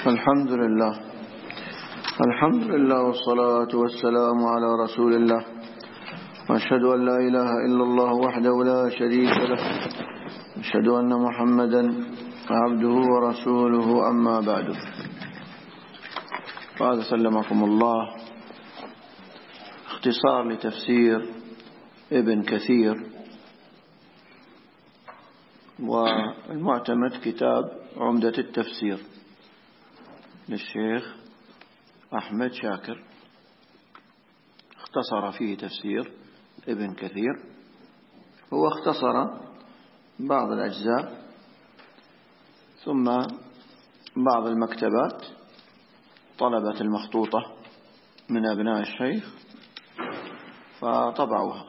الحمد لله والصلاة والسلام على رسول الله، وأشهد أن لا إله إلا الله وحده لا شريك له، أشهد أن محمدا عبده ورسوله، أما بعد. فهذا سلمكم الله اختصار لتفسير ابن كثير، والمعتمد كتاب عمدة التفسير للشيخ أحمد شاكر، اختصر فيه تفسير ابن كثير. هو اختصر بعض الأجزاء، ثم بعض المكتبات طلبت المخطوطة من أبناء الشيخ فطبعوها،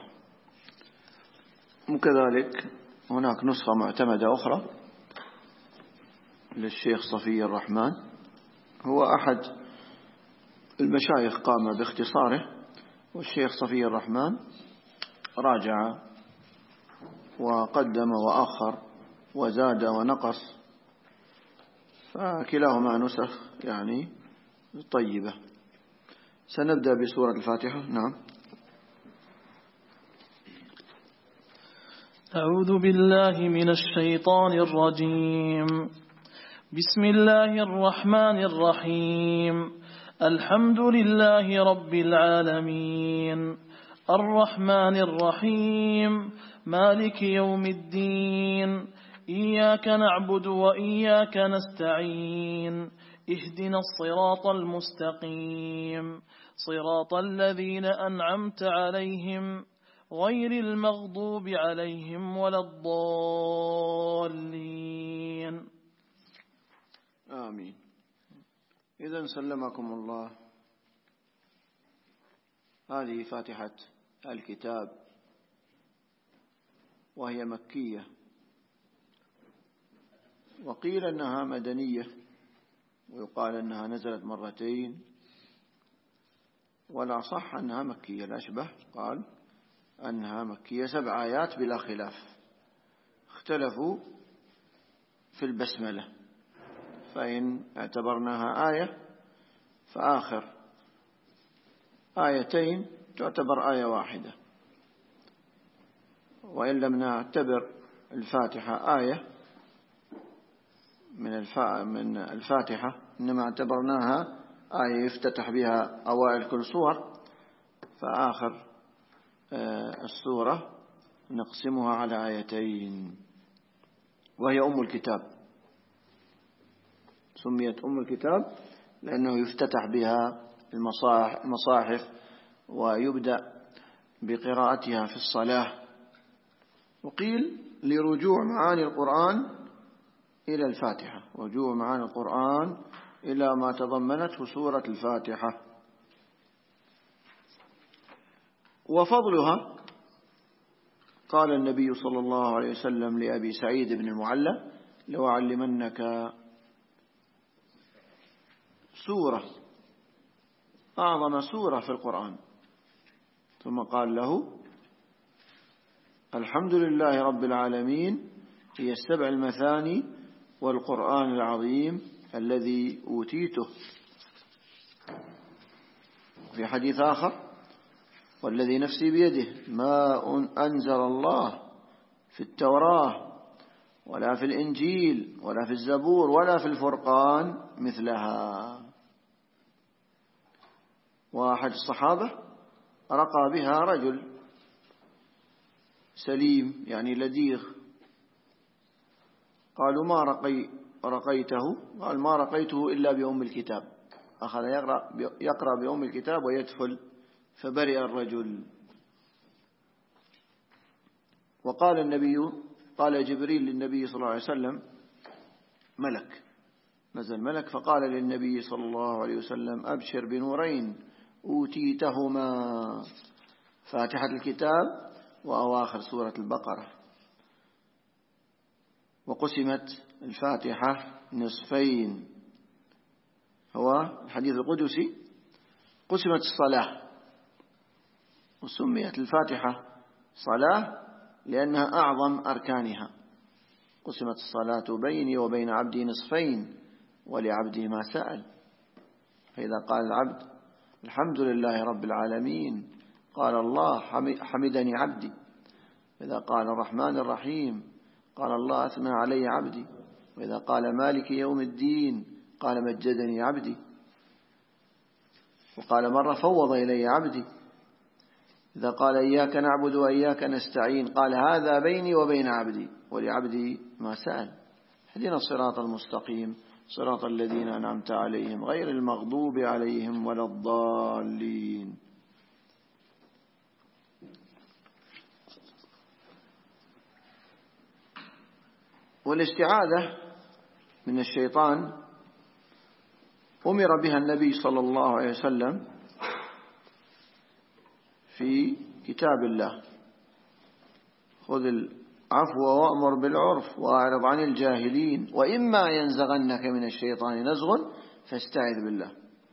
وكذلك هناك نسخة معتمدة أخرى للشيخ صفي الرحمن، هو أحد المشايخ قام باختصاره، والشيخ صفي الرحمن راجع وقدم وأخر وزاد ونقص، فكلاهما نسخ يعني طيبة. سنبدأ بسورة الفاتحة. نعم. أعوذ بالله من الشيطان الرجيم. بسم الله الرحمن الرحيم. الحمد لله رب العالمين، الرحمن الرحيم، مالك يوم الدين، إياك نعبد وإياك نستعين، اهدنا الصراط المستقيم، صراط الذين أنعمت عليهم غير المغضوب عليهم ولا الضالين. آمين. إذن سلمكم الله، هذه فاتحة الكتاب، وهي مكية، وقيل أنها مدنية، ويقال أنها نزلت مرتين، ولا صح أنها مكية. الأشبه قال أنها مكية 7 آيات بلا خلاف. اختلفوا في البسملة، فإن اعتبرناها آية فآخر آيتين تعتبر آية واحدة، وإن لم نعتبر الفاتحة آية من الفاتحة، إنما اعتبرناها آية يفتتح بها أوائل كل سور، فآخر السورة نقسمها على آيتين، وهي أم الكتاب. سميت أم الكتاب لأنه يفتتح بها المصاحف، ويبدأ بقراءتها في الصلاة. وقيل لرجوع معاني القرآن إلى الفاتحة، رجوع معاني القرآن إلى ما تضمنته سورة الفاتحة. وفضلها، قال النبي صلى الله عليه وسلم لأبي سعيد بن المعلى: لو أعلمنك سورة أعظم سورة في القرآن. ثم قال له: الحمد لله رب العالمين، هي 7 المثاني والقرآن العظيم الذي أوتيته. في حديث آخر: والذي نفسي بيده ما أنزل الله في التوراة ولا في الإنجيل ولا في الزبور ولا في الفرقان مثلها. وأحد الصحابة رقى بها رجل سليم، يعني لديغ، قالوا: ما رقيته؟ قال: ما رقيته إلا بأم الكتاب. أخذ يقرأ بأم الكتاب ويدخل، فبرئ الرجل. قال جبريل للنبي صلى الله عليه وسلم، نزل ملك فقال للنبي صلى الله عليه وسلم: أبشر بنورين أوتيتهما، فاتحة الكتاب وأواخر سورة البقرة. وقسمت الفاتحة نصفين، هو الحديث القدسي: قسمت الصلاة، وسميت الفاتحة صلاة لأنها أعظم أركانها. قسمت الصلاة بيني وبين عبدي نصفين، ولعبده ما سأل. فإذا قال العبد الحمد لله رب العالمين قال الله حمدني عبدي. إذا قال الرحمن الرحيم قال الله أثنى علي عبدي. وإذا قال مالك يوم الدين قال مجدني عبدي. وقال مرة فوض إلي عبدي. إذا قال إياك نعبد وإياك نستعين قال هذا بيني وبين عبدي ولعبدي ما سأل. اهدنا الصراط المستقيم صراط الذين أنعمت عليهم غير المغضوب عليهم ولا الضالين. والاستعاذة من الشيطان أمر بها النبي صلى الله عليه وسلم في كتاب الله: خذ العفو وأمر بالعرف وأعرض عن الجاهلين وإما ينزغنك من الشيطان نزغ فاستعذ بالله.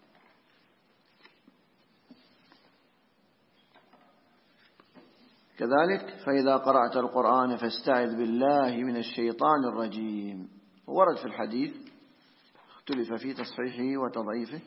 كذلك فإذا قرأت القرآن فاستعذ بالله من الشيطان الرجيم. ورد في الحديث اختلف في تصحيحه وتضعيفه: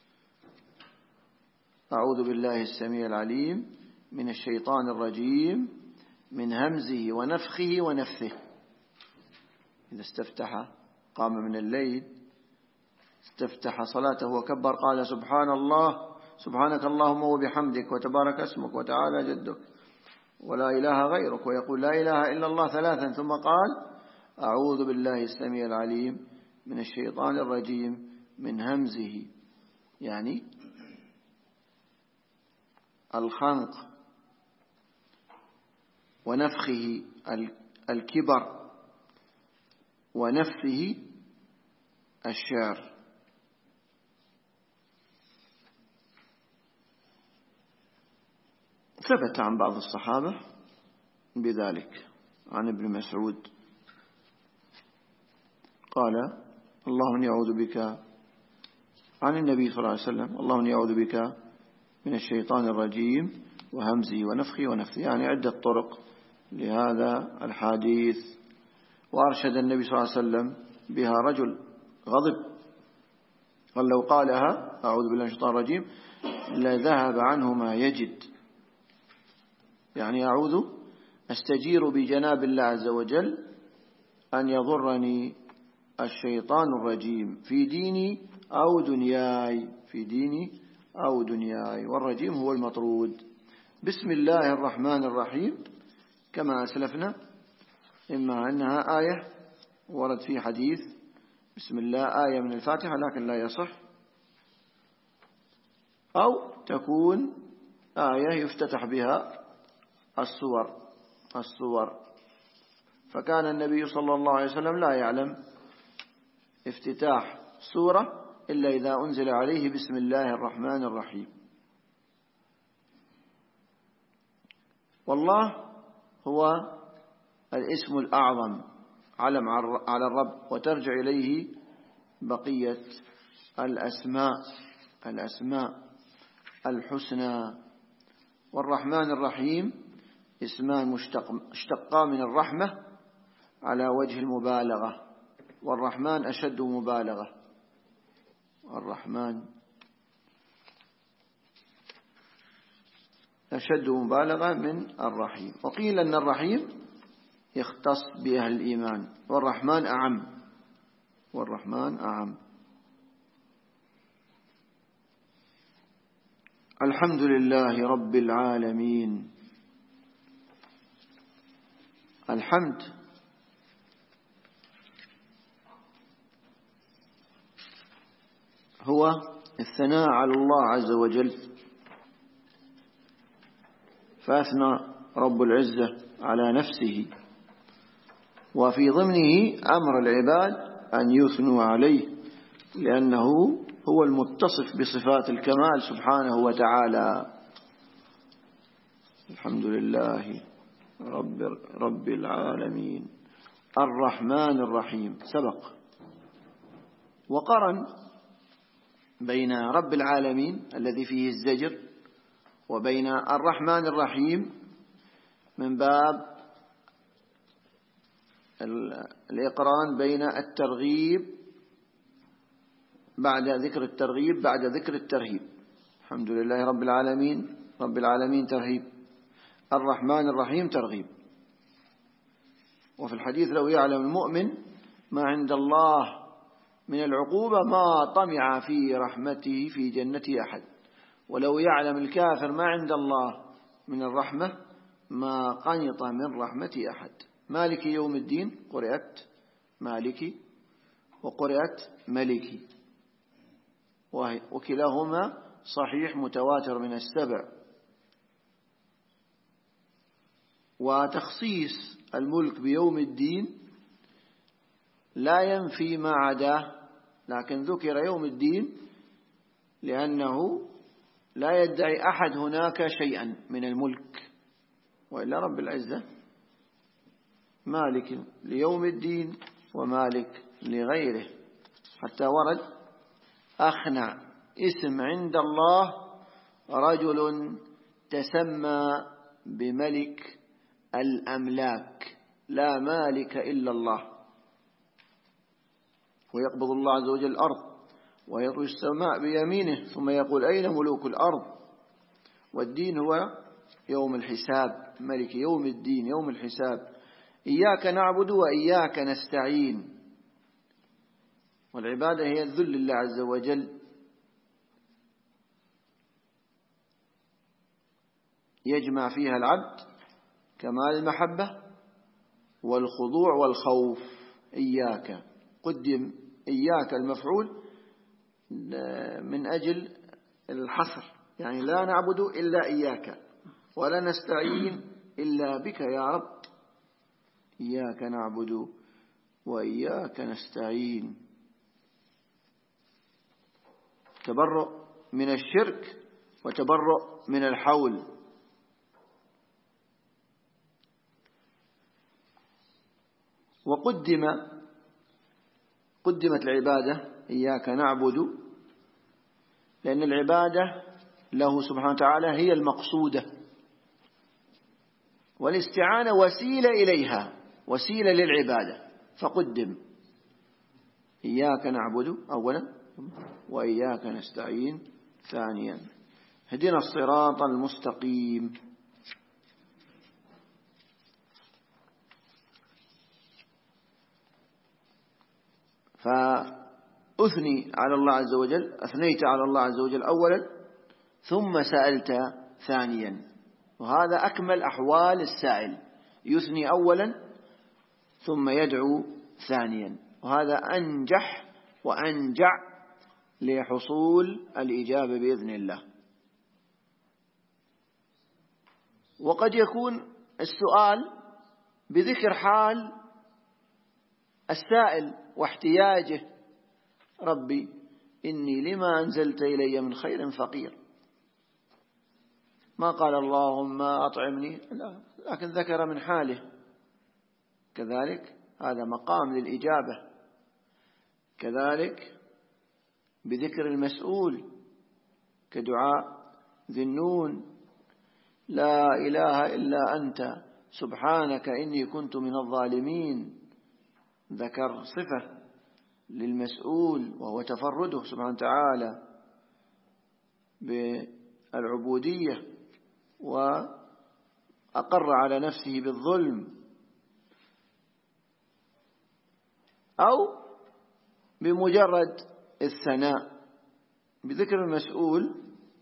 أعوذ بالله السميع العليم من الشيطان الرجيم من همزه ونفخه ونفثه. إذا استفتح قام من الليل استفتح صلاته وكبر قال سبحان الله سبحانك اللهم وبحمدك وتبارك اسمك وتعالى جدك ولا إله غيرك، ويقول لا إله إلا الله ثلاثا، ثم قال أعوذ بالله السميع العليم من الشيطان الرجيم من همزه يعني الخنق، ونفخه الكبر، ونفثه الشعر. ثبت عن بعض الصحابة بذلك. عن ابن مسعود قال اللهم إني أعوذ بك، عن النبي صلى الله عليه وسلم اللهم إني أعوذ بك من الشيطان الرجيم وهمزه ونفخه ونفثه، يعني عدة طرق لهذا الحديث. وأرشد النبي صلى الله عليه وسلم بها رجل غضب قال لو قالها أعوذ بالله من الشيطان الرجيم لذهب عنه ما يجد، يعني أستجير بجناب الله عز وجل أن يضرني الشيطان الرجيم في ديني أو دنياي، في ديني أو دنياي، والرجيم هو المطرود. بسم الله الرحمن الرحيم كما أسلفنا، إما أنها آية ورد في حديث بسم الله آية من الفاتحة لكن لا يصح، أو تكون آية يفتتح بها الصور. فكان النبي صلى الله عليه وسلم لا يعلم افتتاح سورة إلا إذا أنزل عليه بسم الله الرحمن الرحيم. والله هو الاسم الأعظم، علم على الرب، وترجع إليه بقية الأسماء الحسنى. والرحمن الرحيم اسمان مشتقا من الرحمة على وجه المبالغة، والرحمن أشد مبالغة، الرحمن أشد مبالغة من الرحيم. وقيل أن الرحيم يختص بأهل الإيمان، والرحمن أعم. الحمد لله رب العالمين. الحمد هو الثناء على الله عز وجل، فأثنى رب العزة على نفسه، وفي ضمنه أمر العباد أن يثنوا عليه، لأنه هو المتصف بصفات الكمال سبحانه وتعالى. الحمد لله رب العالمين الرحمن الرحيم سبق، وقرن بين رب العالمين الذي فيه الزجر وبين الرحمن الرحيم من باب الإقران بين الترغيب بعد ذكر الترغيب بعد ذكر الترهيب. الحمد لله رب العالمين، رب العالمين ترهيب، الرحمن الرحيم ترغيب. وفي الحديث لو يعلم المؤمن ما عند الله من العقوبة ما طمع في رحمته في جنة أحد، ولو يعلم الكافر ما عند الله من الرحمة ما قنط من رحمة أحد. مالك يوم الدين قرأت مالكي وقرأت ملكي، وكلاهما صحيح متواتر من السبع. وتخصيص الملك بيوم الدين لا ينفي ما عداه، لكن ذكر يوم الدين لأنه لا يدعي أحد هناك شيئا من الملك، وإلا رب العزة مالك ليوم الدين ومالك لغيره. حتى ورد أخنع اسم عند الله رجل تسمى بملك الأملاك لا مالك إلا الله، ويقبض الله عز وجل الأرض ويطوي السماء بيمينه ثم يقول أين ملوك الأرض. والدين هو يوم الحساب، ملك يوم الدين يوم الحساب. إياك نعبد وإياك نستعين، والعبادة هي الذل لله عز وجل، يجمع فيها العبد كمال المحبة والخضوع والخوف. إياك قدم إياك المفعول من أجل الحصر، يعني لا نعبد إلا إياك ولا نستعين إلا بك يا رب. إياك نعبد وإياك نستعين. تبرؤ من الشرك وتبرؤ من الحول. قدمت العبادة إياك نعبد لأن العبادة له سبحانه وتعالى هي المقصودة، والاستعانة وسيلة إليها، وسيلة للعبادة، فقدم إياك نعبد أولا وإياك نستعين ثانيا. اهدنا الصراط المستقيم. فأثني على الله عز وجل، أثنيت على الله عز وجل أولا ثم سألت ثانيا، وهذا أكمل أحوال السائل، يثني أولا ثم يدعو ثانيا، وهذا أنجح وأنجع لحصول الإجابة بإذن الله. وقد يكون السؤال بذكر حال السائل واحتياجه، ربي إني لما أنزلت إلي من خير فقير، ما قال اللهم أطعمني، لا، لكن ذكر من حاله، كذلك هذا مقام للإجابة. كذلك بذكر المسؤول كدعاء ذي النون، لا إله إلا أنت سبحانك إني كنت من الظالمين، ذكر صفة للمسؤول وهو تفرده سبحانه وتعالى بالعبودية، وأقر على نفسه بالظلم. أو بمجرد الثناء بذكر المسؤول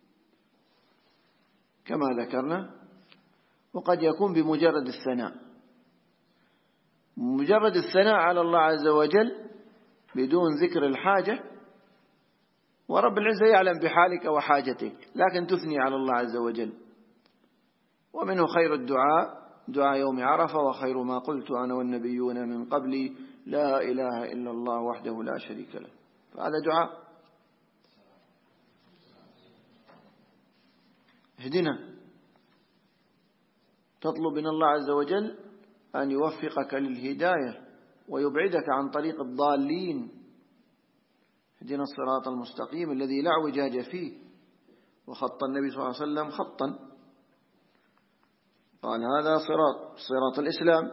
كما ذكرنا، وقد يكون بمجرد الثناء، مجرد الثناء على الله عز وجل بدون ذكر الحاجة، ورب العزة يعلم بحالك وحاجتك، لكن تثني على الله عز وجل. ومنه خير الدعاء دعاء يوم عرفة، وخير ما قلت أنا والنبيون من قبلي لا إله إلا الله وحده لا شريك له، فهذا دعاء. اهدنا، تطلب من الله عز وجل أن يوفقك للهداية ويبعدك عن طريق الضالين. اهدنا الصراط المستقيم الذي لا اعوجاج فيه. وخط النبي صلى الله عليه وسلم خطا، قال هذا صراط الإسلام،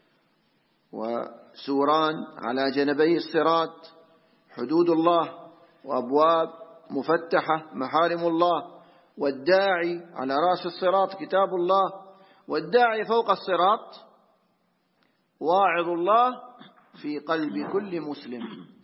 وسوران على جنبي الصراط حدود الله وأبواب مفتحة محارم الله، والداعي على رأس الصراط كتاب الله، والداعي فوق الصراط واعظ الله في قلب كل مسلم.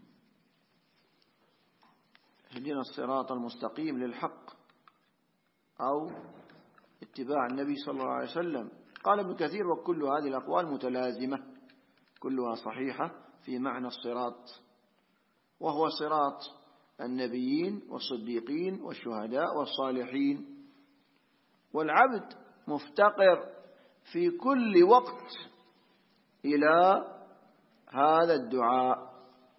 اهدنا الصراط المستقيم للحق أو اتباع النبي صلى الله عليه وسلم. قال ابن كثير: وكل هذه الأقوال متلازمة كلها صحيحة في معنى الصراط، وهو صراط النبيين والصديقين والشهداء والصالحين. والعبد مفتقر في كل وقت إلى هذا الدعاء.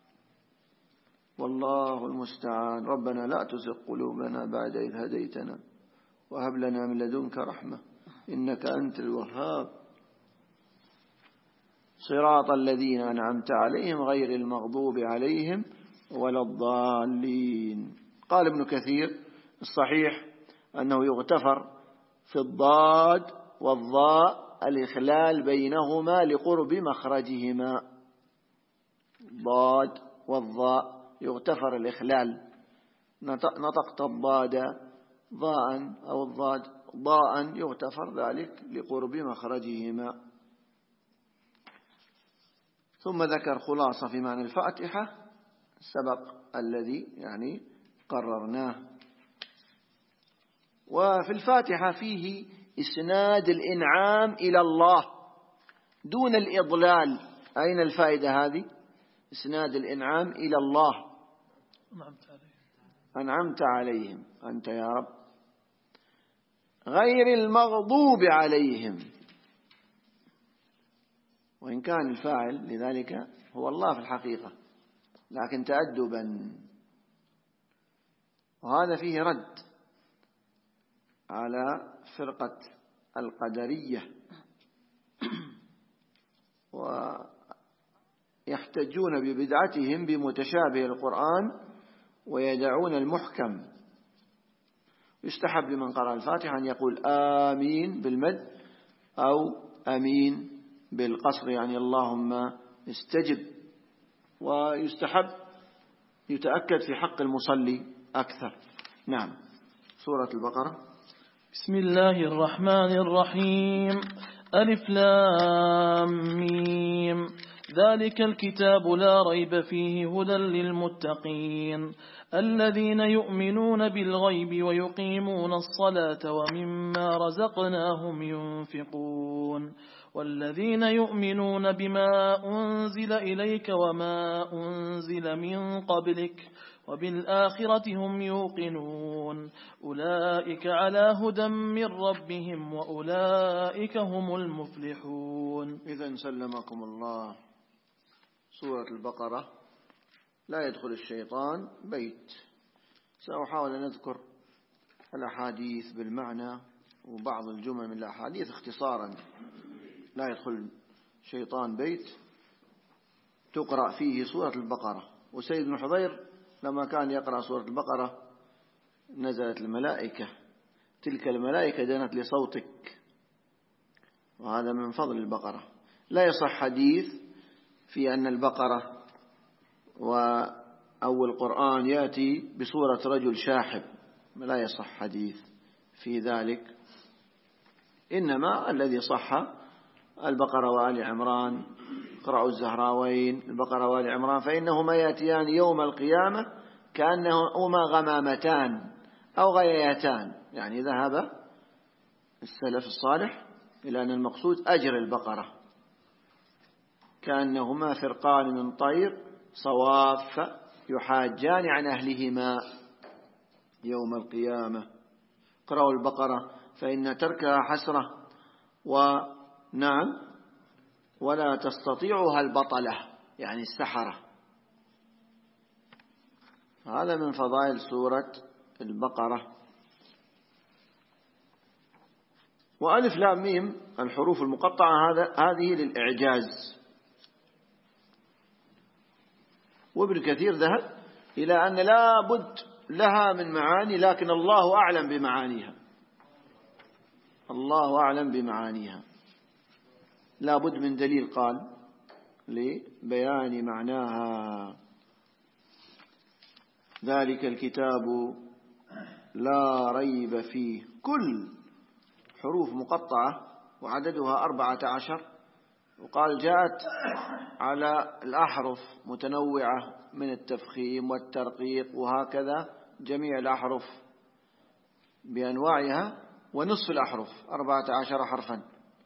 والله المستعان. ربنا لا تزغ قلوبنا بعد إذ هديتنا وهب لنا من لدنك رحمة إنك أنت الوهاب. صراط الذين أنعمت عليهم غير المغضوب عليهم ولا الضالين. قال ابن كثير: الصحيح أنه يغتفر في الضاد والضاء الإخلال بينهما لقرب مخرجهما. ضاد والضاء يغتفر الإخلال، نطقت الضاد ضاء أو الضاد ضاء يغتفر ذلك لقرب مخرجهما. ثم ذكر خلاصة في معنى الفاتحة سبق الذي قررناه. وفي الفاتحة فيه إسناد الإنعام إلى الله دون الإضلال. أين الفائدة هذه؟ إسناد الإنعام إلى الله. أنعمت عليهم أنت يا رب غير المغضوب عليهم، وإن كان الفاعل لذلك هو الله في الحقيقة، لكن تأدبا. وهذا فيه رد على فرقة القدرية، ويحتجون ببدعتهم بمتشابه القرآن ويدعون المحكم. يستحب لمن قرأ الفاتحة أن يقول آمين بالمد أو أمين بالقصر، اللهم استجب. ويستحب يتأكد في حق المصلي أكثر. نعم. سورة البقرة. بسم الله الرحمن الرحيم. ألف لام ميم. ذلك الكتاب لا ريب فيه هدى للمتقين الذين يؤمنون بالغيب ويقيمون الصلاة ومما رزقناهم ينفقون والذين يؤمنون بما أنزل إليك وما أنزل من قبلك وبالآخرة هم يوقنون أولئك على هدى من ربهم وأولئك هم المفلحون. إذن سلمكم الله. سورة البقرة لا يدخل الشيطان بيت. سأحاول أن أذكر الأحاديث بالمعنى وبعض الجمل من الأحاديث اختصارا. لا يدخل شيطان بيت تقرأ فيه سورة البقرة. وسيد بن حضير لما كان يقرأ سورة البقرة نزلت الملائكة، تلك الملائكة دنت لصوتك، وهذا من فضل البقرة. لا يصح حديث في أن البقرة أو القرآن يأتي بصورة رجل شاحب، لا يصح حديث في ذلك. إنما الذي صح البقرة وآل عمران. اقرأوا الزهراوين البقرة وآل عمران فإنهما يأتيان يوم القيامة كأنهما غمامتان أو غيايتان. ذهب السلف الصالح إلى أن المقصود أجر البقرة، كأنهما فرقان من طير صواف يحاجان عن أهلهما يوم القيامة. اقرأوا البقرة فإن تركها حسرة ونعم ولا تستطيعها البطلة السحرة. هذا من فضائل سورة البقرة. وألف لام ميم الحروف المقطعة هذه للإعجاز. وابن كثير ذهب إلى أن لا بد لها من معاني، لكن الله أعلم بمعانيها. الله أعلم بمعانيها، لا بد من دليل قال لبيان معناها. ذلك الكتاب لا ريب فيه، كل حروف مقطعة وعددها 14، وقال جاءت على الأحرف متنوعة من التفخيم والترقيق وهكذا، جميع الأحرف بأنواعها، ونصف الأحرف 14 حرفا.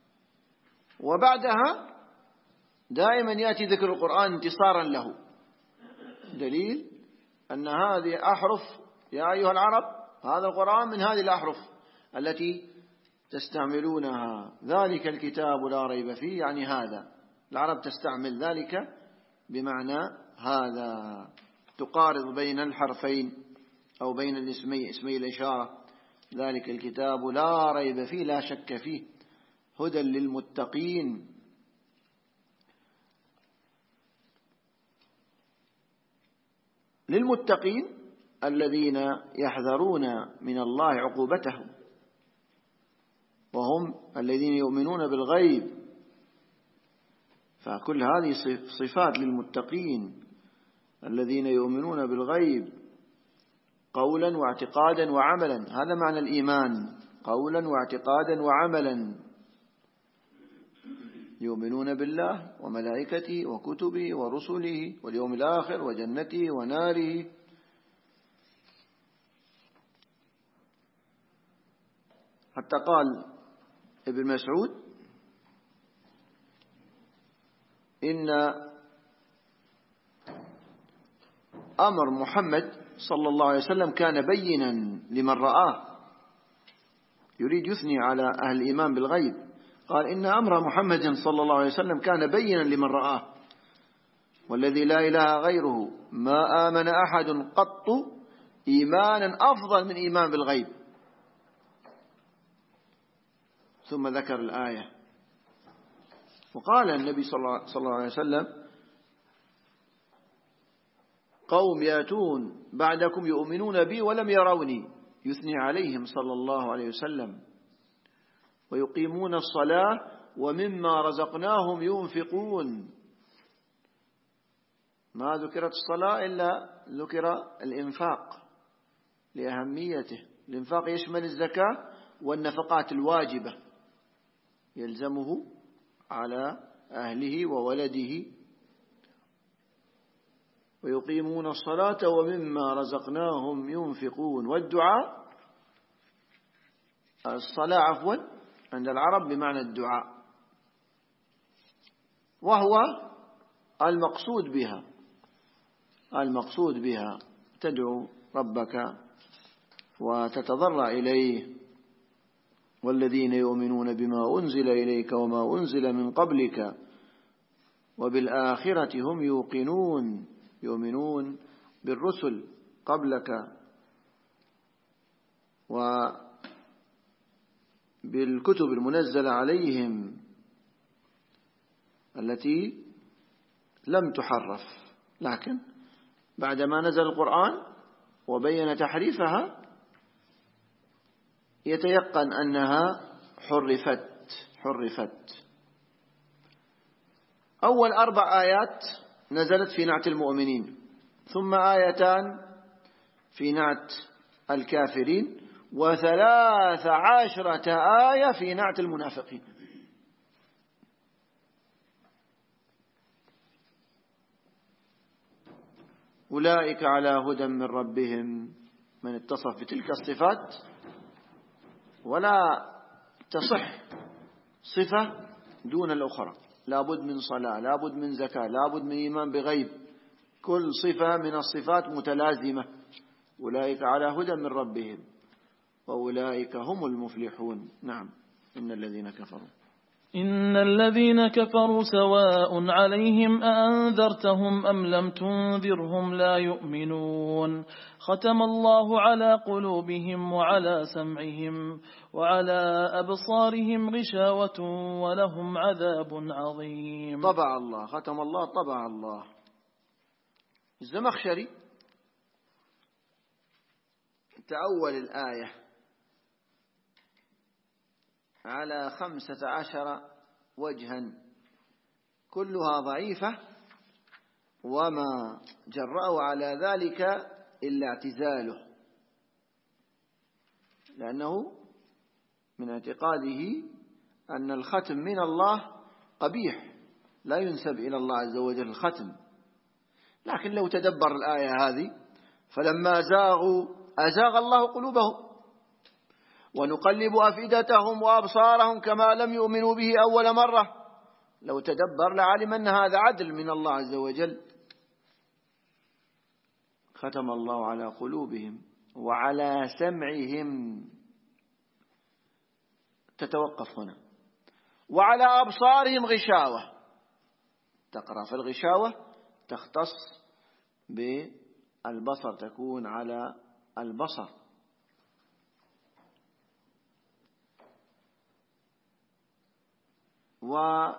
وبعدها دائما يأتي ذكر القرآن انتصارا له، دليل أن هذه أحرف يا أيها العرب، هذا القرآن من هذه الأحرف التي تستعملونها. ذلك الكتاب لا ريب فيه، يعني هذا العرب تستعمل ذلك بمعنى هذا، تقارض بين الحرفين أو بين الاسمي اسمي الإشارة. ذلك الكتاب لا ريب فيه، لا شك فيه، هدى للمتقين. للمتقين الذين يحذرون من الله عقوبته، وهم الذين يؤمنون بالغيب. فكل هذه صفات للمتقين الذين يؤمنون بالغيب قولا واعتقادا وعملا. هذا معنى الإيمان، قولا واعتقادا وعملا. يؤمنون بالله وملائكته وكتبه ورسله واليوم الآخر وجنته وناره. حتى قال ابن مسعود: إن أمر محمد صلى الله عليه وسلم كان بينا لمن رآه. يريد يثني على أهل الإيمان بالغيب، قال: إن أمر محمد صلى الله عليه وسلم كان بينا لمن رآه، والذي لا إله غيره ما آمن أحد قط إيمانا أفضل من إيمان بالغيب. ثم ذكر الآية، وقال النبي صلى الله عليه وسلم: قوم يأتون بعدكم يؤمنون بي ولم يروني، يثني عليهم صلى الله عليه وسلم، ويقيمون الصلاة ومما رزقناهم ينفقون. ما ذكرت الصلاة إلا ذكر الإنفاق لأهميته. الإنفاق يشمل الزكاة والنفقات الواجبة، يلزمه على أهله وولده. ويقيمون الصلاة ومما رزقناهم ينفقون. والدعاء، الصلاة عفوا عند العرب بمعنى الدعاء، وهو المقصود بها تدعو ربك وتتضرع إليه. والذين يؤمنون بما أنزل إليك وما أنزل من قبلك وبالآخرة هم يوقنون، يؤمنون بالرسل قبلك وبالكتب المنزلة عليهم التي لم تحرف، لكن بعدما نزل القرآن وبين تحريفها يتيقن أنها حرفت. أول 4 آيات نزلت في نعت المؤمنين، ثم 2 آيات في نعت الكافرين، و13 آية في نعت المنافقين. أولئك على هدى من ربهم. من اتصف بتلك الصفات ولا تصح صفة دون الأخرى، لابد من صلاة، لابد من زكاة، لابد من إيمان بغيب، كل صفة من الصفات متلازمة. أولئك على هدى من ربهم وأولئك هم المفلحون. نعم. إن الذين كفروا سواء عليهم أأنذرتهم أم لم تنذرهم لا يؤمنون. ختم الله على قلوبهم وعلى سمعهم وعلى أبصارهم غشاوة ولهم عذاب عظيم. طبع الله، ختم الله، طبع الله. الزمخشري تأول الآية على 15 وجها كلها ضعيفة، وما جرأوا على ذلك إلا اعتزاله، لأنه من اعتقاده أن الختم من الله قبيح، لا ينسب إلى الله عز وجل الختم. لكن لو تدبر الآية هذه، فلما زاغوا أزاغ الله قلوبهم ونقلب أفئدتهم وأبصارهم كما لم يؤمنوا به أول مرة، لو تدبر لعلم أن هذا عدل من الله عز وجل. ختم الله على قلوبهم وعلى سمعهم، تتوقف هنا، وعلى أبصارهم غشاوة، تقرأ في الغشاوة تختص بالبصر، تكون على البصر. وسبب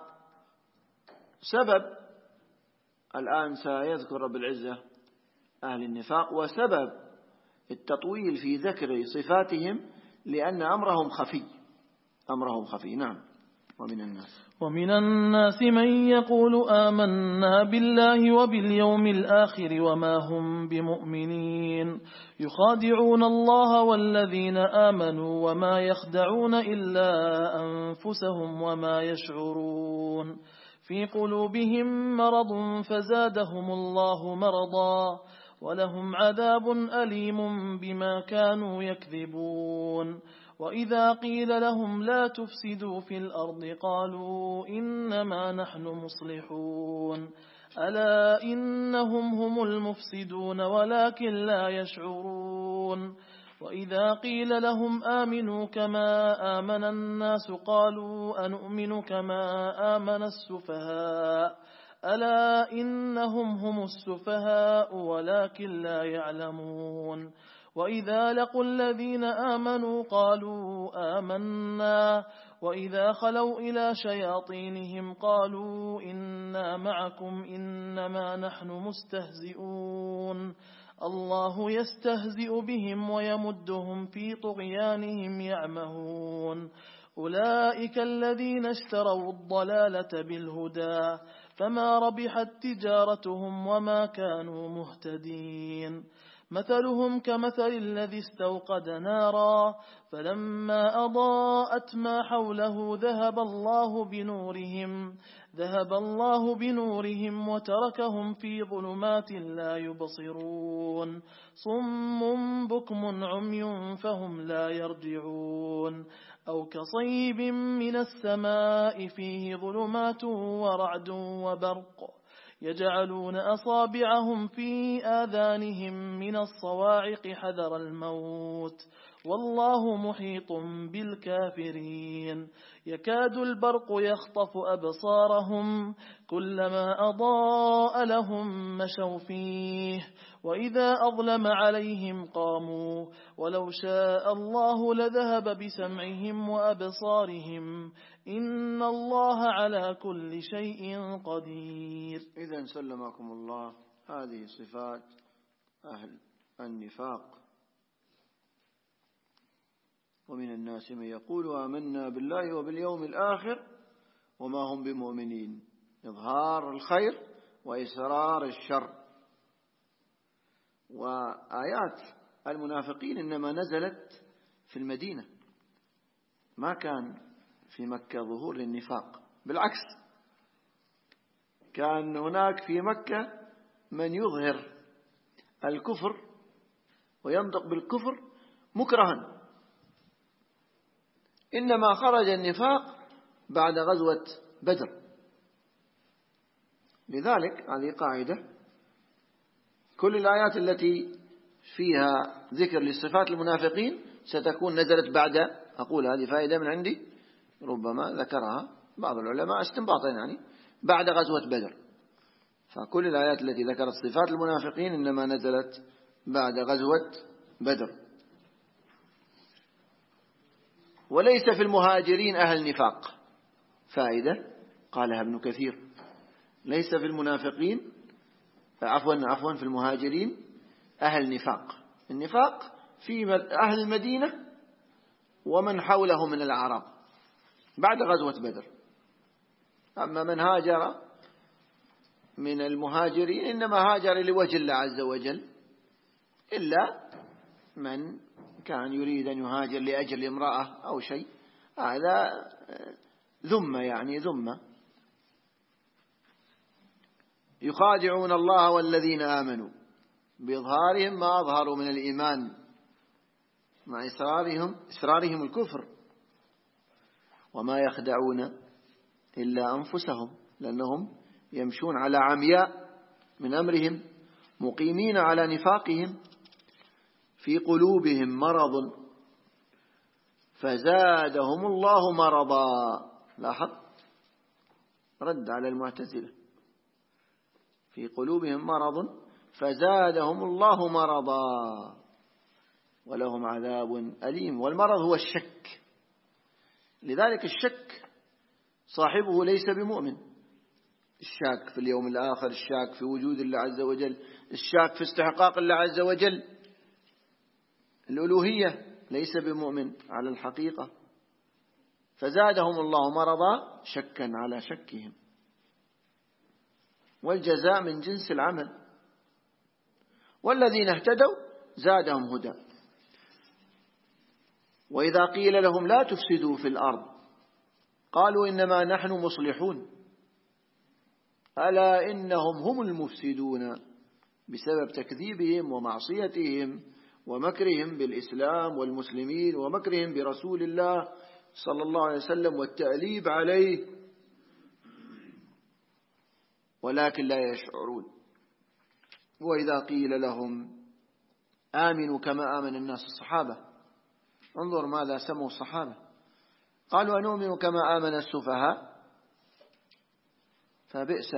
الآن سيذكر رب العزة أهل النفاق، وسبب التطويل في ذكر صفاتهم لأن أمرهم خفي. نعم. ومن الناس من يقول آمنا بالله وباليوم الآخر وما هم بمؤمنين يخادعون الله والذين آمنوا وما يخدعون إلا أنفسهم وما يشعرون في قلوبهم مرض فزادهم الله مرضا ولهم عذاب أليم بما كانوا يكذبون. وإذا قيل لهم لا تفسدوا في الأرض قالوا إنما نحن مصلحون ألا إنهم هم المفسدون ولكن لا يشعرون. وإذا قيل لهم آمنوا كما آمن الناس قالوا أنؤمن كما آمن السفهاء ألا إنهم هم السفهاء ولكن لا يعلمون. وإذا لقوا الذين آمنوا قالوا آمنا وإذا خلوا إلى شياطينهم قالوا إنا معكم إنما نحن مستهزئون الله يستهزئ بهم ويمدهم في طغيانهم يعمهون. أولئك الذين اشتروا الضلالة بالهدى فما ربحت تجارتهم وما كانوا مهتدين. مثلهم كمثل الذي استوقد نارا فلما أضاءت ما حوله ذهب الله بنورهم وتركهم في ظلمات لا يبصرون صم بكم عمي فهم لا يرجعون. أو كصيب من السماء فيه ظلمات ورعد وبرق يجعلون أصابعهم في آذانهم من الصواعق حذر الموت والله محيط بالكافرين. يكاد البرق يخطف أبصارهم كلما أضاء لهم مشوا فيه وإذا أظلم عليهم قاموا ولو شاء الله لذهب بسمعهم وأبصارهم إن الله على كل شيء قدير. إذن سلمكم الله، هذه صفات أهل النفاق. ومن الناس من يقول آمنا بالله وباليوم الآخر وما هم بمؤمنين، إظهار الخير وإسرار الشر. وآيات المنافقين إنما نزلت في المدينة، ما كان في مكة ظهور للنفاق، بالعكس كان هناك في مكة من يظهر الكفر وينطق بالكفر مكرها، إنما خرج النفاق بعد غزوة بدر. لذلك هذه قاعدة، كل الآيات التي فيها ذكر لصفات المنافقين ستكون نزلت بعد، أقول هذه فائدة من عندي ربما ذكرها بعض العلماء استنباطا، يعني بعد غزوة بدر. فكل الآيات التي ذكرت صفات المنافقين إنما نزلت بعد غزوة بدر. وليس في المهاجرين أهل نفاق، فائدة قالها ابن كثير، ليس في المنافقين عفوا في المهاجرين أهل نفاق. النفاق في أهل المدينة ومن حوله من الأعراب بعد غزوة بدر. أما من هاجر من المهاجرين إنما هاجر لوجه الله عز وجل، إلا من كان يريد أن يهاجر لأجل امرأة أو شيء، هذا ذمة، يعني ذمة. يخادعون الله والذين آمنوا بإظهارهم ما أظهروا من الإيمان مع إصرارهم الكفر، وما يخدعون إلا أنفسهم، لأنهم يمشون على عمياء من أمرهم، مقيمين على نفاقهم، في قلوبهم مرض فزادهم الله مرضا. لاحظ، رد على المعتزلة، في قلوبهم مرض فزادهم الله مرضا ولهم عذاب أليم. والمرض هو الشك، لذلك الشك صاحبه ليس بمؤمن. الشاك في اليوم الآخر، الشاك في وجود الله عز وجل، الشاك في استحقاق الله عز وجل الألوهية، ليس بمؤمن على الحقيقة. فزادهم الله مرضا شكا على شكهم، والجزاء من جنس العمل. والذين اهتدوا زادهم هدى. وإذا قيل لهم لا تفسدوا في الأرض قالوا إنما نحن مصلحون ألا إنهم هم المفسدون بسبب تكذيبهم ومعصيتهم ومكرهم بالإسلام والمسلمين ومكرهم برسول الله صلى الله عليه وسلم والتأليب عليه، ولكن لا يشعرون. وإذا قيل لهم آمنوا كما آمن الناس، الصحابة، انظر ماذا سموا الصحابة، قالوا أنؤمن كما آمن السفهاء. فبئس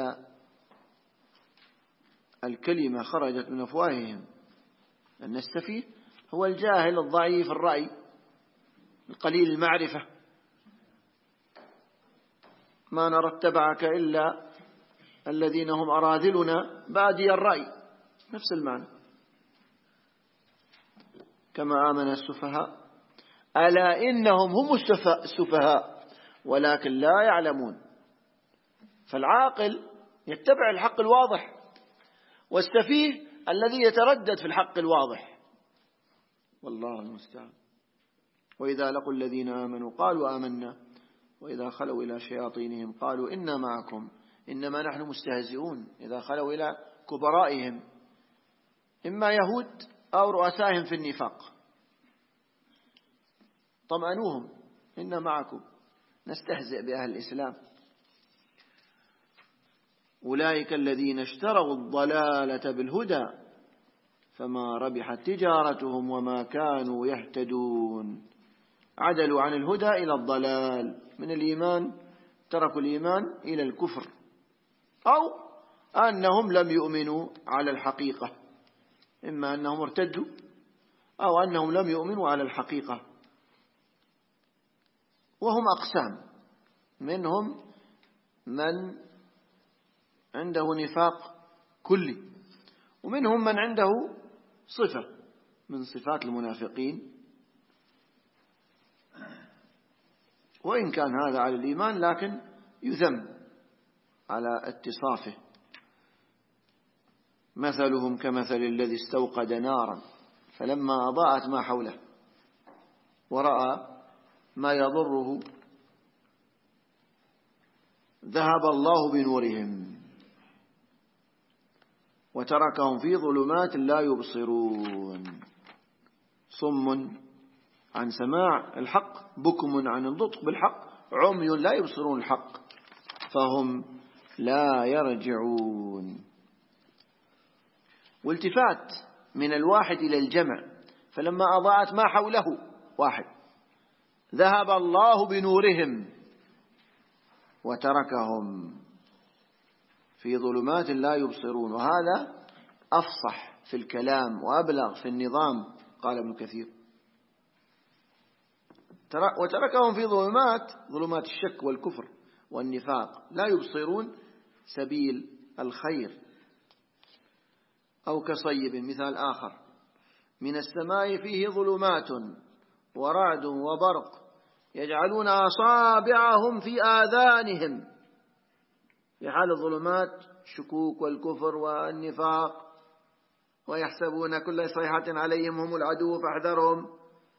الكلمة خرجت من أفواههم، أن السفيه هو الجاهل الضعيف الرأي القليل المعرفة، ما نرى اتبعك إلا الذين هم أراذلنا بادي الرأي، نفس المعنى. كما آمن السفهاء ألا إنهم هم السفهاء ولكن لا يعلمون. فالعاقل يتبع الحق الواضح، والسفيه الذي يتردد في الحق الواضح، والله المستعان. وإذا لقوا الذين آمنوا قالوا آمنا وإذا خلوا إلى شياطينهم قالوا إنا معكم إنما نحن مستهزئون. إذا خلوا إلى كبرائهم إما يهود أو رؤسائهم في النفاق طمأنوهم إنا معكم نستهزئ بأهل الإسلام. أولئك الذين اشتروا الضلالة بالهدى فما ربحت تجارتهم وما كانوا يهتدون. عدلوا عن الهدى إلى الضلال، من الإيمان تركوا الإيمان إلى الكفر، أو أنهم لم يؤمنوا على الحقيقة، إما أنهم ارتدوا أو أنهم لم يؤمنوا على الحقيقة. وهم أقسام، منهم من عنده نفاق كلي، ومنهم من عنده صفة من صفات المنافقين، وإن كان هذا على الإيمان لكن يذم على اتصافه. مثلهم كمثل الذي استوقد نارا فلما أضاءت ما حوله ورأى ما يضره ذهب الله بنورهم وتركهم في ظلمات لا يبصرون. صم عن سماع الحق، بكم عن النطق بالحق، عمي لا يبصرون الحق فهم لا يرجعون. والتفات من الواحد إلى الجمع، فلما أضاءت ما حوله واحد، ذهب الله بنورهم وتركهم في ظلمات لا يبصرون. وهذا أفصح في الكلام وأبلغ في النظام، قال ابن كثير. وتركهم في ظلمات الشك والكفر والنفاق لا يبصرون سبيل الخير. أو كصيب، مثال آخر، من السماء فيه ظلمات ورعد وبرق يجعلون أصابعهم في آذانهم، في حال الظلمات الشكوك والكفر والنفاق، ويحسبون كل صيحة عليهم هم العدو فاحذرهم،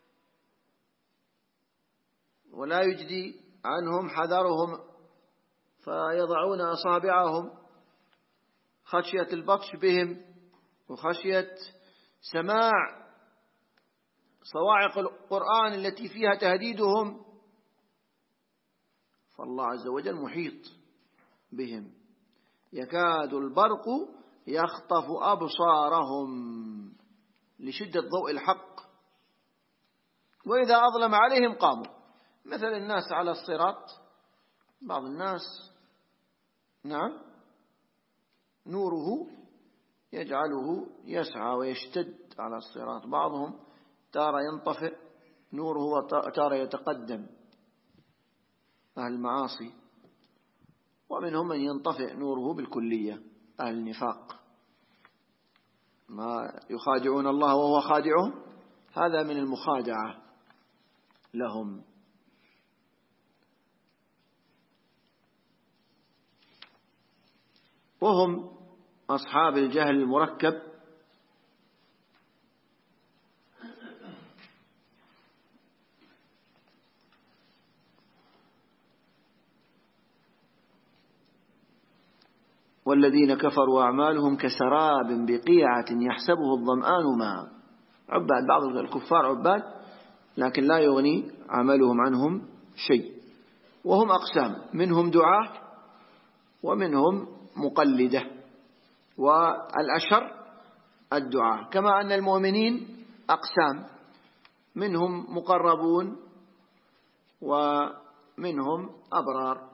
ولا يجدي عنهم حذرهم فيضعون أصابعهم خشية البطش بهم وخشية سماع صواعق القرآن التي فيها تهديدهم. فالله عز وجل محيط بهم، يكاد البرق يخطف أبصارهم لشدة ضوء الحق، وإذا أظلم عليهم قاموا. مثل الناس على الصراط، بعض الناس نوره يجعله يسعى ويشتد على الصراط، بعضهم تارة ينطفئ نوره وتارة يتقدم، أهل المعاصي، ومنهم من ينطفئ نوره بالكلية، أهل النفاق، ما يخادعون الله وهو خادعهم، هذا من المخادعة لهم. وهم أصحاب الجهل المركب والذين كفروا أعمالهم كسراب بقيعة يحسبه الظمآن ماء. عباد، بعض الكفار عباد لكن لا يغني عملهم عنهم شيء. وهم أقسام، منهم دعاة ومنهم مقلدة، والأشر الدعاة. كما أن المؤمنين أقسام، منهم مقربون ومنهم أبرار،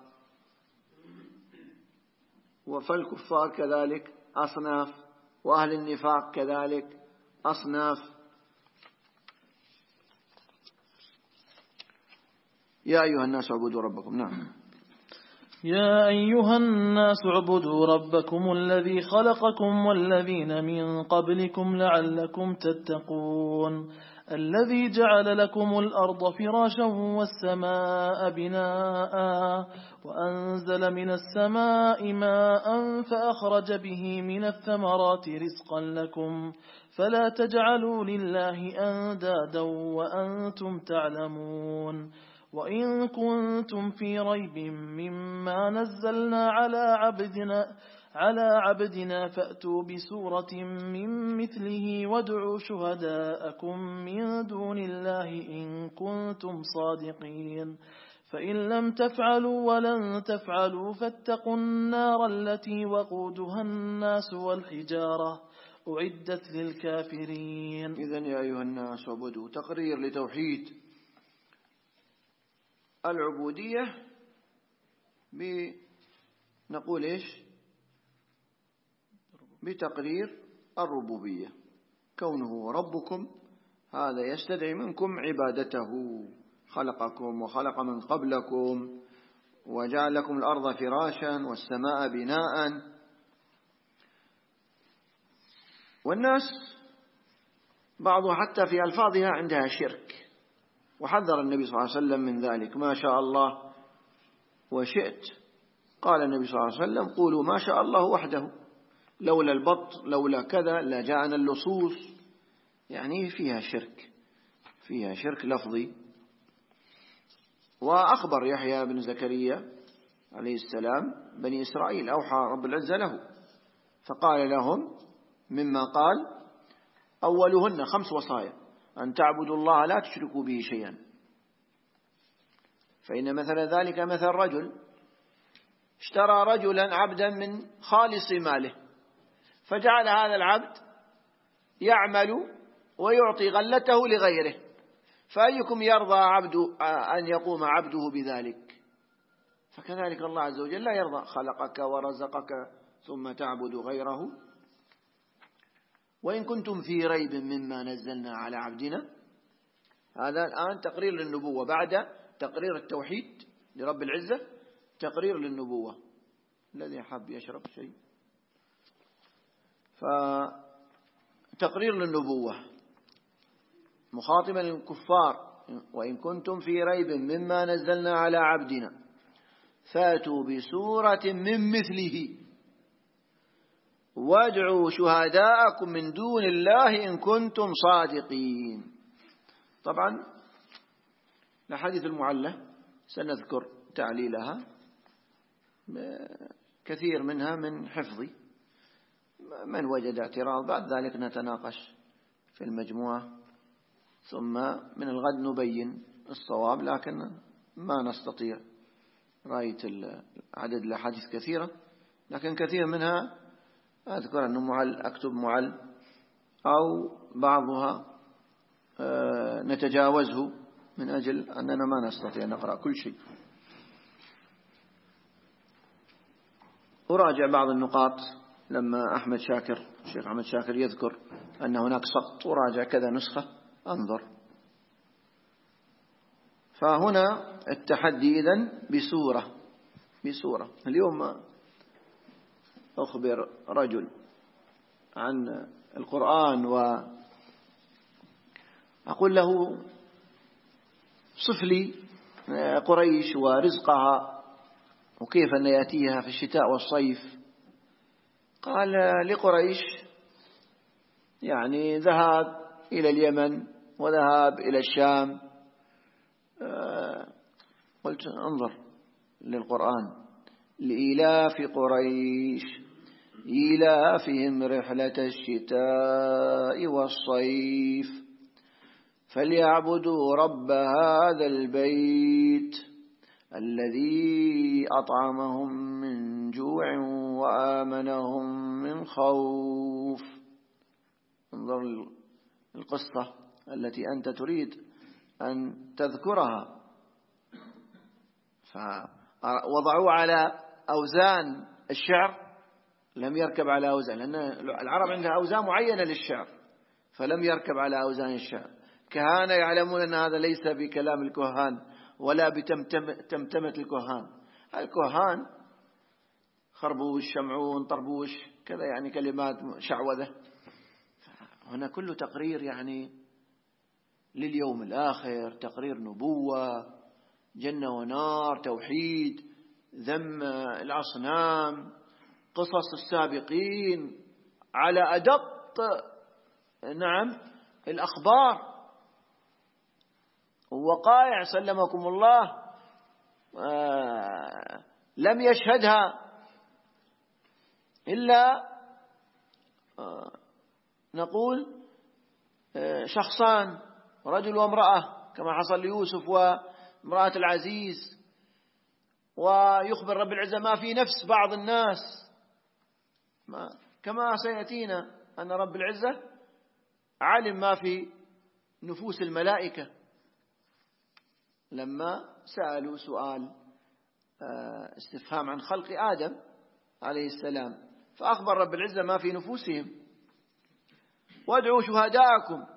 فالكفار كذلك أصناف، وأهل النفاق كذلك أصناف. يا أيها الناس اعبدوا ربكم. نعم. يا أيها الناس اعبدوا ربكم الذي خلقكم والذين من قبلكم لعلكم تتقون، الذي جعل لكم الأرض فراشا والسماء بناء وأنزل من السماء ماء فأخرج به من الثمرات رزقا لكم فلا تجعلوا لله أندادا وأنتم تعلمون. وإن كنتم في ريب مما نزلنا على عبدنا فأتوا بسورة من مثله وادعوا شهداءكم من دون الله إن كنتم صادقين، فإن لم تفعلوا ولن تفعلوا فاتقوا النار التي وقودها الناس والحجارة أعدت للكافرين. إذن يا أيها الناس اعبدوا تقرير لتوحيد العبودية، نقول إيش؟ بتقرير الربوبية، كونه ربكم هذا يستدعي منكم عبادته، خلقكم وخلق من قبلكم وجعل لكم الأرض فراشا والسماء بناء. والناس بعضها حتى في ألفاظها عندها شرك، وحذر النبي صلى الله عليه وسلم من ذلك. ما شاء الله وشئت، قال النبي صلى الله عليه وسلم قولوا ما شاء الله وحده، لولا البط لولا كذا لجاءنا اللصوص. يعني فيها شرك لفظي. وأخبر يحيى بن زكريا عليه السلام بني إسرائيل، أوحى رب العزة له فقال لهم مما قال أولهن 5 وصايا: أن تعبدوا الله لا تشركوا به شيئا، فإن مثل ذلك مثل رجل اشترى رجلا عبدا من خالص ماله، فجعل هذا العبد يعمل ويعطي غلته لغيره، فأيكم يرضى أن يقوم عبده بذلك؟ فكذلك الله عز وجل لا يرضى، خلقك ورزقك ثم تعبد غيره. وإن كنتم في ريب مما نزلنا على عبدنا، هذا الآن تقرير للنبوة بعد تقرير التوحيد لرب العزة، تقرير للنبوة. الذي حب يشرب شيء، فتقرير للنبوة مخاطبا للكفار: وإن كنتم في ريب مما نزلنا على عبدنا فاتوا بسورة من مثله. وادعوا شهداءكم من دون الله إن كنتم صادقين. طبعا الأحاديث المعلة سنذكر تعليلها، كثير منها من حفظي، من وجد اعتراض بعد ذلك نتناقش في المجموعة، ثم من الغد نبين الصواب، لكن ما نستطيع رأيت عدد الأحاديث كثيرة، لكن كثير منها أذكر أنه أكتب معل، أو بعضها نتجاوزه من أجل أننا ما نستطيع نقرأ كل شيء. أراجع بعض النقاط لما الشيخ أحمد شاكر يذكر أن هناك سقط، أراجع كذا نسخة أنظر. فهنا التحدي إذن بسورة. اليوم أخبر رجل عن القرآن وأقول له صف لي قريش ورزقها وكيف أن يأتيها في الشتاء والصيف. قال لقريش يعني ذهاب إلى اليمن وذهاب إلى الشام. قلت انظر للقرآن: لإيلاف قريش إيلافهم رحلة الشتاء والصيف فليعبدوا رب هذا البيت الذي أطعمهم من جوع وآمنهم من خوف. انظر القصة التي أنت تريد أن تذكرها. فوضعوا على أوزان الشعر، لم يركب على أوزان، لأن العرب عندها أوزان معينة للشعر، فلم يركب على أوزان الشعر. كهانة يعلمون أن هذا ليس بكلام الكهان ولا بتمتمة الكهان. الكهان خربوش، شمعون، طربوش، كذا يعني كلمات شعوذة. هنا كله تقرير يعني لليوم الآخر، تقرير نبوة، جنة ونار، توحيد، ذم الأصنام، قصص السابقين على أدق الأخبار، ووقائع سلمكم الله لم يشهدها إلا نقول شخصان، رجل وامرأة، كما حصل ليوسف وامرأة العزيز. ويخبر رب العزة ما في نفس بعض الناس، كما سيأتينا أن رب العزة علم ما في نفوس الملائكة لما سألوا سؤال استفهام عن خلق آدم عليه السلام، فأخبر رب العزة ما في نفوسهم. وادعوا شهداءكم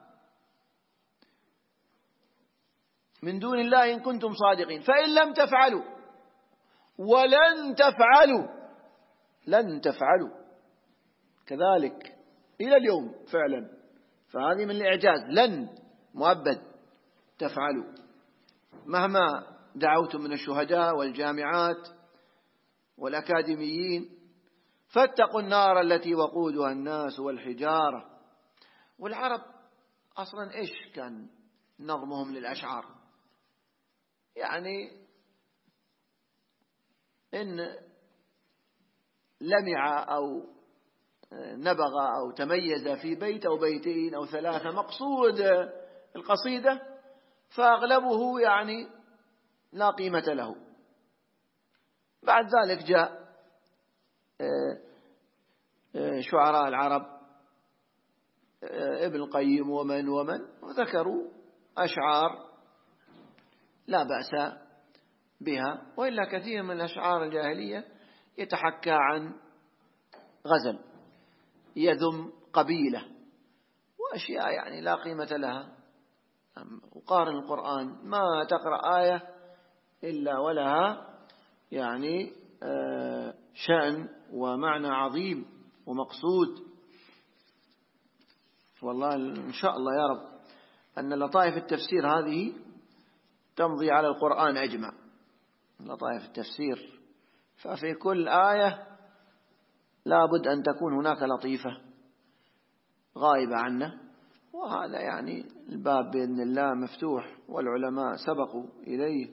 من دون الله إن كنتم صادقين فإن لم تفعلوا ولن تفعلوا كذلك إلى اليوم فعلا. فهذه من الإعجاز، لن مؤبد تفعلوا مهما دعوتم من الشهداء والجامعات والأكاديميين. فاتقوا النار التي وقودها الناس والحجارة. والعرب أصلا إيش كان نظمهم للأشعار؟ يعني إن لمع أو نبغ أو تميز في بيت أو بيتين أو ثلاثة مقصود القصيدة، فأغلبه يعني لا قيمة له. بعد ذلك جاء شعراء العرب ابن القيم ومن وذكروا أشعار لا بأس بها، وإلا كثير من الأشعار الجاهلية يتحكى عن غزل، يذم قبيلة، وأشياء يعني لا قيمة لها. وقارن القرآن، ما تقرأ آية إلا ولها يعني شأن ومعنى عظيم ومقصود. والله إن شاء الله يا رب أن لطائف التفسير هذه تمضي على القرآن أجمع. لطائف التفسير، ففي كل آية لابد أن تكون هناك لطيفة غائبة عنا، وهذا يعني الباب بإذن الله مفتوح، والعلماء سبقوا إليه،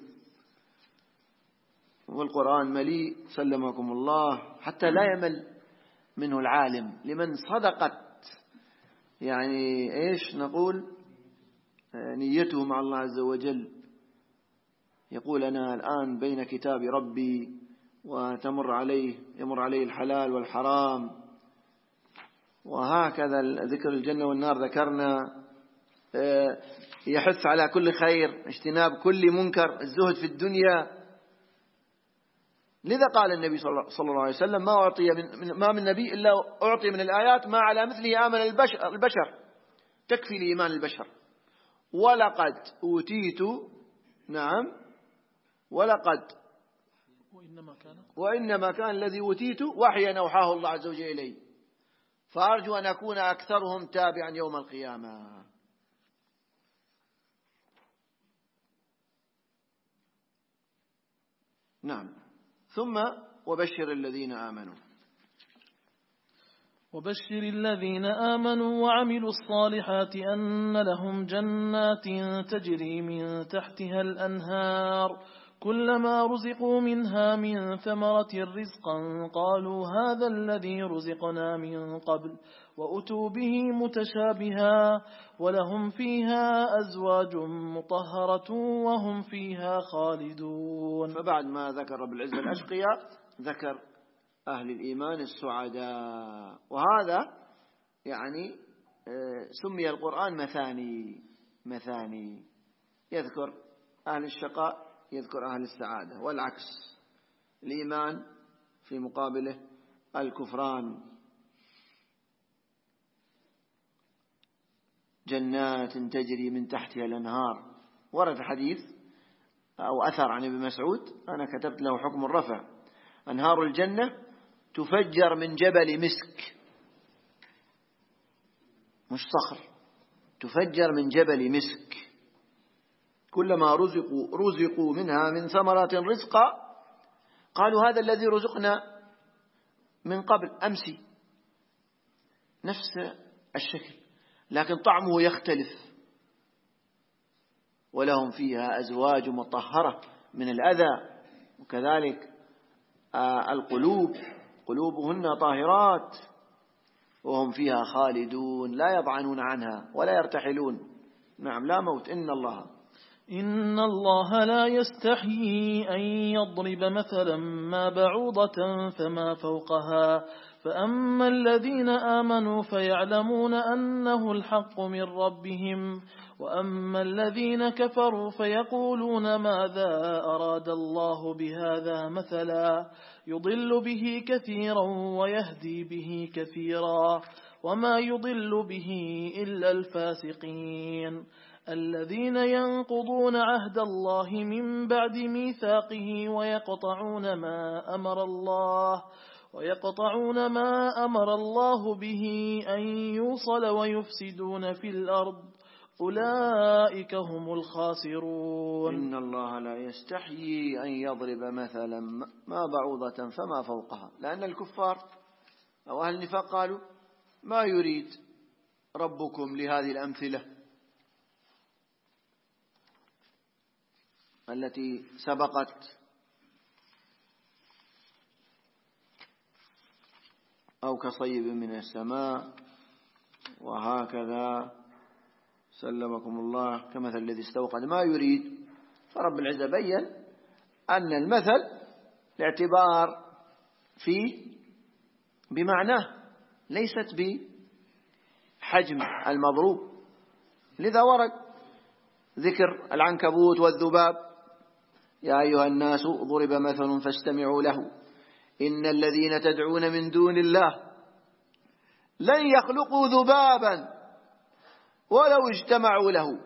والقرآن مليء سلمكم الله، حتى لا يمل منه العالم لمن صدقت يعني إيش نقول نيته مع الله عز وجل. يقول أنا الآن بين كتاب ربي ويمر عليه الحلال والحرام، وهكذا ذكر الجنة والنار ذكرنا، يحث على كل خير، اجتناب كل منكر، الزهد في الدنيا. لذا قال النبي صلى الله عليه وسلم ما من نبي إلا أعطي من الآيات ما على مثله آمن البشر، تكفي لإيمان البشر. ولقد أوتيت، نعم، وإنما كان الذي أوتيت وحيا أوحاه الله عز وجل إليه، فأرجو أن أكون أكثرهم تابعا يوم القيامة. نعم. ثم وبشر الذين آمنوا وعملوا الصالحات أن لهم جنات تجري من تحتها الأنهار كلما رزقوا منها من ثمرة رزقا قالوا هذا الذي رزقنا من قبل وأتوا به متشابها ولهم فيها أزواج مطهرة وهم فيها خالدون. فبعد ما ذكر رب العزة الأشقياء ذكر أهل الإيمان السعداء، وهذا يعني سمي القرآن مثاني، يذكر أهل الشقاء يذكر أهل السعادة، والعكس، الإيمان في مقابله الكفران. جنات تجري من تحتها الأنهار، ورد حديث أو أثر عن ابن مسعود، أنا كتبت له حكم الرفع: أنهار الجنة تفجر من جبل مسك، مش صخر، تفجر من جبل مسك، كلما رزقوا منها من ثمرات رزقا قالوا هذا الذي رزقنا من قبل أمسي، نفس الشكل لكن طعمه يختلف. ولهم فيها أزواج مطهرة من الأذى، وكذلك قلوبهن طاهرات وهم فيها خالدون لا يضعنون عنها ولا يرتحلون. نعم، لا موت. إن الله لا يستحيي أن يضرب مثلا ما بعوضة فما فوقها فأما الذين آمنوا فيعلمون أنه الحق من ربهم وأما الذين كفروا فيقولون ماذا أراد الله بهذا مثلا يضل به كثيرا ويهدي به كثيرا وما يضل به إلا الفاسقين الذين ينقضون عهد الله من بعد ميثاقه ويقطعون ما أمر الله به أن يوصل ويفسدون في الأرض أولئك هم الخاسرون. إن الله لا يستحيي أن يضرب مثلا ما بعوضة فما فوقها، لأن الكفار أو أهل النفاق قالوا ما يريد ربكم لهذه الأمثلة التي سبقت أو كصيب من السماء وهكذا سلمكم الله كمثل الذي استوقد ما يريد. فرب العزة بيّن أن المثل الاعتبار فيه بمعناه ليست بحجم المضروب، لذا ورد ذكر العنكبوت والذباب: يا أيها الناس ضرب مثل فاستمعوا له إن الذين تدعون من دون الله لن يخلقوا ذبابا ولو اجتمعوا له.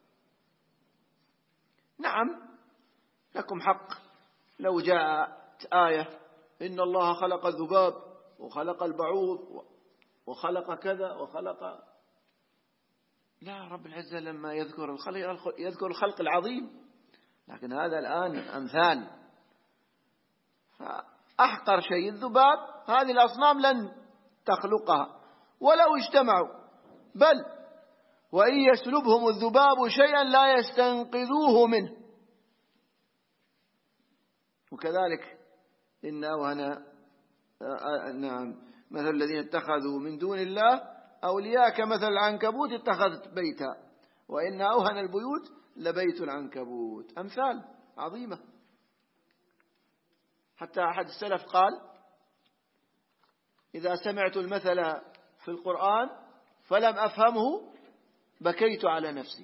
نعم، لكم حق لو جاءت آية إن الله خلق الذباب وخلق البعوض وخلق كذا وخلق، لا، رب العزة لما يذكر الخلق العظيم، لكن هذا الآن أمثال، فأحقر شيء الذباب هذه الأصنام لن تخلقها ولو اجتمعوا، بل وإن يسلبهم الذباب شيئا لا يستنقذوه منه. وكذلك إن أوهن مثل الذين اتخذوا من دون الله أولياء كمثل العنكبوت اتخذت بيتا وإن أوهن البيوت لبيت العنكبوت. أمثال عظيمة. حتى أحد السلف قال: إذا سمعت المثل في القرآن فلم أفهمه بكيت على نفسي،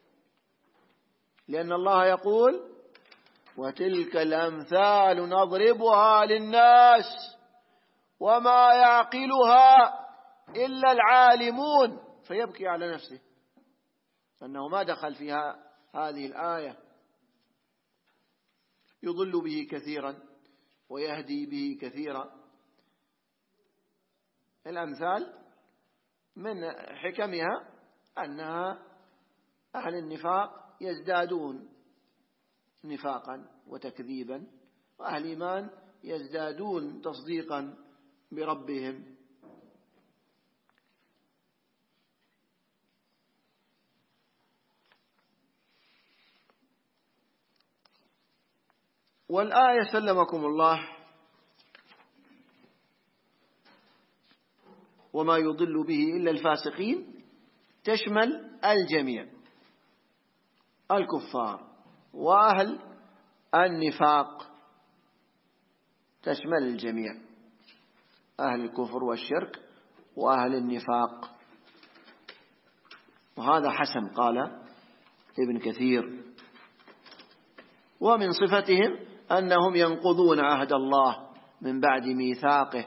لأن الله يقول: وتلك الأمثال نضربها للناس وما يعقلها إلا العالمون. فيبكي على نفسه أنه ما دخل فيها هذه الآية. يضل به كثيرا ويهدي به كثيرا. الأمثال من حكمها أنها أهل النفاق يزدادون نفاقا وتكذيبا، وأهل الإيمان يزدادون تصديقا بربهم. والآية سلمكم الله وما يضل به إلا الفاسقين تشمل الجميع، الكفار وأهل النفاق، تشمل الجميع، أهل الكفر والشرك وأهل النفاق. وهذا حسن قال ابن كثير. ومن صفتهم أنهم ينقضون عهد الله من بعد ميثاقه،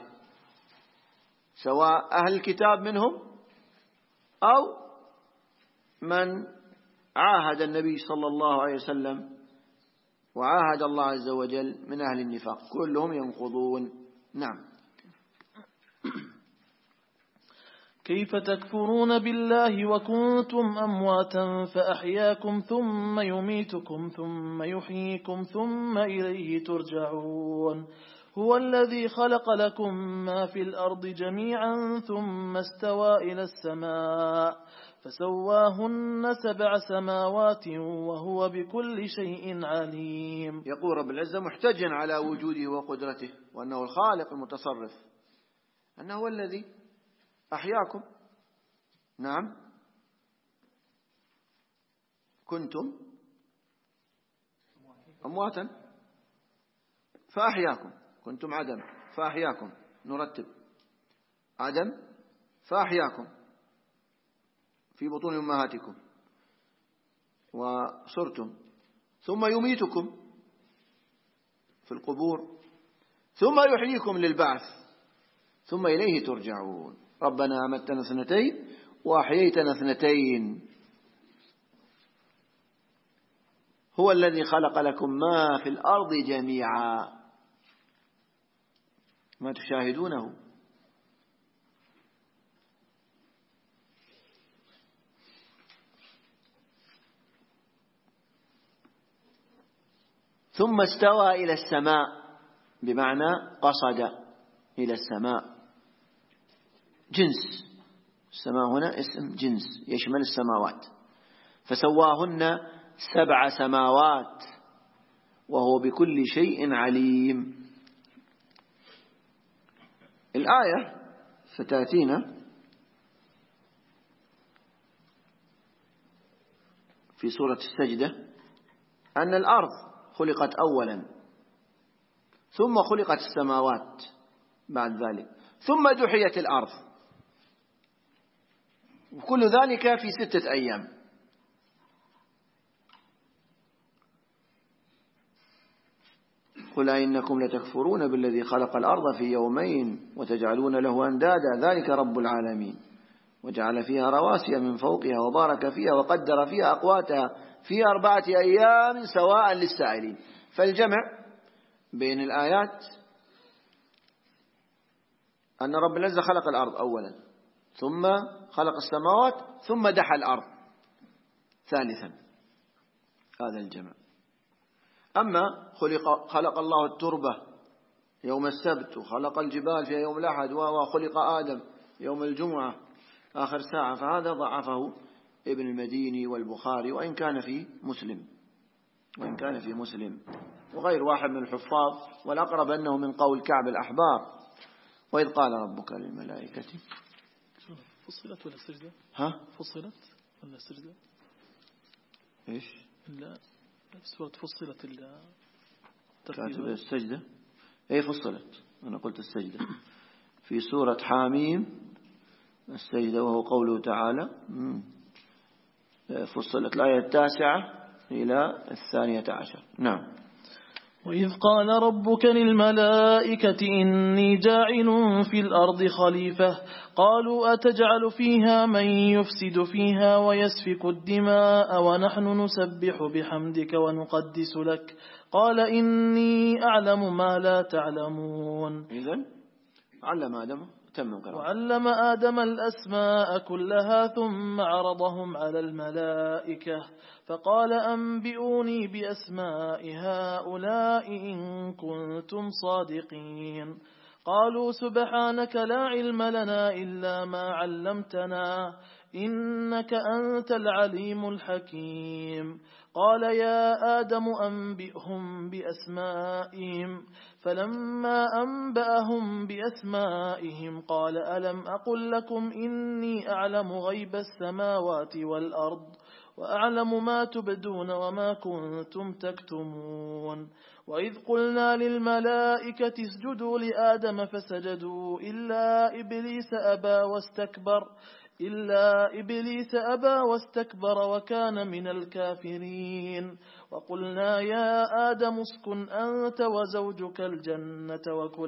سواء أهل الكتاب منهم أو من عاهد النبي صلى الله عليه وسلم وعاهد الله عز وجل من أهل النفاق، كلهم ينقضون. نعم. كيف تكفرون بالله وكنتم أمواتا فأحياكم ثم يميتكم ثم يحييكم ثم إليه ترجعون. هو الذي خلق لكم ما في الأرض جميعا ثم استوى إلى السماء فسواهن 7 سماوات وهو بكل شيء عليم. يقول رب العزة محتجا على وجوده وقدرته وأنه الخالق المتصرف، أنه هو الذي أحياكم. نعم، كنتم أمواتا فأحياكم، كنتم عدم فأحياكم، نرتب: عدم فأحياكم في بطون أمهاتكم وصرتم، ثم يميتكم في القبور، ثم يحييكم للبعث، ثم إليه ترجعون. ربنا أمتنا 2 وأحييتنا 2. هو الذي خلق لكم ما في الأرض جميعا، ما تشاهدونه. ثم استوى إلى السماء، بمعنى قصد إلى السماء، جنس. السماء هنا اسم جنس يشمل السماوات. فسواهن 7 سماوات وهو بكل شيء عليم. الآية ستأتينا في سورة السجدة أن الأرض خلقت أولا ثم خلقت السماوات بعد ذلك ثم دحيت الأرض، وكل ذلك في 6 أيام. قل أئنكم لتكفرون بالذي خلق الأرض في يومين وتجعلون له أندادا ذلك رب العالمين وجعل فيها رواسي من فوقها وبارك فيها وقدر فيها أقواتها في 4 أيام سواء للسائلين. فالجمع بين الآيات أن رب العزة خلق الأرض أولا ثم خلق السماوات ثم دحى الأرض ثالثا، هذا الجمع. أما خلق الله التربة يوم السبت، وخلق الجبال في يوم الأحد، وخلق آدم يوم الجمعة آخر ساعة، فهذا ضعفه ابن المديني والبخاري، وإن كان في مسلم وغير واحد من الحفاظ، والأقرب أنه من قول كعب الأحبار. وإذ قال ربك للملائكة فصلت ولا سجدة؟ فصلت ولا سجدة؟ إيش؟ لا، سورة فصلت كاتب السجدة. إيه فصلت، أنا قلت السجدة في سورة حاميم السجدة، وهو قوله تعالى فصلت الآية 9 إلى 12. نعم. وإذ قال ربك للملائكة إني جاعل في الأرض خليفة قالوا أتجعل فيها من يفسد فيها ويسفك الدماء ونحن نسبح بحمدك ونقدس لك قال إني أعلم ما لا تعلمون. إذن علم آدم وعلم آدم الأسماء كلها ثم عرضهم على الملائكة فقال أنبئوني بأسماء هؤلاء إن كنتم صادقين. قالوا سبحانك لا علم لنا إلا ما علمتنا إنك أنت العليم الحكيم. قال يا آدم أنبئهم بأسمائهم فلما أنبأهم بأسمائهم قال ألم أقل لكم إني أعلم غيب السماوات والأرض وأعلم ما تبدون وما كنتم تكتمون. وإذ قلنا للملائكة اسجدوا لآدم فسجدوا إلا إبليس أبى واستكبر وكان من الكافرين. وقلنا يا آدم اسكن أنت وزوجك الجنة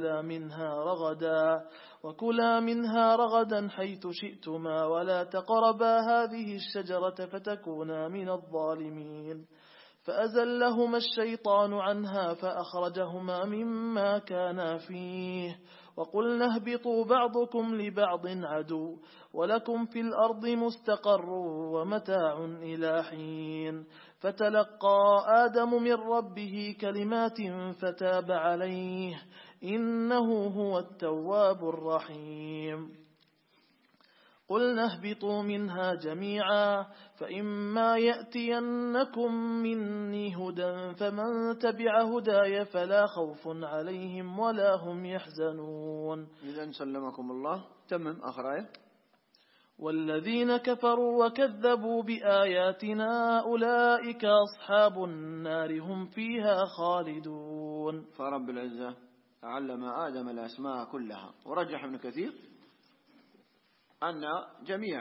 وكلا منها رغدا حيث شئتما ولا تقربا هذه الشجرة فتكونا من الظالمين. فأزلهما الشيطان عنها فأخرجهما مما كانا فيه وقلنا اهبطوا بعضكم لبعض عدو ولكم في الأرض مستقر ومتاع إلى حين. فتلقى آدم من ربه كلمات فتاب عليه إنه هو التواب الرحيم. قلنا اهبطوا منها جميعا فإما يأتينكم مني هدى فمن تبع هداي فلا خوف عليهم ولا هم يحزنون. إذن سلمكم الله. تمم آخر آية. والذين كفروا وكذبوا بآياتنا أولئك أصحاب النار هم فيها خالدون. فرب العزة علم آدم الأسماء كلها. ورجح ابن كثير أن جميع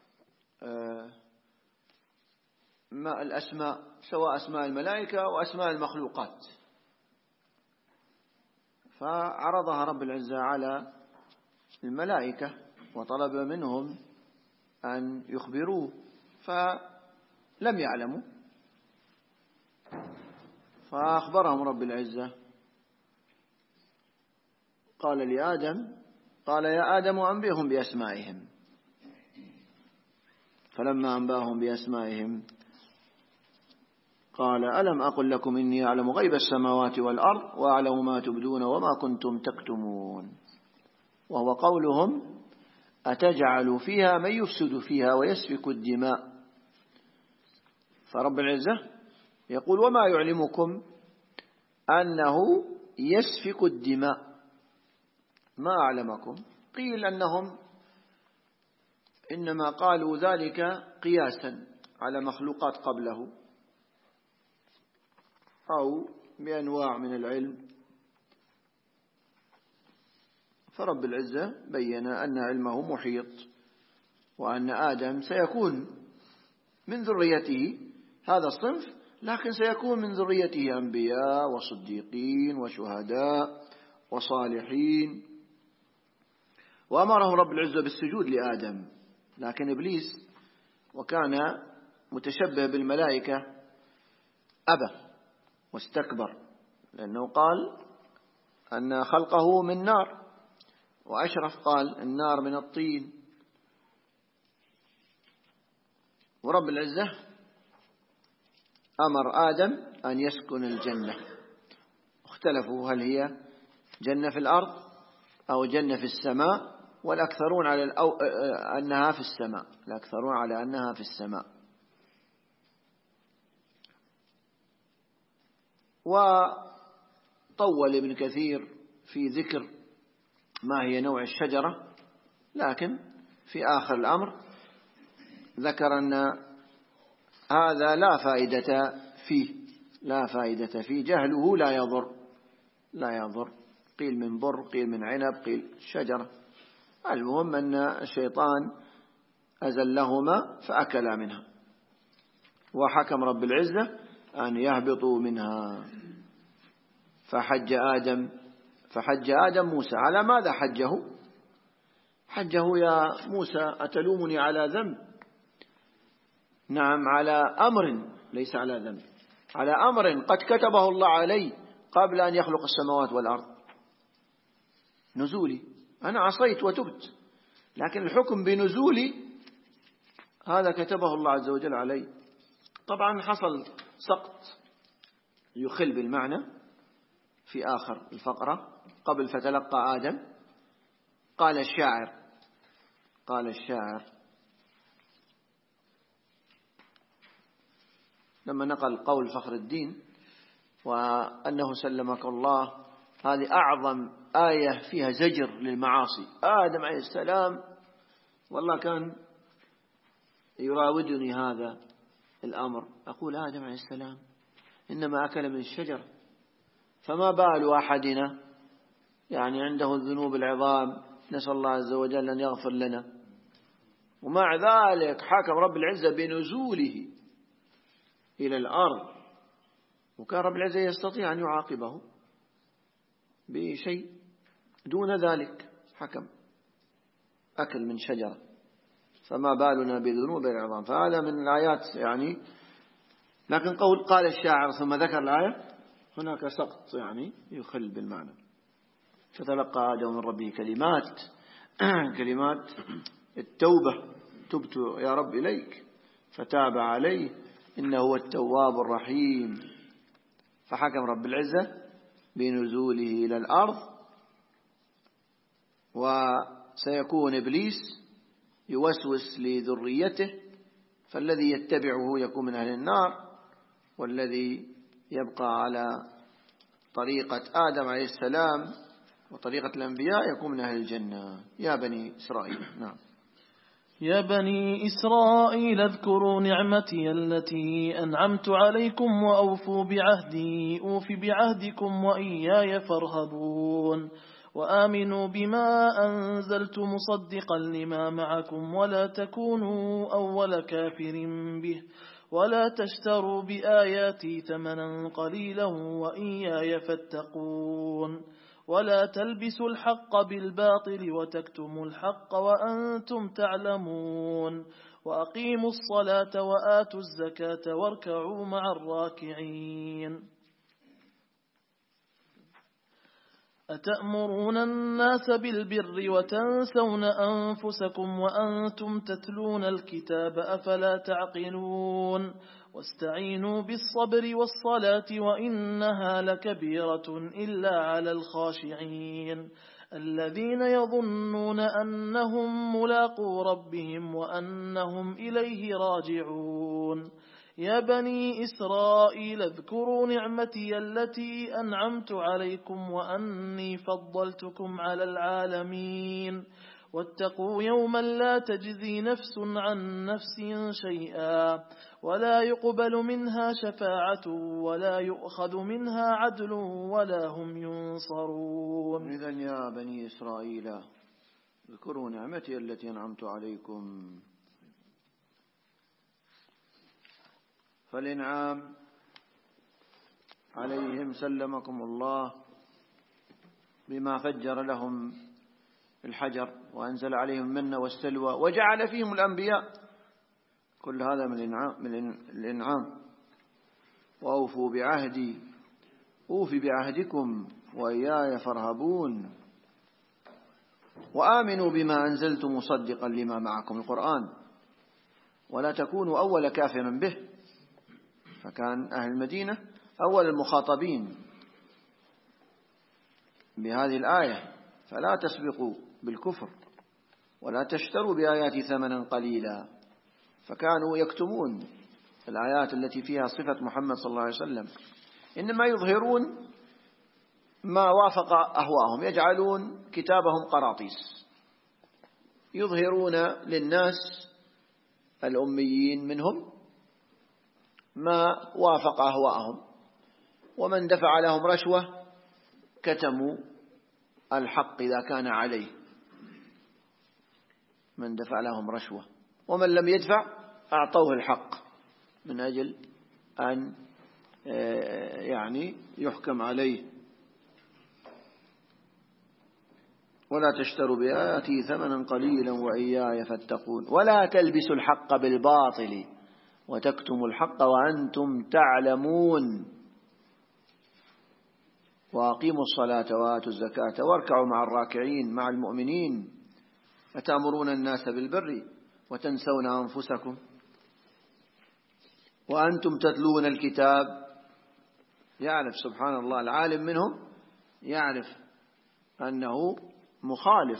ما الأسماء سواء أسماء الملائكة وأسماء المخلوقات، فعرضها رب العزة على الملائكة وطلب منهم أن يخبروه فلم يعلموا، فأخبرهم رب العزة قال يا آدم أنبئهم بأسمائهم. فلما أنبأهم بأسمائهم قال ألم أقل لكم إني أعلم غيب السماوات والأرض وأعلم ما تبدون وما كنتم تكتمون. وهو قولهم أتجعل فيها من يفسد فيها ويسفك الدماء. فرب العزة يقول وما يعلمكم أنه يسفك الدماء، ما أعلمكم. قيل أنهم إنما قالوا ذلك قياسا على مخلوقات قبله أو بأنواع من العلم. فرب العزة بين أن علمه محيط، وأن آدم سيكون من ذريته هذا الصنف، لكن سيكون من ذريته أنبياء وصديقين وشهداء وصالحين. وأمره رب العزة بالسجود لآدم، لكن إبليس وكان متشبه بالملائكة أبى واستكبر، لأنه قال أن خلقه من نار، وأشرف قال النار من الطين. ورب العزة أمر آدم أن يسكن الجنة. اختلفوا هل هي جنة في الأرض أو جنة في السماء، والأكثرون على أنها في السماء، الأكثرون على أنها في السماء. وطول ابن كثير في ذكر ما هي نوع الشجرة، لكن في آخر الأمر ذكر أن هذا لا فائدة فيه، جهله لا يضر. قيل من بر، قيل من عنب، قيل شجرة، المهم أن الشيطان أزلهما فأكلا منها، وحكم رب العزة أن يهبطوا منها. فحج آدم موسى على ماذا حجه يا موسى أتلومني على ذنب؟ نعم، على أمر ليس على ذنب، على أمر قد كتبه الله علي قبل أن يخلق السماوات والأرض، نزولي. أنا عصيت وتبت، لكن الحكم بنزولي هذا كتبه الله عز وجل علي. طبعا حصل سقط يخل بالمعنى في آخر الفقرة قبل فتلقى آدم. قال الشاعر لما نقل قول فخر الدين وأنه سلمك الله، هذه أعظم آية فيها زجر للمعاصي. آدم عليه السلام والله كان يراودني هذا الأمر، أقول آدم عليه السلام إنما أكل من الشجر، فما بال أحدنا يعني عنده الذنوب العظام، نسأل الله عز وجل أن يغفر لنا، ومع ذلك حكم رب العزة بنزوله إلى الأرض، وكان رب العزة يستطيع أن يعاقبه بشيء دون ذلك، حكم أكل من شجرة، فما بالنا بذنوب العظام. فهذا من الآيات يعني. لكن قال الشاعر ثم ذكر الآية، هناك سقط يعني يخل بالمعنى. فتلقى آدم من ربه كلمات التوبة، تبت يا رب إليك فتاب عليه إنه هو التواب الرحيم. فحكم رب العزة بنزوله إلى الأرض، وسيكون إبليس يوسوس لذريته، فالذي يتبعه يكون من أهل النار، والذي يبقى على طريقة آدم عليه السلام وطريقة الأنبياء يكون من أهل الجنة. يا بني إسرائيل. نعم. يا بني إسرائيل اذكروا نعمتي التي أنعمت عليكم وأوفوا بعهدي أوف بعهدكم وإياي فارهبون. وآمنوا بما أنزلت مصدقا لما معكم ولا تكونوا أول كافر به ولا تشتروا بآياتي ثمنا قليلا وإياي فاتقون. ولا تلبسوا الحق بالباطل وتكتموا الحق وأنتم تعلمون. وأقيموا الصلاة وآتوا الزكاة واركعوا مع الراكعين. أتأمرون الناس بالبر وتنسون أنفسكم وأنتم تتلون الكتاب أفلا تعقلون. واستعينوا بالصبر والصلاة وإنها لكبيرة إلا على الخاشعين الذين يظنون أنهم ملاقو ربهم وأنهم إليه راجعون. يا بني إسرائيل اذكروا نعمتي التي أنعمت عليكم وأني فضلتكم على العالمين. واتقوا يوما لا تجزي نفس عن نفس شيئا ولا يقبل منها شفاعة ولا يؤخذ منها عدل ولا هم ينصرون. إذن يا بني إسرائيل اذكروا نعمتي التي أنعمت عليكم. فالإنعام عليهم سلمكم الله بما فجر لهم الحجر وأنزل عليهم المن والسلوى وجعل فيهم الأنبياء، كل هذا من الإنعام. وأوفوا بعهدي أوف بعهدكم وإياي فارهبون. وآمنوا بما أنزلت مصدقا لما معكم، القرآن، ولا تكونوا أول كافر به، فكان أهل المدينة أول المخاطبين. بهذه الآية: فلا تسبقوا بالكفر ولا تشتروا بآياتي ثمنا قليلا. فكانوا يكتمون الآيات التي فيها صفة محمد صلى الله عليه وسلم، إنما يظهرون ما وافق أهواءهم، يجعلون كتابهم قراطيس، يظهرون للناس الأميين منهم ما وافق أهواءهم، ومن دفع لهم رشوة كتموا الحق إذا كان عليه، من دفع لهم رشوة، ومن لم يدفع أعطوه الحق من أجل أن يعني يحكم عليه. ولا تشتروا بآياتي ثمنا قليلا وإياي فاتقون ولا تلبسوا الحق بالباطل وتكتموا الحق وأنتم تعلمون وأقيموا الصلاة وآتوا الزكاة واركعوا مع الراكعين مع المؤمنين أتأمرون الناس بالبر وتنسون أنفسكم وأنتم تتلون الكتاب. يعرف سبحان الله العالم منهم، يعرف أنه مخالف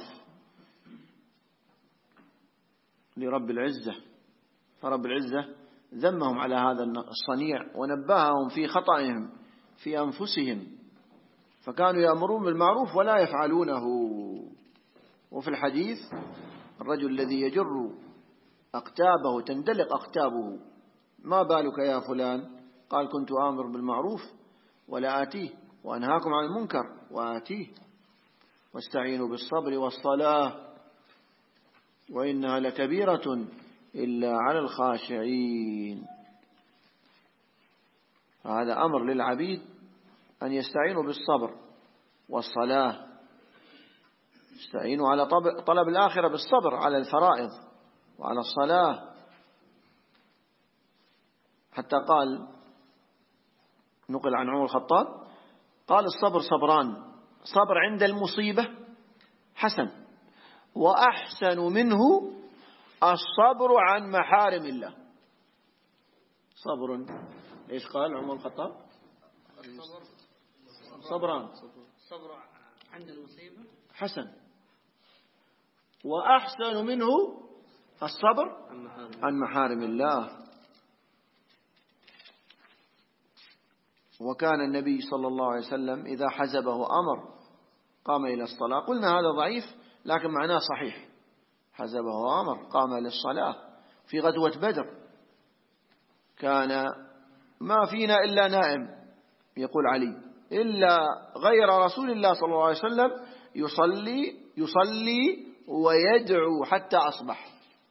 لرب العزة، فرب العزة ذمهم على هذا الصنيع ونبههم في خطأهم في أنفسهم، فكانوا يأمرون بالمعروف ولا يفعلونه. وفي الحديث: الرجل الذي يجر أقتابه تندلق أقتابه، ما بالك يا فلان؟ قال: كنت آمر بالمعروف ولا آتيه وأنهاكم عن المنكر وآتيه واستعينوا بالصبر والصلاة وإنها لكبيرة إلا على الخاشعين. هذا أمر للعبيد أن يستعينوا بالصبر والصلاة، يستعينوا على طلب الآخرة بالصبر على الفرائض وعلى الصلاة. حتى قال، نقل عن عمر الخطاب قال: الصبر صبران: صبر عند المصيبة حسن، وأحسن منه الصبر عن محارم الله. صبر إيش قال عمر الخطاب؟ صبران: صبر عند المصيبة حسن، وأحسن منه الصبر عن محارم الله. وكان النبي صلى الله عليه وسلم إذا حزبه أمر قام إلى الصلاة. قلنا هذا ضعيف لكن معناه صحيح، حزبه أمر قام للصلاة. في غزوة بدر كان ما فينا إلا نائم، يقول علي، إلا غير رسول الله صلى الله عليه وسلم يصلي ويدعو حتى أصبح،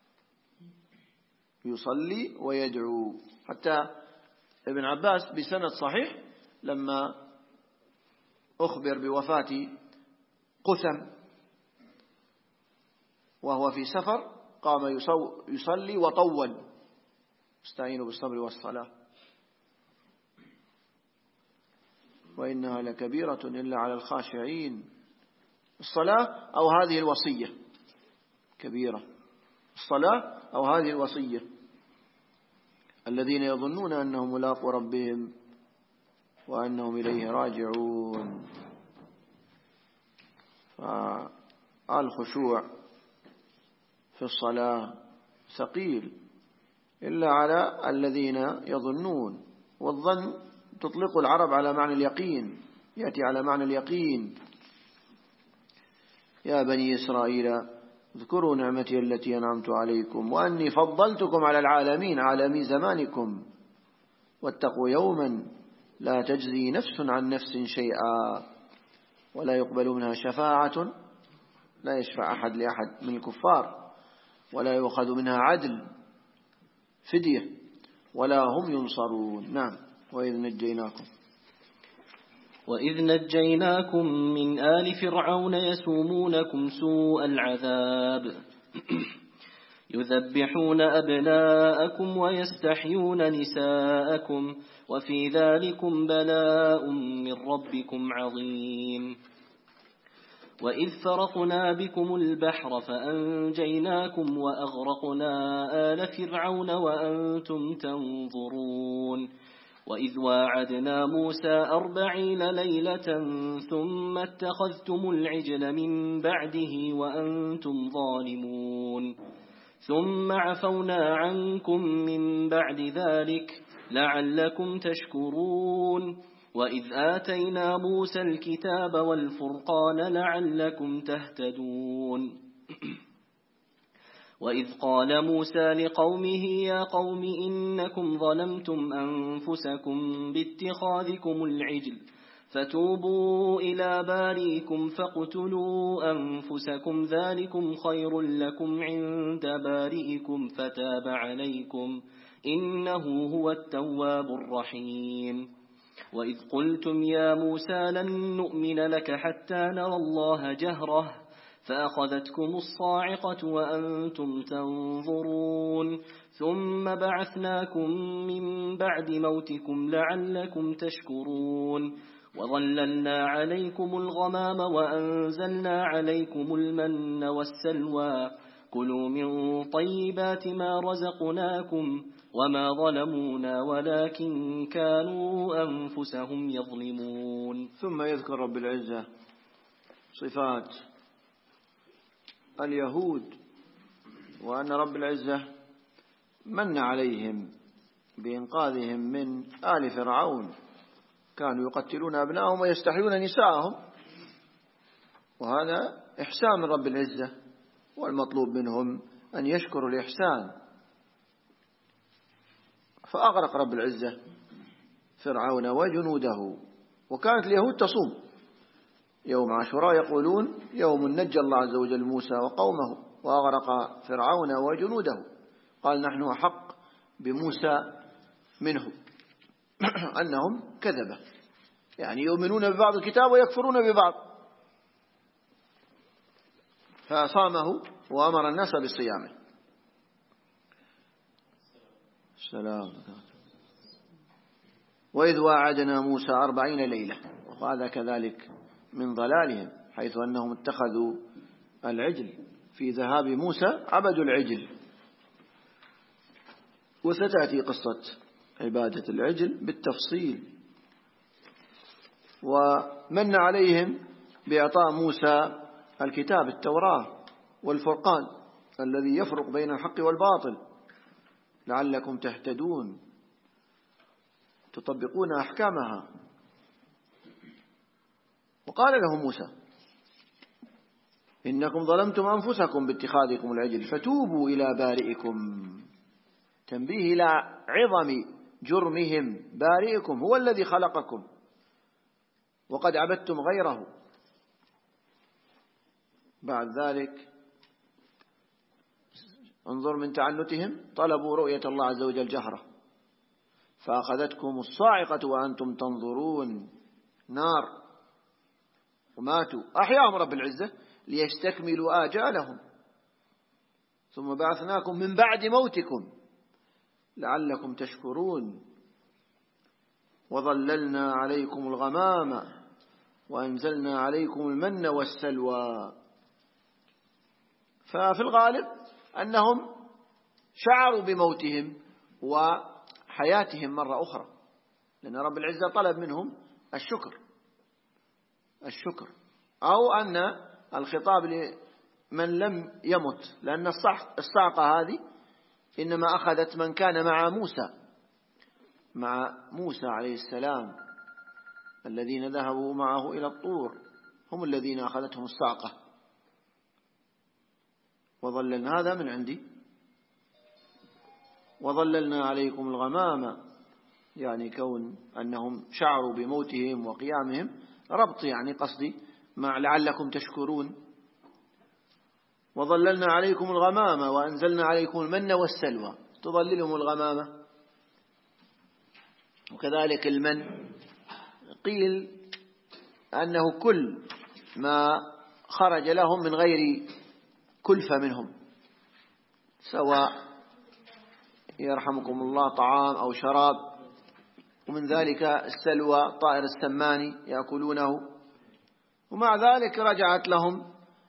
يصلي ويدعو. حتى ابن عباس بسند صحيح لما أخبر بوفاة قثم وهو في سفر قام يصلي وطول: استعينوا بالصبر والصلاة وإنها لكبيرة إلا على الخاشعين. الصلاة أو هذه الوصية كبيرة، الصلاة أو هذه الوصية: الذين يظنون أنهم ملاقو ربهم وأنهم إليه راجعون. فالخشوع في الصلاة ثقيل إلا على الذين يظنون، والظن تطلق العرب على معنى اليقين، يأتي على معنى اليقين. يا بني إسرائيل اذكروا نعمتي التي أنعمت عليكم وأني فضلتكم على العالمين، عالمي زمانكم، واتقوا يوما لا تجزي نفس عن نفس شيئا ولا يقبل منها شفاعة، لا يشفع أحد لأحد من الكفار، ولا يؤخذ منها عدل فدية ولا هم ينصرون. نعم. وإذ نجيناكم من آل فرعون يسومونكم سوء العذاب يذبحون أبناءكم ويستحيون نساءكم وفي ذلكم بلاء من ربكم عظيم. وإذ فرقنا بكم البحر فأنجيناكم وأغرقنا آل فرعون وأنتم تنظرون وإذ واعدنا موسى 40 ليلة ثم اتخذتم العجل من بعده وأنتم ظالمون ثم عفونا عنكم من بعد ذلك لعلكم تشكرون وإذ آتينا موسى الكتاب والفرقان لعلكم تهتدون وإذ قال موسى لقومه يا قوم إنكم ظلمتم أنفسكم باتخاذكم العجل فتوبوا إلى بارئكم فاقتلوا أنفسكم ذلكم خير لكم عند بارئكم فتاب عليكم إنه هو التواب الرحيم وإذ قلتم يا موسى لن نؤمن لك حتى نرى الله جهرة فأخذتكم الصاعقة وأنتم تنظرون ثم بعثناكم من بعد موتكم لعلكم تشكرون وظللنا عليكم الغمام وأنزلنا عليكم المن والسلوى كلوا من طيبات ما رزقناكم وما ظلمونا ولكن كانوا أنفسهم يظلمون. ثم يذكر رب العزة صفات اليهود وأن رب العزة من عليهم بإنقاذهم من آل فرعون، كانوا يقتلون أبنائهم ويستحيون نساءهم، وهذا إحسان من رب العزة، والمطلوب منهم أن يشكروا الإحسان. فأغرق رب العزة فرعون وجنوده. وكانت اليهود تصوم يوم عاشوراء، يقولون يوم نجى الله عز وجل موسى وقومه وأغرق فرعون وجنوده، قال نحن أحق بموسى منه أنهم كذبة، يعني يؤمنون ببعض الكتاب ويكفرون ببعض. فصامه وأمر الناس بصيامه. السلام. وإذ واعدنا موسى 40 ليلة، وهذا كذلك من ضلالهم، حيث أنهم اتخذوا العجل في ذهاب موسى، عبدوا العجل. وستأتي قصة عبادة العجل بالتفصيل. ومن عليهم بإعطاء موسى الكتاب التوراة والفرقان الذي يفرق بين الحق والباطل لعلكم تهتدون، تطبقون أحكامها. وقال لهم موسى إنكم ظلمتم أنفسكم باتخاذكم العجل فتوبوا إلى بارئكم، تنبيه إلى عظم جرمهم. بارئكم هو الذي خلقكم وقد عبدتم غيره. بعد ذلك انظر من تعنتهم، طلبوا رؤية الله عز وجل جهرة فأخذتكم الصاعقة وأنتم تنظرون، نار، وماتوا. أحياهم رب العزة ليستكملوا آجالهم. ثم بعثناكم من بعد موتكم لعلكم تشكرون وظللنا عليكم الغمام وأنزلنا عليكم المن والسلوى. ففي الغالب أنهم شعروا بموتهم وحياتهم مرة أخرى، لأن رب العزة طلب منهم الشكر، أو أن الخطاب لمن لم يمت، لأن الصعقة هذه إنما أخذت من كان مع موسى عليه السلام، الذين ذهبوا معه إلى الطور هم الذين أخذتهم الصعقة. وظللنا، هذا من عندي، وظللنا عليكم الغمام، يعني كون أنهم شعروا بموتهم وقيامهم، ربط يعني قصدي مع لعلكم تشكرون. وظللنا عليكم الغمام وأنزلنا عليكم المن والسلوى، تظللهم الغمامة وكذلك المن. قيل أنه كل ما خرج لهم من غير كلفة منهم، سواء يرحمكم الله طعام أو شراب، ومن ذلك السلوى طائر السمان يأكلونه. ومع ذلك رجعت لهم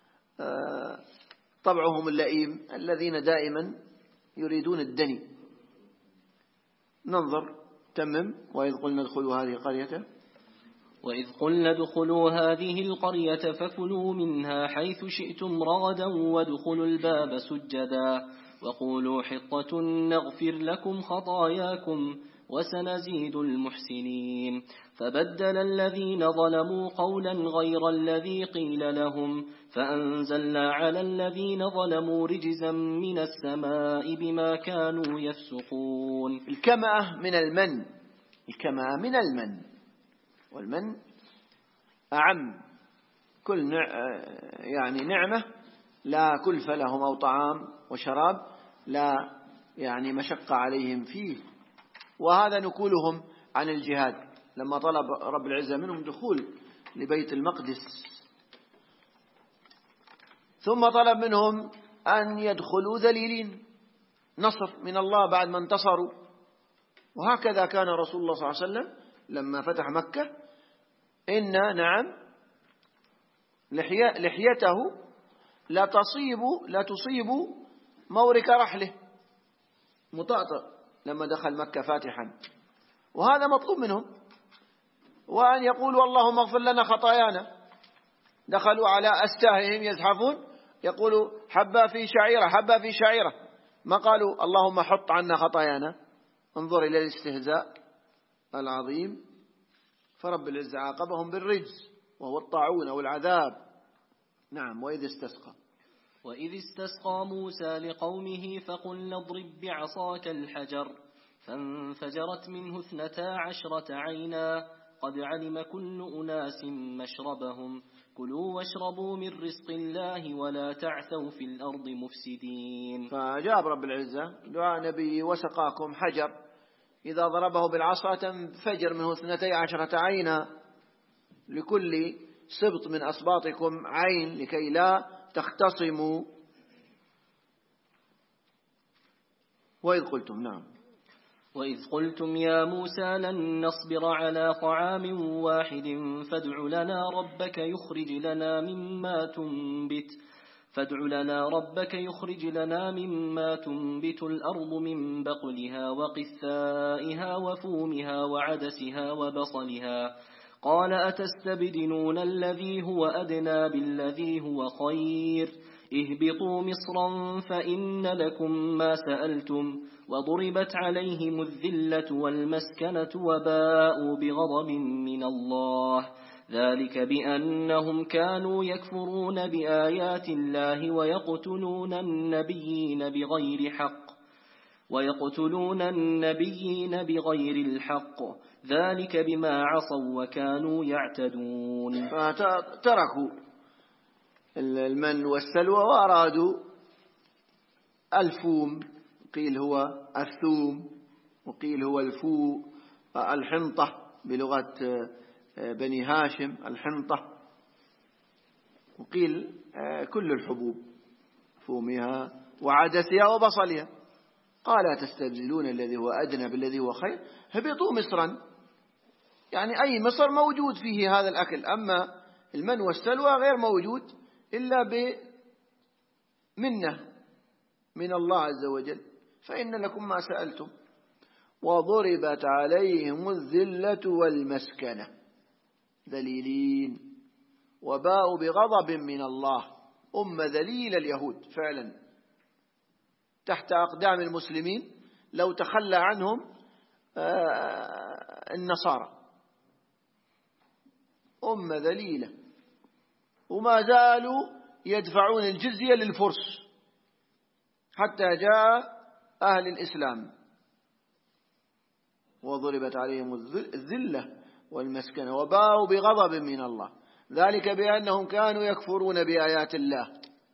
طبعهم اللئيم الذين دائما يريدون الدني. ننظر تمم. وإذ قلنا ادخلوا هذه القرية وإذ قلنا ادخلوا هذه القرية فكلوا منها حيث شئتم رغدا وادخلوا الباب سجدا وقولوا حطة نغفر لكم خطاياكم وسنزيد المحسنين فبدل الذين ظلموا قولا غير الذي قيل لهم فأنزلنا على الذين ظلموا رجزا من السماء بما كانوا يفسقون. الكمأة من المن، الكمأة من المن، والمن أعم، كل يعني نعمة لا كلف لهم أو طعام وشراب لا يعني مشقة عليهم فيه. وهذا نقولهم عن الجهاد لما طلب رب العزة منهم دخول لبيت المقدس، ثم طلب منهم أن يدخلوا ذليلين، نصر من الله بعد ما انتصروا. وهكذا كان رسول الله صلى الله عليه وسلم لما فتح مكة، إن نعم لحيته لا تصيب مورك رحله، مطاطئ لما دخل مكة فاتحا. وهذا مطلوب منهم. وأن يقولوا اللهم اغفر لنا خطايانا، دخلوا على أستاههم يزحفون يقولوا حبة في شعيرة حبة في شعيرة، ما قالوا اللهم حط عنا خطايانا. انظر إلى الاستهزاء العظيم. فرب العزة عاقبهم بالرجز وهو الطاعون أو العذاب. نعم. وإذ استسقى موسى لقومه فقلنا اضرب بعصاك الحجر فانفجرت منه 12 عينا قد علم كل أناس مشربهم كلوا واشربوا من رزق الله ولا تعثوا في الأرض مفسدين. فأجاب رب العزة دعاء نبي وسقاكم حجر، إذا ضربه بالعصا تنفجر منه 12 عينا، لكل سبط من أسباطكم عين لكي لا تختصموا. وإذ قلتم نعم. وإذ قلتم يا موسى لن نصبر على طعام واحد فادع لنا ربك يخرج لنا مما تنبت الأرض من بقلها وقثائها وفومها وعدسها وبصلها قال أتستبدلون الذي هو أدنى بالذي هو خير اهبطوا مصرا فإن لكم ما سألتم وضربت عليهم الذلة والمسكنة وباءوا بغضب من الله ذلك بأنهم كانوا يكفرون بآيات الله ويقتلون النبيين بغير الحق ذلك بما عصوا وكانوا يعتدون. فتركوا المن والسلوى وأرادوا الفوم، قيل هو الثوم وقيل هو الحنطة بلغة بني هاشم، الحنطة، وقيل كل الحبوب فومها وعدسها وبصلها. قال تستبدلون الذي هو أدنى بالذي هو خير هبطوا مصرا، يعني أي مصر موجود فيه هذا الأكل، أما المن والسلوى غير موجود إلا بمنة من الله عز وجل، فإن لكم ما سألتم وضربت عليهم الذلة والمسكنة، ذليلين وباءوا بغضب من الله. ذليل اليهود فعلا تحت أقدام المسلمين لو تخلى عنهم النصارى، ذليلة، وما زالوا يدفعون الجزية للفرس حتى جاء أهل الإسلام. وضربت عليهم الذلة والمسكنة وباءوا بغضب من الله ذلك بأنهم كانوا يكفرون بآيات الله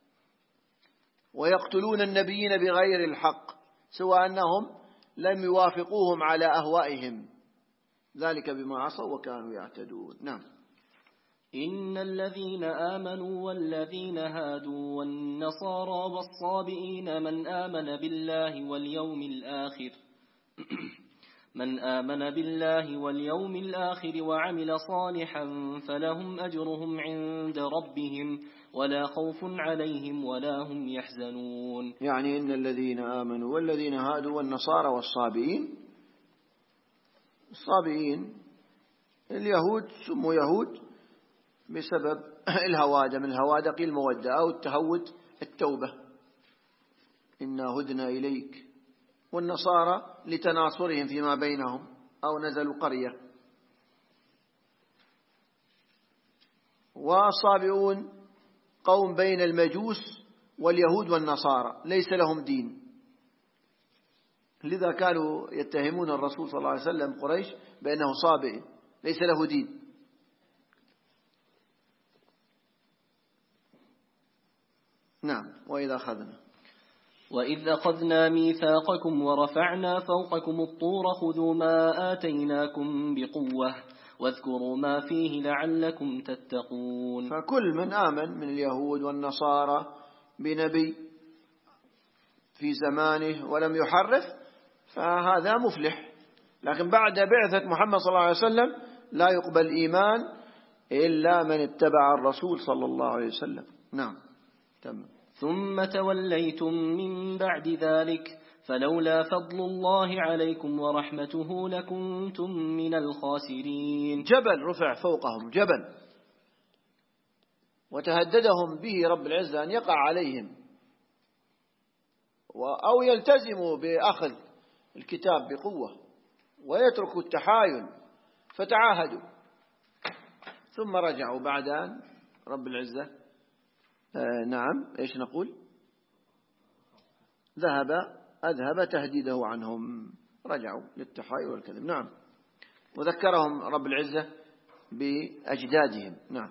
ويقتلون النبيين بغير الحق سوى أنهم لم يوافقوهم على أهوائهم ذلك بما عصوا وكانوا يعتدون. نعم. إن الذين آمنوا والذين هادوا والنصارى والصابئين من آمن بالله واليوم الآخر وعمل صالحا فلهم أجرهم عند ربهم ولا خوف عليهم ولا هم يحزنون. يعني إن الذين آمنوا والذين هادوا والنصارى والصابئين الصابئين اليهود سموا يهود بسبب الهوادة، من الهوادة قيل المودة أو التهود التوبة، إنا هدنا إليك. والنصارى لتناصرهم فيما بينهم أو نزلوا قرية. والصابئون قوم بين المجوس واليهود والنصارى ليس لهم دين، لذا كانوا يتهمون الرسول صلى الله عليه وسلم قريش بأنه صابئ ليس له دين. نعم. وإذ أخذنا ميثاقكم ورفعنا فوقكم الطور خذوا ما آتيناكم بقوة واذكروا ما فيه لعلكم تتقون. فكل من آمن من اليهود والنصارى بنبي في زمانه ولم يحرف فهذا مفلح، لكن بعد بعثة محمد صلى الله عليه وسلم لا يقبل إيمان إلا من اتبع الرسول صلى الله عليه وسلم. نعم. ثم توليتم من بعد ذلك فلولا فضل الله عليكم ورحمته لكنتم من الخاسرين. جبل رفع فوقهم، جبل، وتهددهم به رب العزة أن يقع عليهم أو يلتزموا بأخذ الكتاب بقوة ويتركوا التحايل، فتعاهدوا ثم رجعوا بعد أن رب العزة نعم إيش نقول أذهب تهديده عنهم، رجعوا للتحايل والكذب. نعم. وذكرهم رب العزة بأجدادهم. نعم.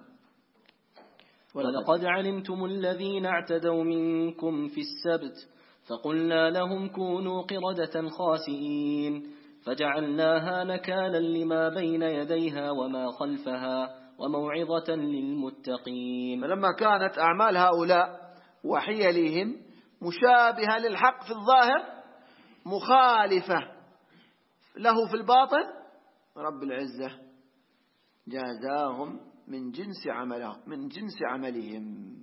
ولقد علمتم الذين اعتدوا منكم في السبت فقلنا لهم كونوا قردة خاسئين فجعلناها نكالا لما بين يديها وما خلفها وموعظة للمتقين. فلما كانت أعمال هؤلاء وحيلهم مشابهة للحق في الظاهر مخالفة له في الباطن، رب العزة جازاهم من جنس عملهم،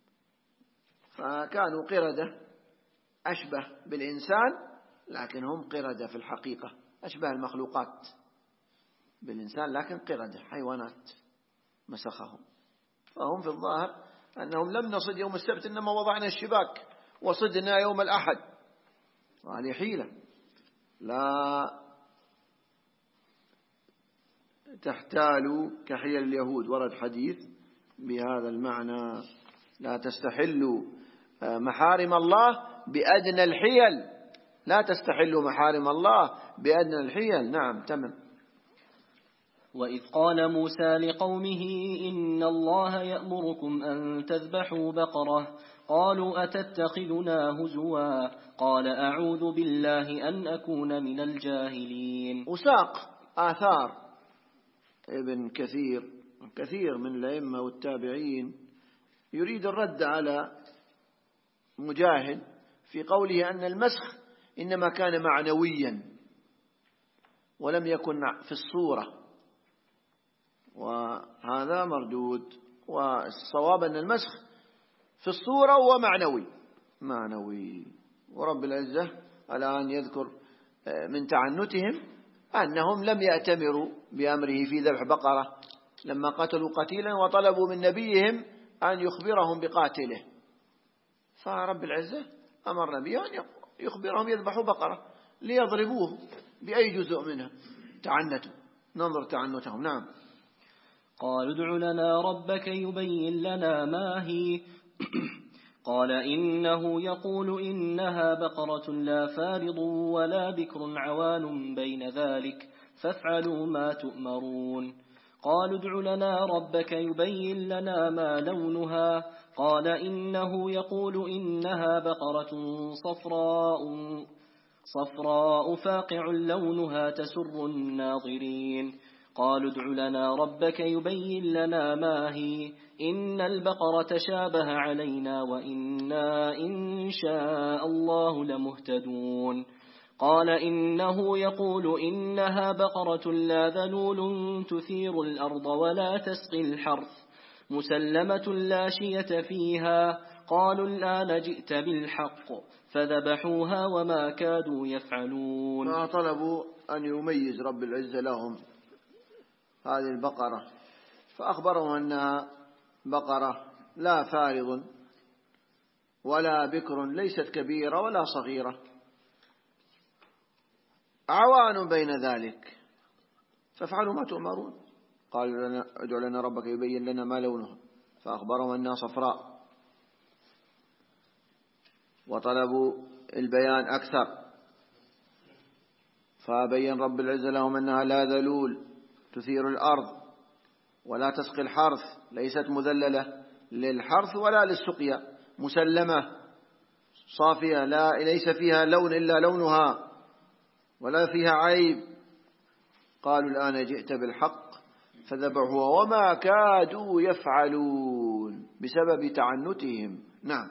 فكانوا قردة أشبه بالإنسان، لكن هم قردة في الحقيقة، أشبه المخلوقات بالإنسان لكن قردة حيوانات مسخهم. فهم في الظاهر أنهم لم نصد يوم السبت إنما وضعنا الشباك وصدنا يوم الأحد، وهذه حيلة لا تحتالوا كحيل اليهود. ورد حديث بهذا المعنى: لا تستحلوا محارم الله بأدنى الحيل، لا تستحلوا محارم الله بأدنى الحيل. نعم. تمام. وإذ قال موسى لقومه إن الله يأمركم أن تذبحوا بقرة قالوا أتتخذنا هزوا قال أعوذ بالله أن أكون من الجاهلين. وساق آثار ابن كثير من الأئمة والتابعين يريد الرد على مجاهد في قوله أن المسخ إنما كان معنويا ولم يكن في الصورة، وهذا مردود. والصواب أن المسخ في الصورة هو معنوي. ورب العزة الآن يذكر من تعنتهم أنهم لم يأتمروا بأمره في ذبح بقرة لما قتلوا قتيلا وطلبوا من نبيهم أن يخبرهم بقاتله، فرب العزة أمر نبيه أن يخبرهم يذبحوا بقرة ليضربوه بأي جزء منها. تعنتوا، ننظر تعنتهم. نعم. قالوا ادع لنا ربك يبين لنا ما هي قال إنه يقول إنها بقرة لا فارض ولا بكر عوان بين ذلك فافعلوا ما تؤمرون. قالوا ادع لنا ربك يبين لنا ما لونها قال إنه يقول إنها بقرة صفراء فاقع لونها تسر الناظرين. قالوا ادع لنا ربك يبين لنا ما هي إن البقرة شابه علينا وإنا إن شاء الله لمهتدون. قال إنه يقول إنها بقرة لا ذلول تثير الأرض ولا تسقي الحرث مسلمة لا شية فيها قالوا الآن جئت بالحق فذبحوها وما كادوا يفعلون. فطلبوا أن يميز رب العزة لهم هذه البقرة، فأخبرهم أنها بقرة لا فارض ولا بكر، ليست كبيرة ولا صغيرة، عوان بين ذلك، فافعلوا ما تؤمرون. قالوا لنا ادع لنا ربك يبين لنا ما لونها، فأخبرهم أنها صفراء، وطلبوا البيان أكثر، فبين رب العزة لهم أنها لا ذلول تثير الأرض ولا تسقي الحرث، ليست مذللة للحرث ولا للسقيا، مسلمة صافية ليس فيها لون إلا لونها ولا فيها عيب. قالوا الآن جئت بالحق فذبحوها وما كادوا يفعلون بسبب تعنتهم. نعم.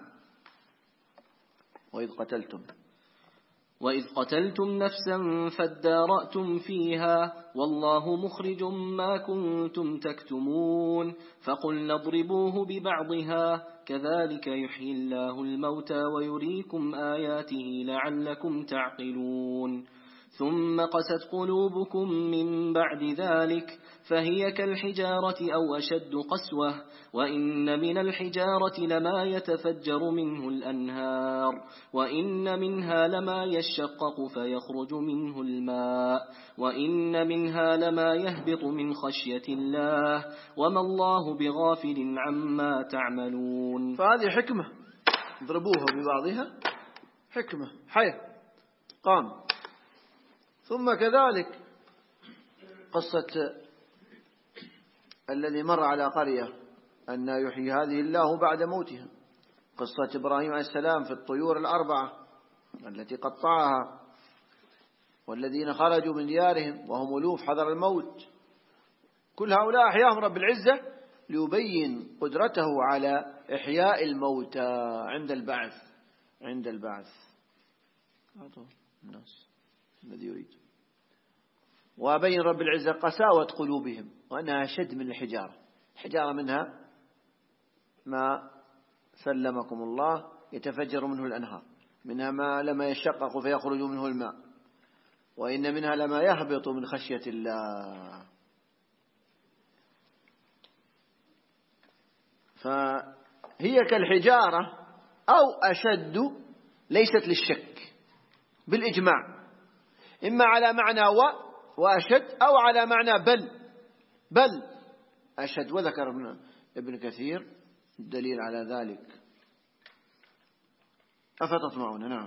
وإذ قتلتم نفسا فادارأتم فيها والله مخرج ما كنتم تكتمون فقلنا اضربوه ببعضها كذلك يحيي الله الموتى ويريكم آياته لعلكم تعقلون. ثم قست قلوبكم من بعد ذلك فهي كالحجارة أو أشد قسوة وإن من الحجارة لما يتفجر منه الأنهار وإن منها لما يشقق فيخرج منه الماء وإن منها لما يهبط من خشية الله وما الله بغافل عما تعملون. فهذه حكمة، اضربوها ببعضها، حكمة حي قام. ثم كذلك قصة الذي مر على قرية أن يحيي هذه الله بعد موتها، قصة إبراهيم عليه السلام في الطيور الأربعة التي قطعها، والذين خرجوا من ديارهم وهم ألوف حذر الموت، كل هؤلاء أحياهم رب العزة ليبين قدرته على إحياء الموتى عند البعث. الناس الذي يريد. وبين رب العزة قساوة قلوبهم وأنها أشد من الحجارة منها ما سلمكم الله يتفجر منه الأنهار، منها ما لما يشقق فيخرج منه الماء، وإن منها لما يهبط من خشية الله. فهي كالحجارة أو أشد، ليست للشك بالإجماع، إما على معنى وأشد أو على معنى بل أشد. وذكر ابن كثير الدليل على ذلك. أفتطمعون نعم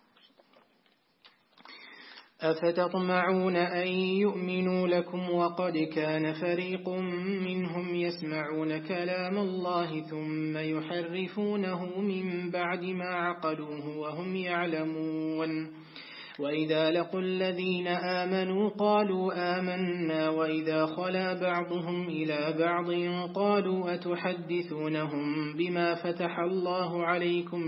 أفتطمعون أن يؤمنوا لكم وقد كان فريق منهم يسمعون كلام الله ثم يحرفونه من بعد ما عقلوه وهم يعلمون. وإذا لقوا الذين آمنوا قالوا آمنا وإذا خلا بعضهم إلى بعض قالوا أتحدثونهم بما فتح الله عليكم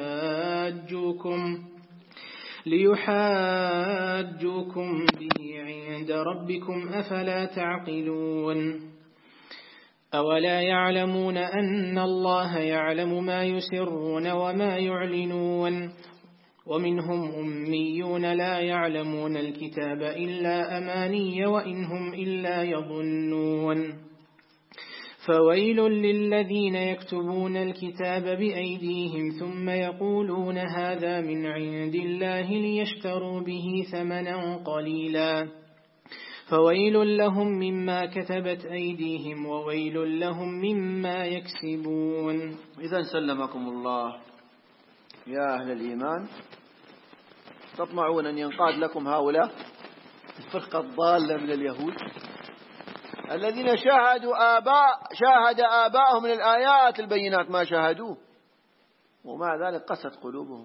ليحاجوكم به عند ربكم أفلا تعقلون. أولا يعلمون أن الله يعلم ما يسرون وما يعلنون. ومنهم أميون لا يعلمون الكتاب إلا أماني وإنهم إلا يظنون. فويل للذين يكتبون الكتاب بأيديهم ثم يقولون هذا من عند الله ليشتروا به ثمنا قليلا فويل لهم مما كتبت أيديهم وويل لهم مما يكسبون. إذن سلمكم الله يا أهل الإيمان، تطمعون أن ينقاد لكم هؤلاء الفرقة الضالة من اليهود الذين شاهد آباءهم من الآيات البينات ما شاهدوه، ومع ذلك قست قلوبهم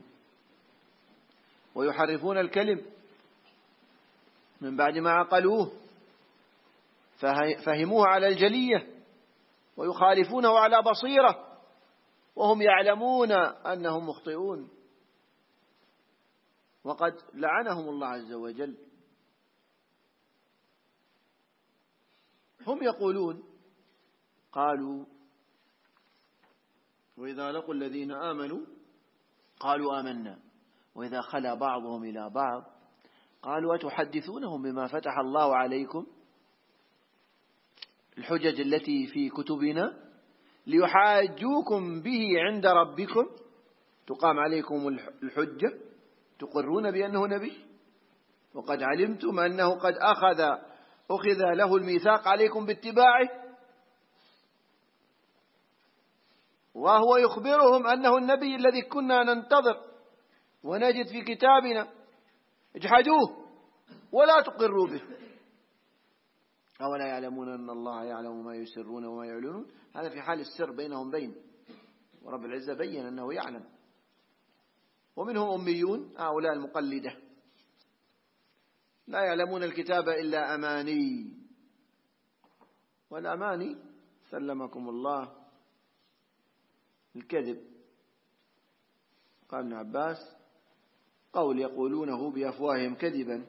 ويحرفون الكلم من بعد ما عقلوه، فهموه على الجلية ويخالفونه على بصيرة وهم يعلمون أنهم مخطئون، وقد لعنهم الله عز وجل. هم يقولون قالوا وإذا لقوا الذين آمنوا قالوا آمنا وإذا خلا بعضهم إلى بعض قالوا أتحدثونهم بما فتح الله عليكم، الحجج التي في كتبنا، ليحاجوكم به عند ربكم، تقام عليكم الحجة، تقرون بأنه نبي وقد علمتم أنه قد أخذ له الميثاق عليكم باتباعه، وهو يخبرهم أنه النبي الذي كنا ننتظر ونجد في كتابنا، اجحدوه ولا تقروا به. أولا يعلمون أن الله يعلم ما يسرون وما يعلنون، هذا في حال السر بينهم بين، ورب العزة بين أنه يعلم. ومنهم أميون، هؤلاء المقلدة لا يعلمون الكتاب إلا أماني، والأماني سلمكم الله الكذب. قال ابن عباس: قول يقولونه بأفواههم كذبا،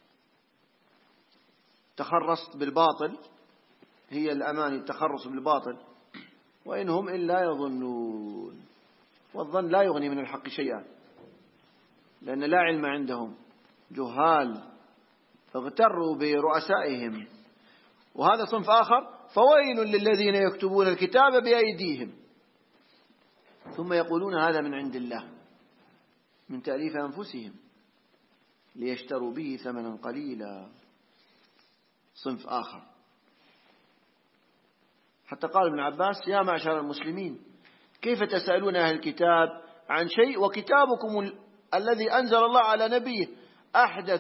تخرصت بالباطل، هي الأماني التخرص بالباطل، وإنهم إلا يظنون، والظن لا يغني من الحق شيئا، لأن لا علم عندهم، جهال اغتروا برؤسائهم. وهذا صنف آخر: فويل للذين يكتبون الكتاب بأيديهم ثم يقولون هذا من عند الله من تأليف أنفسهم ليشتروا به ثمنا قليلا. صنف آخر. حتى قال ابن عباس: يا معشر المسلمين، كيف تسألون أهل الكتاب عن شيء وكتابكم الذي أنزل الله على نبيه أحدث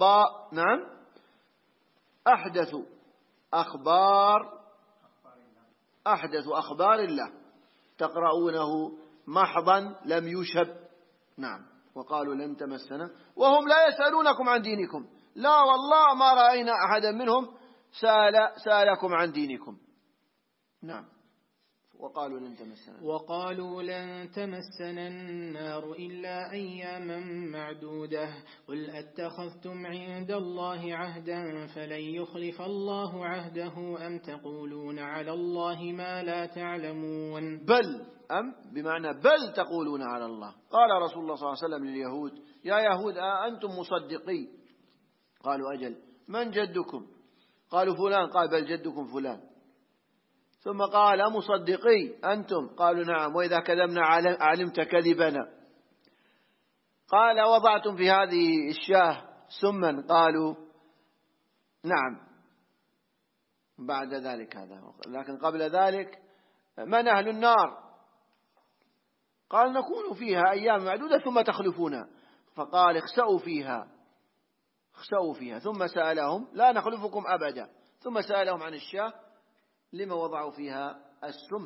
أخبار الله تقرؤونه محضا لم يشب. نعم. وقالوا لن تمسنا وهم لا يسألونكم عن دينكم، لا والله ما رأينا أحدا منهم سألكم عن دينكم. نعم. وقالوا لن تمسنا النار إلا أياما معدودة، قل أتخذتم عند الله عهدا فلن يخلف الله عهده أم تقولون على الله ما لا تعلمون. بمعنى بل تقولون على الله. قال رسول الله صلى الله عليه وسلم لليهود: يا يهود أنتم مصدقي؟ قالوا أجل. من جدكم؟ قالوا فلان. قال بل جدكم فلان. ثم قال: مصدقي أنتم؟ قالوا نعم. وإذا كذبنا علمت كذبنا. قال: وضعتم في هذه الشاه سما؟ قالوا نعم. بعد ذلك هذا، لكن قبل ذلك: من أهل النار؟ قال: نكون فيها أيام معدودة ثم تخلفون. فقال: اخسأوا فيها. ثم سألهم: لا نخلفكم أبدا. ثم سألهم عن الشاه: لما وضعوا فيها السم؟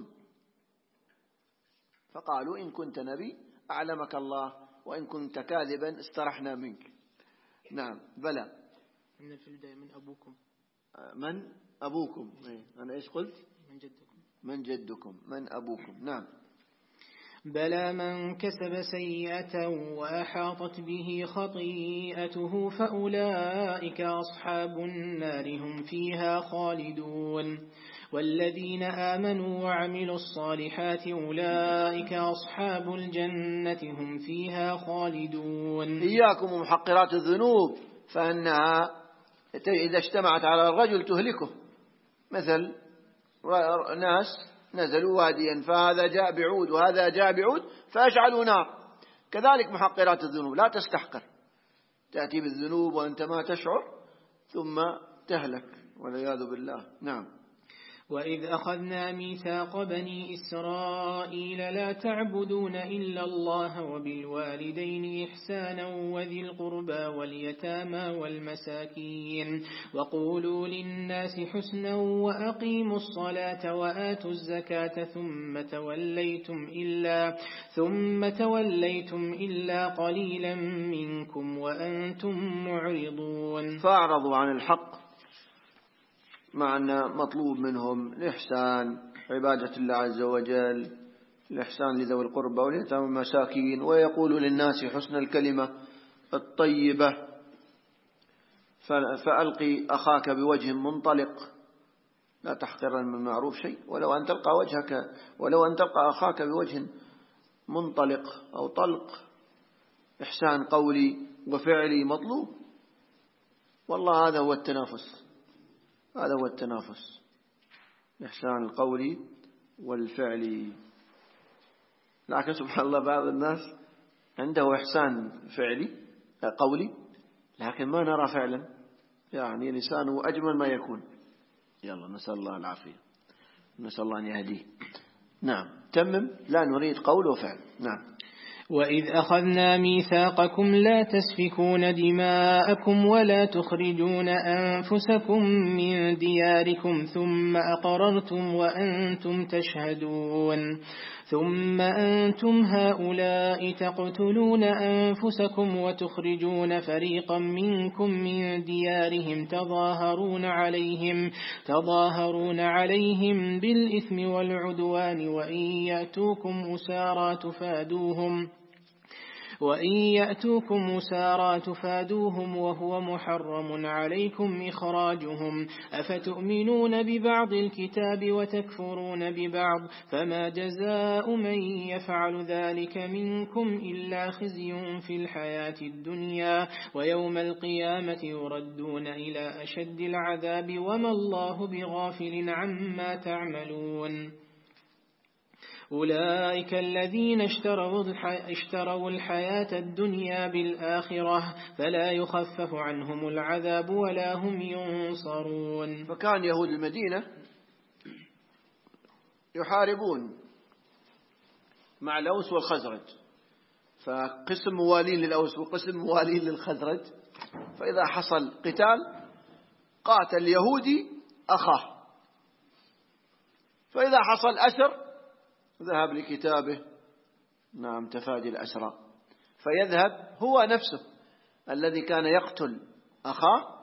فقالوا: إن كنت نبي أعلمك الله، وإن كنت كاذبا استرحنا منك. نعم. بلى. إن في البداية من أبوكم. من أبوكم؟ أنا إيش قلت؟ من جدكم. من أبوكم. نعم. بلى من كسب سيئة وأحاطت به خطيئته فأولئك أصحاب النار هم فيها خالدون. والذين آمنوا وعملوا الصالحات أولئك أصحاب الجنة هم فيها خالدون. إياكم ومحقرات الذنوب، فإنها إذا اجتمعت على الرجل تهلكه. مثل ناس نزلوا واديا فهذا جاء بعود وهذا جاء بعود فأشعلوا نار. كذلك محقرات الذنوب لا تستحقر، تأتي بالذنوب وأنت ما تشعر ثم تهلك والعياذ بالله. نعم. وإذ أخذنا ميثاق بني إسرائيل لا تعبدون إلا الله وبالوالدين إحسانا وذي القربى واليتامى والمساكين وقولوا للناس حسنا وأقيموا الصلاة وآتوا الزكاة ثم توليتم إلا قليلا منكم وأنتم معرضون. فأعرضوا عن الحق، مع أن مطلوب منهم الإحسان، عبادة الله عز وجل، الإحسان لذوي القربى واليتامى والمساكين، ويقول للناس حسن الكلمة الطيبة، فألقي أخاك بوجه منطلق، لا تحقرن من المعروف شيء، ولو أن تلقى أخاك بوجه منطلق أو طلق. إحسان قولي وفعلي مطلوب، والله هذا هو التنافس، إحسان القول والفعل. لكن سبحان الله بعض الناس عنده إحسان قولي لكن ما نرى فعلا، يعني لسانه أجمل ما يكون. يلا نسأل الله العافية، نسأل الله أن يهديه. نعم تمم، لا نريد قول وفعل. نعم. وإذ أخذنا ميثاقكم لا تسفكون دماءكم ولا تخرجون أنفسكم من دياركم ثم أقررتم وأنتم تشهدون. ثم أنتم هؤلاء تقتلون أنفسكم وتخرجون فريقا منكم من ديارهم تظاهرون عليهم بالإثم والعدوان وإن يأتوكم أسارى تفادوهم وهو محرم عليكم إخراجهم. أفتؤمنون ببعض الكتاب وتكفرون ببعض؟ فما جزاء من يفعل ذلك منكم إلا خزي في الحياة الدنيا ويوم القيامة يردون إلى أشد العذاب وما الله بغافل عما تعملون. أولئك الذين اشتروا الحياة الدنيا بالآخرة فلا يخفف عنهم العذاب ولا هم ينصرون. فكان يهود المدينة يحاربون مع الأوس والخزرج، فقسم موالين للأوس وقسم موالين للخزرج، فإذا حصل قتال قاتل اليهودي أخاه، فإذا حصل أسر ذهب لكتابه نعم تفادي الأسرى، فيذهب هو نفسه الذي كان يقتل أخاه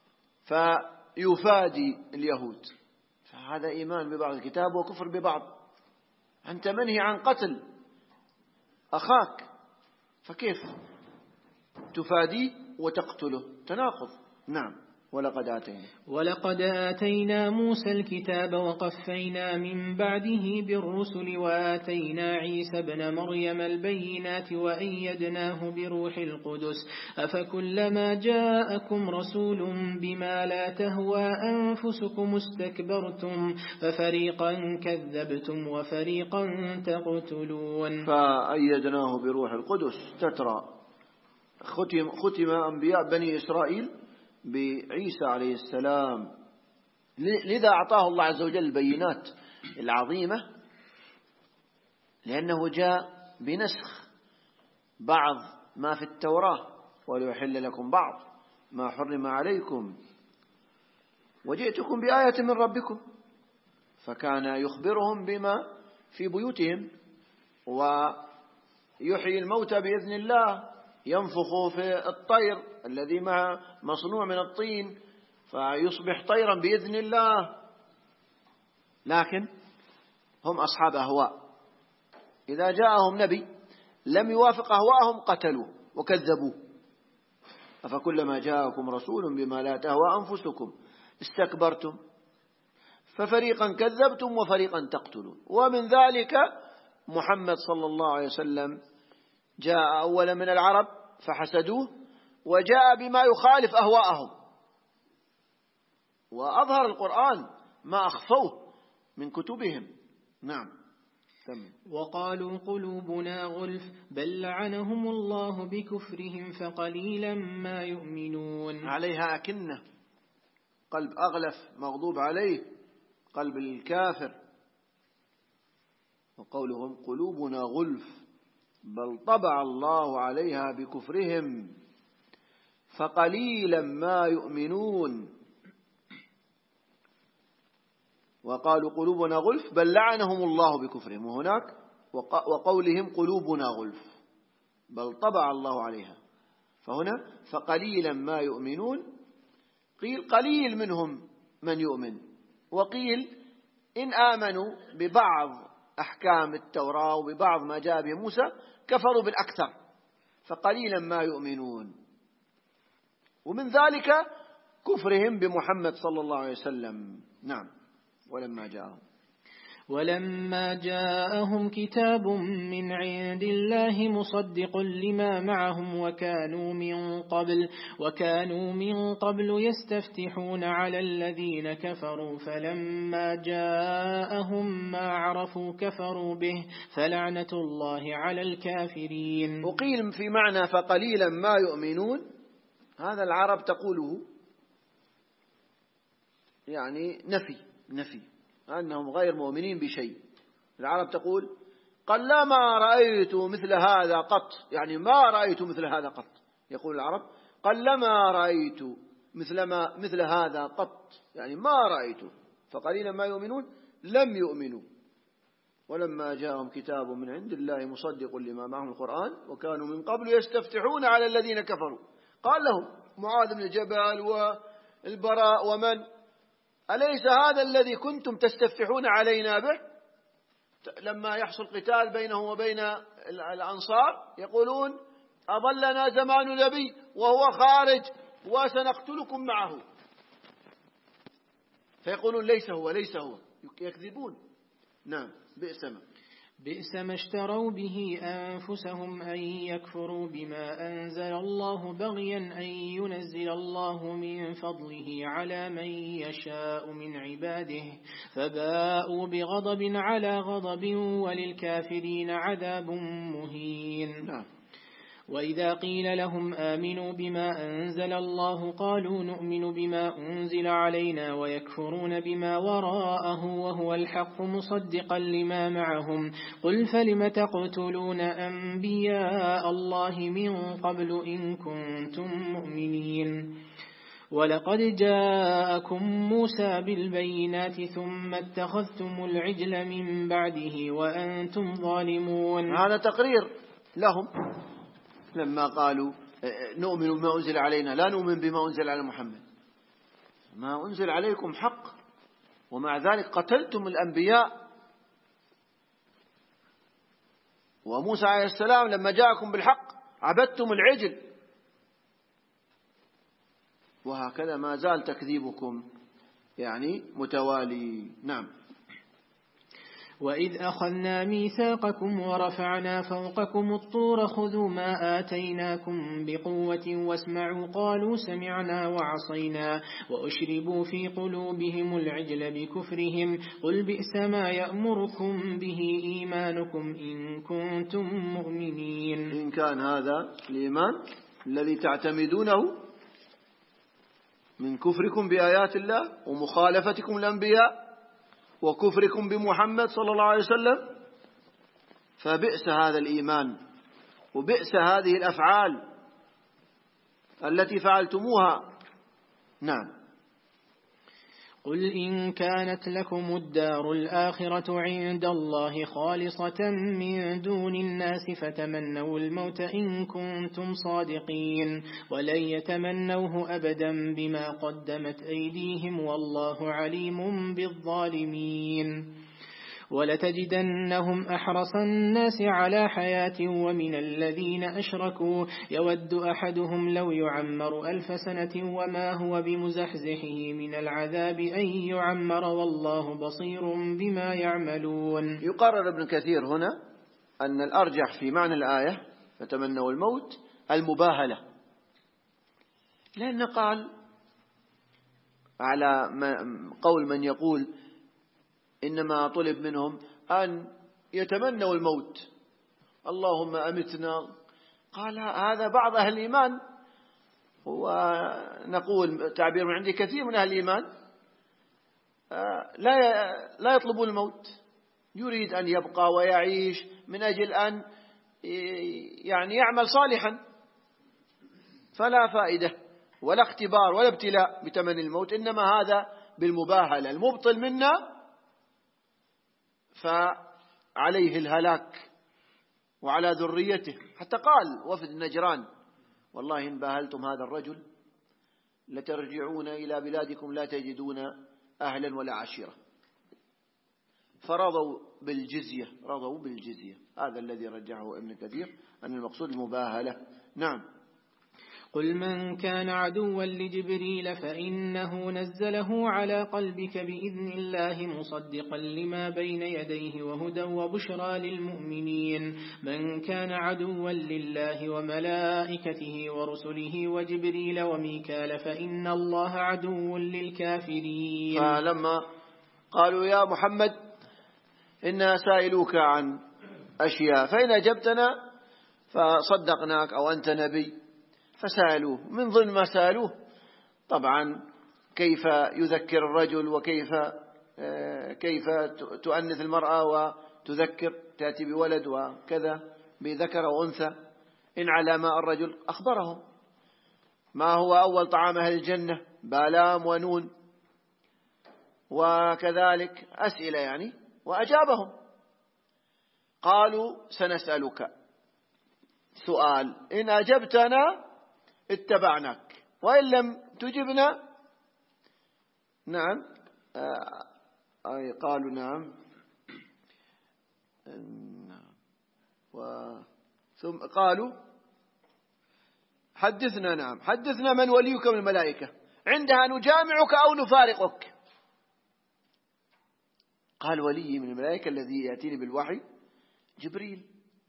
فيفادي اليهود. فهذا إيمان ببعض الكتاب وكفر ببعض. أنت منهي عن قتل أخاك، فكيف تفاديه وتقتله؟ تناقض. نعم. ولقد آتينا موسى الكتاب وقفينا من بعده بالرسل وآتينا عيسى ابن مريم البينات وأيدناه بروح القدس. أفكلما جاءكم رسول بما لا تهوى أنفسكم استكبرتم ففريقا كذبتم وفريقا تقتلون. فأيدناه بروح القدس تترى ختم أنبياء بني إسرائيل بعيسى عليه السلام، لذا أعطاه الله عز وجل البينات العظيمة، لأنه جاء بنسخ بعض ما في التوراة وليحل لكم بعض ما حرم عليكم وجئتكم بآية من ربكم، فكان يخبرهم بما في بيوتهم ويحيي الموتى بإذن الله، ينفخ في الطير الذي مصنوع من الطين فيصبح طيرا بإذن الله. لكن هم أصحاب أهواء، إذا جاءهم نبي لم يوافق أهواءهم قتلوه وكذبوه. أفكلما جاءكم رسول بما لا تهوى أنفسكم استكبرتم ففريقا كذبتم وفريقا تقتلون. ومن ذلك محمد صلى الله عليه وسلم جاء أولا من العرب فحسدوه، وجاء بما يخالف أهواءهم، وأظهر القرآن ما أخفوه من كتبهم. نعم. وقالوا قلوبنا غلف بل لعنهم الله بكفرهم فقليلا ما يؤمنون. عليها أكنة، قلب أغلف مغضوب عليه، قلب الكافر. وقولهم قلوبنا غلف بل طبع الله عليها بكفرهم فقليلا ما يؤمنون. وقالوا قلوبنا غلف بل لعنهم الله بكفرهم، وهناك وقولهم قلوبنا غلف بل طبع الله عليها، فهنا فقليلا ما يؤمنون. قيل قليل منهم من يؤمن، وقيل إن آمنوا ببعض أحكام التوراة وببعض ما جاء به موسى كفروا بالأكثر، فقليلا ما يؤمنون. ومن ذلك كفرهم بمحمد صلى الله عليه وسلم. نعم. ولما جاءهم كتاب من عند الله مصدق لما معهم وكانوا من قبل يستفتحون على الذين كفروا فلما جاءهم ما عرفوا كفروا به فلعنة الله على الكافرين. وقيل في معنى فقليلا ما يؤمنون، هذا العرب تقوله يعني نفي أنهم غير مؤمنين بشيء. العرب تقول قلما رأيت مثل هذا قط، يعني ما رأيت مثل هذا قط. يقول العرب قلما رأيت مثل هذا قط، يعني ما رأيت. فقليلا ما يؤمنون لم يؤمنوا. ولما جاءهم كتاب من عند الله مصدق لما معهم القرآن وكانوا من قبل يستفتحون على الذين كفروا. قال لهم معاذ بن جبل والبراء ومن: أليس هذا الذي كنتم تستفتحون علينا به؟ لما يحصل قتال بينه وبين الأنصار يقولون أضلنا زمان نبي وهو خارج وسنقتلكم معه، فيقولون ليس هو يكذبون. نعم. بئس ما اشتروا به أنفسهم أن يكفروا بما أنزل الله بغيا أن ينزل الله من فضله على من يشاء من عباده فباءوا بغضب على غضب وللكافرين عذاب مهين. وإذا قيل لهم آمنوا بما أنزل الله قالوا نؤمن بما أنزل علينا ويكفرون بما وراءه وهو الحق مصدقا لما معهم قل فلم تقتلون أنبياء الله من قبل إن كنتم مؤمنين ولقد جاءكم موسى بالبينات ثم اتخذتم العجل من بعده وأنتم ظالمون. هذا تقرير لهم لما قالوا نؤمن بما أنزل علينا لا نؤمن بما أنزل على محمد. ما أنزل عليكم حق ومع ذلك قتلتم الأنبياء. وموسى عليه السلام لما جاءكم بالحق عبدتم العجل. وهكذا ما زال تكذيبكم يعني متوالي. نعم. وإذ أخذنا ميثاقكم ورفعنا فوقكم الطور خذوا ما آتيناكم بقوة واسمعوا قالوا سمعنا وعصينا وأشربوا في قلوبهم العجل بكفرهم قل بئس ما يأمركم به إيمانكم إن كنتم مؤمنين. إن كان هذا الإيمان الذي تعتمدونه من كفركم بآيات الله ومخالفتكم الأنبياء وكفركم بمحمد صلى الله عليه وسلم فبئس هذا الإيمان وبئس هذه الأفعال التي فعلتموها. نعم. قل إن كانت لكم الدار الآخرة عند الله خالصة من دون الناس فتمنوا الموت إن كنتم صادقين ولن يتمنوه أبدا بما قدمت أيديهم والله عليم بالظالمين. ولتجدنهم أحرص الناس على حياة ومن الذين أشركوا يود أحدهم لو يعمر 1000 سنة وما هو بمزحزحه من العذاب أن يعمر والله بصير بما يعملون. يقرر ابن كثير هنا أن الأرجح في معنى الآية فتمنوا الموت المباهلة، لأن قال على قول من يقول إنما طلب منهم أن يتمنوا الموت اللهم أمتنا. قال هذا بعض أهل الإيمان، ونقول تعبير من عندي كثير من أهل الإيمان لا يطلبون الموت، يريد أن يبقى ويعيش من أجل أن يعني يعمل صالحا، فلا فائدة ولا اختبار ولا ابتلاء بتمني الموت، إنما هذا بالمباهلة. المبطل منا فعليه الهلاك وعلى ذريته. حتى قال وفد نجران والله إن باهلتم هذا الرجل لترجعون إلى بلادكم لا تجدون أهلا ولا عشيرة، فرضوا بالجزية. هذا الذي رجعه ابن كثير أن المقصود المباهلة. نعم. قل من كان عدوا لجبريل فإنه نزله على قلبك بإذن الله مصدقا لما بين يديه وهدى وبشرى للمؤمنين من كان عدوا لله وملائكته ورسله وجبريل وميكال فإن الله عدو للكافرين. فلما قالوا يا محمد إنا سائلوك عن أشياء فإن أجبتنا فصدقناك أو أنت نبي، فسألوه من ضمن ما سألوه طبعا كيف يذكر الرجل وكيف تؤنث المرأة وتذكر تأتي بولد وكذا بذكر وأنثى. إن على ماء الرجل أخبرهم ما هو أول طعام أهل الجنة بالام ونون، وكذلك أسئلة يعني وأجابهم. قالوا سنسألك سؤال إن أجبتنا اتبعناك وإن لم تجبنا نعم قالوا نعم ثم قالوا حدثنا نعم حدثنا من وليك من الملائكة عندها نجامعك أو نفارقك. قال ولي من الملائكة الذي يأتيني بالوحي جبريل.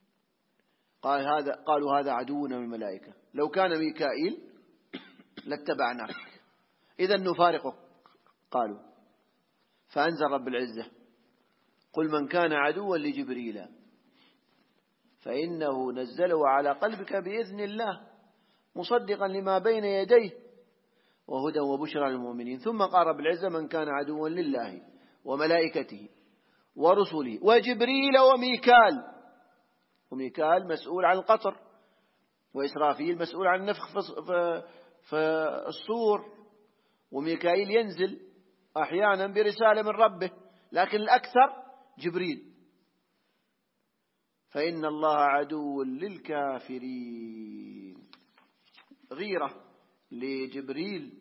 قالوا هذا عدونا من الملائكة لو كان ميكائيل لاتبعناك إذا نفارقك. قالوا فأنزل رب العزة قل من كان عدوا لجبريل فإنه نزله على قلبك بإذن الله مصدقا لما بين يديه وهدى وبشرى للمؤمنين. ثم قال رب العزة من كان عدوا لله وملائكته ورسله وجبريل وميكال. وميكال مسؤول عن القطر وإسرافيل مسؤول عن النفخ في الصور، وميكائيل ينزل أحيانا برسالة من ربه لكن الأكثر جبريل. فإن الله عدو للكافرين، غيرة لجبريل.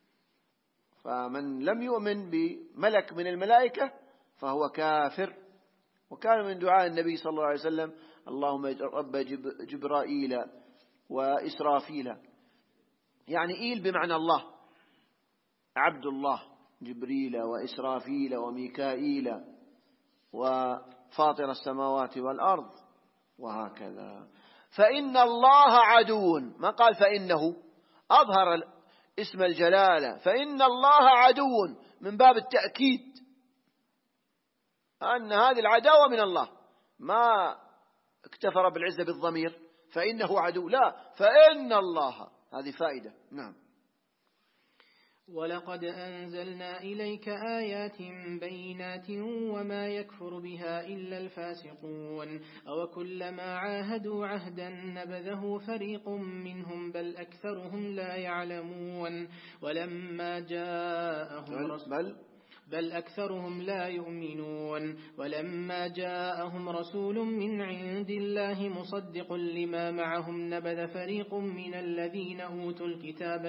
فمن لم يؤمن بملك من الملائكة فهو كافر. وكان من دعاء النبي صلى الله عليه وسلم اللهم رب جبرائيل وإسرافيل، يعني إيل بمعنى الله، عبد الله جبريل وإسرافيل وميكائيل وفاطر السماوات والأرض وهكذا. فإن الله عدو، ما قال فإنه، أظهر اسم الجلالة فإن الله عدو من باب التأكيد أن هذه العداوة من الله، ما اكتفى رب العزة بالضمير فإنه عدو، لا فإن الله، هذه فائدة. نعم. ولقد أنزلنا إليك آيات بينات وما يكفر بها إلا الفاسقون أو كلما عاهدوا عهدا نبذه فريق منهم بل أكثرهم لا يعلمون ولما جاءهم بل أكثرهم لا يؤمنون ولما جاءهم رسول من عند الله مصدق لما معهم نبذ فريق من الذين أوتوا الكتاب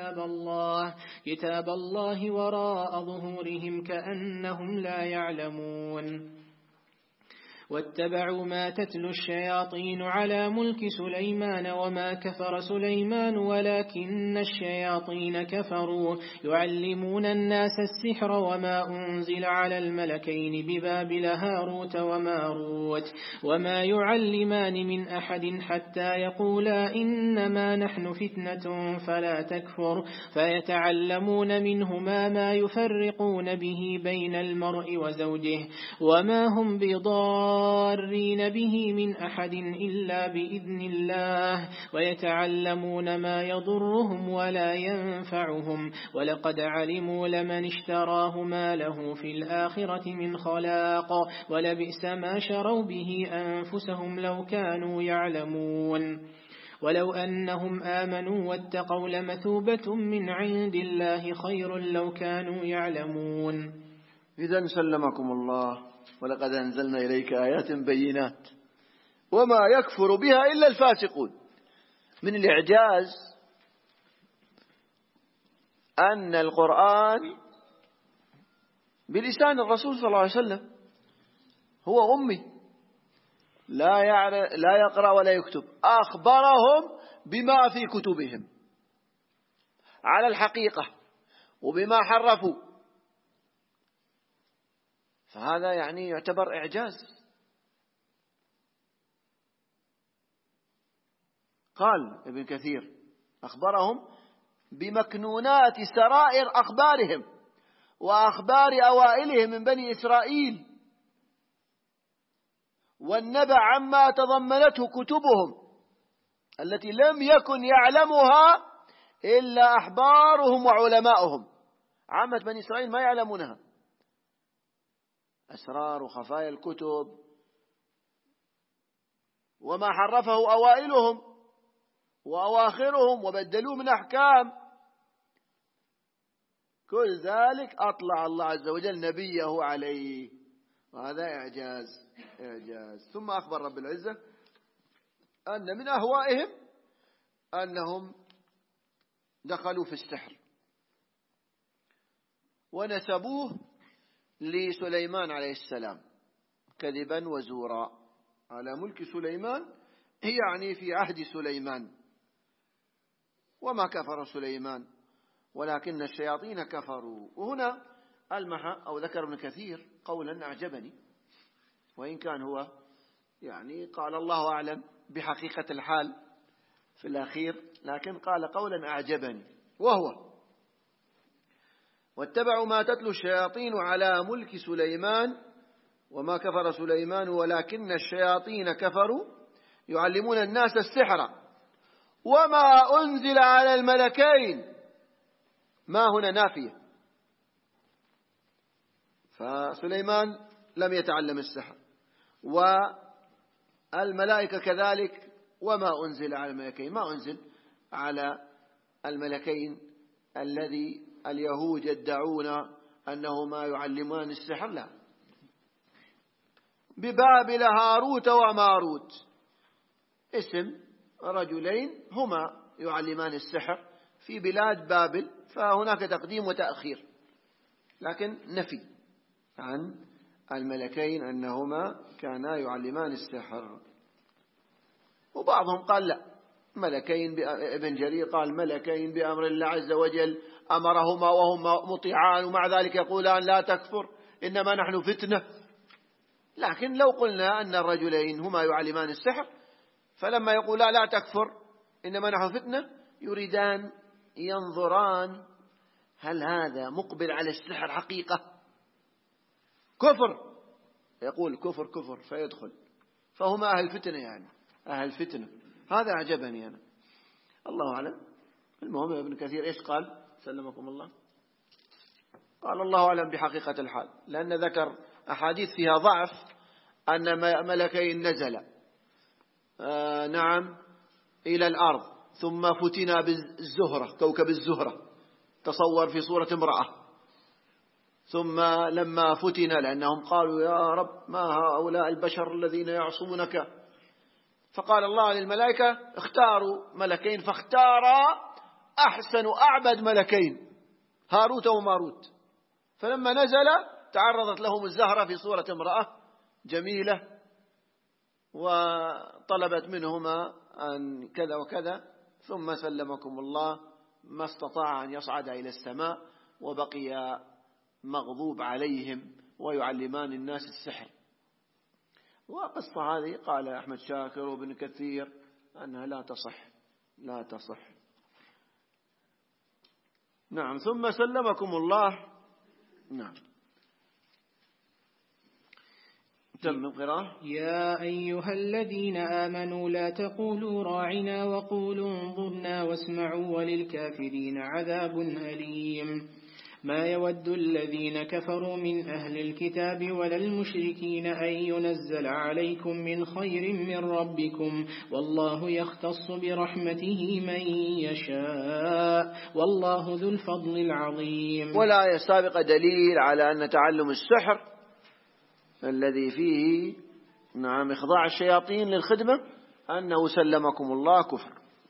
كتاب الله وراء ظهورهم كأنهم لا يعلمون واتبعوا ما تتلو الشياطين على ملك سليمان وما كفر سليمان ولكن الشياطين كفروا يعلمون الناس السحر وما أنزل على الملكين ببابل هاروت وماروت وما يعلمان من أحد حتى يقولا إنما نحن فتنة فلا تكفر فيتعلمون منهما ما يفرقون به بين المرء وزوجه وما هم ضارين به من أحد إلا بإذن الله ويتعلمون ما يضرهم ولا ينفعهم ولقد علموا لمن اشتراه ما له في الآخرة من خلاق ولبئس ما شروا به أنفسهم لو كانوا يعلمون ولو أنهم آمنوا واتقوا لمثوبة من عند الله خير لو كانوا يعلمون. إذن سلمكم الله ولقد أنزلنا إليك آيات بينات وما يكفر بها إلا الفاسقون. من الإعجاز أن القرآن بلسان الرسول صلى الله عليه وسلم، هو أمي لا يقرأ ولا يكتب، أخبرهم بما في كتبهم على الحقيقة وبما حرفوا، فهذا يعني يعتبر إعجاز. قال ابن كثير أخبرهم بمكنونات سرائر أخبارهم وأخبار أوائلهم من بني إسرائيل، والنبأ عما تضمنته كتبهم التي لم يكن يعلمها إلا أحبارهم وعلماؤهم. عامة بني إسرائيل ما يعلمونها، أسرار وخفايا الكتب وما حرفه أوائلهم وأواخرهم وبدلوه من أحكام، كل ذلك أطلع الله عز وجل نبيه عليه، وهذا إعجاز. ثم أخبر رب العزة أن من أهوائهم أنهم دخلوا في السحر ونسبوه لسليمان عليه السلام كذبا وزورا على ملك سليمان، يعني في عهد سليمان. وما كفر سليمان ولكن الشياطين كفروا. وهنا ألمح أو ذكر ابن كثير قولا أعجبني، وإن كان هو يعني قال الله أعلم بحقيقة الحال في الأخير، لكن قال قولا أعجبني، وهو: واتبعوا ما تتلو الشياطين على ملك سليمان وما كفر سليمان ولكن الشياطين كفروا يعلمون الناس السحر وما أنزل على الملكين. ما هنا نافية، فسليمان لم يتعلم السحر والملائكة كذلك، وما أنزل على الملكين، ما أنزل على الملكين الذي اليهود يدعون أنهما يعلمان السحر، لا، ببابل هاروت وماروت، اسم رجلين هما يعلمان السحر في بلاد بابل، فهناك تقديم وتأخير، لكن نفي عن الملكين أنهما كانا يعلمان السحر. وبعضهم قال لا، ملكين، ابن جرير قال ملكين بأمر الله عز وجل أمرهما وهم مطيعان، ومع ذلك يقولان لا تكفر إنما نحن فتنة. لكن لو قلنا أن الرجلين هما يعلمان السحر، فلما يقولا لا تكفر إنما نحن فتنة، يريدان ينظران هل هذا مقبل على السحر حقيقة كفر، يقول كفر كفر فيدخل، فهما أهل فتنة، يعني أهل فتنة. هذا أعجبني أنا، الله أعلم. المهم ابن كثير إيش قال سلمكم الله؟ قال الله أعلم بحقيقة الحال، لأن ذكر أحاديث فيها ضعف أن ملكين نزل نعم إلى الأرض ثم فتنا بالزهرة، كوكب الزهرة، تصور في صورة امرأة، ثم لما فتنا لأنهم قالوا يا رب ما هؤلاء البشر الذين يعصونك، فقال الله للملائكة اختاروا ملكين، فاختارا أحسن وأعبد ملكين هاروت وماروت، فلما نزل تعرضت لهم الزهرة في صورة امرأة جميلة وطلبت منهما أن كذا وكذا، ثم سلمكم الله ما استطاع أن يصعد إلى السماء، وبقي مغضوب عليهم ويعلمان الناس السحر. وقصة هذه قال أحمد شاكر وابن كثير أنها لا تصح. نعم. ثم سلمكم الله. نعم. تم القراءة. يا أيها الذين آمنوا لا تقولوا راعنا وقولوا انظرنا واسمعوا وللكافرين عذاب أليم. ما يود الذين كفروا من أهل الكتاب ولا المشركين أن ينزل عليكم من خير من ربكم، والله يختص برحمته من يشاء، والله ذو الفضل العظيم. ولا يسابق دليل على أن تعلم السحر الذي فيه نعم إخضاع الشياطين للخدمة أنه سلمكم الله كفر.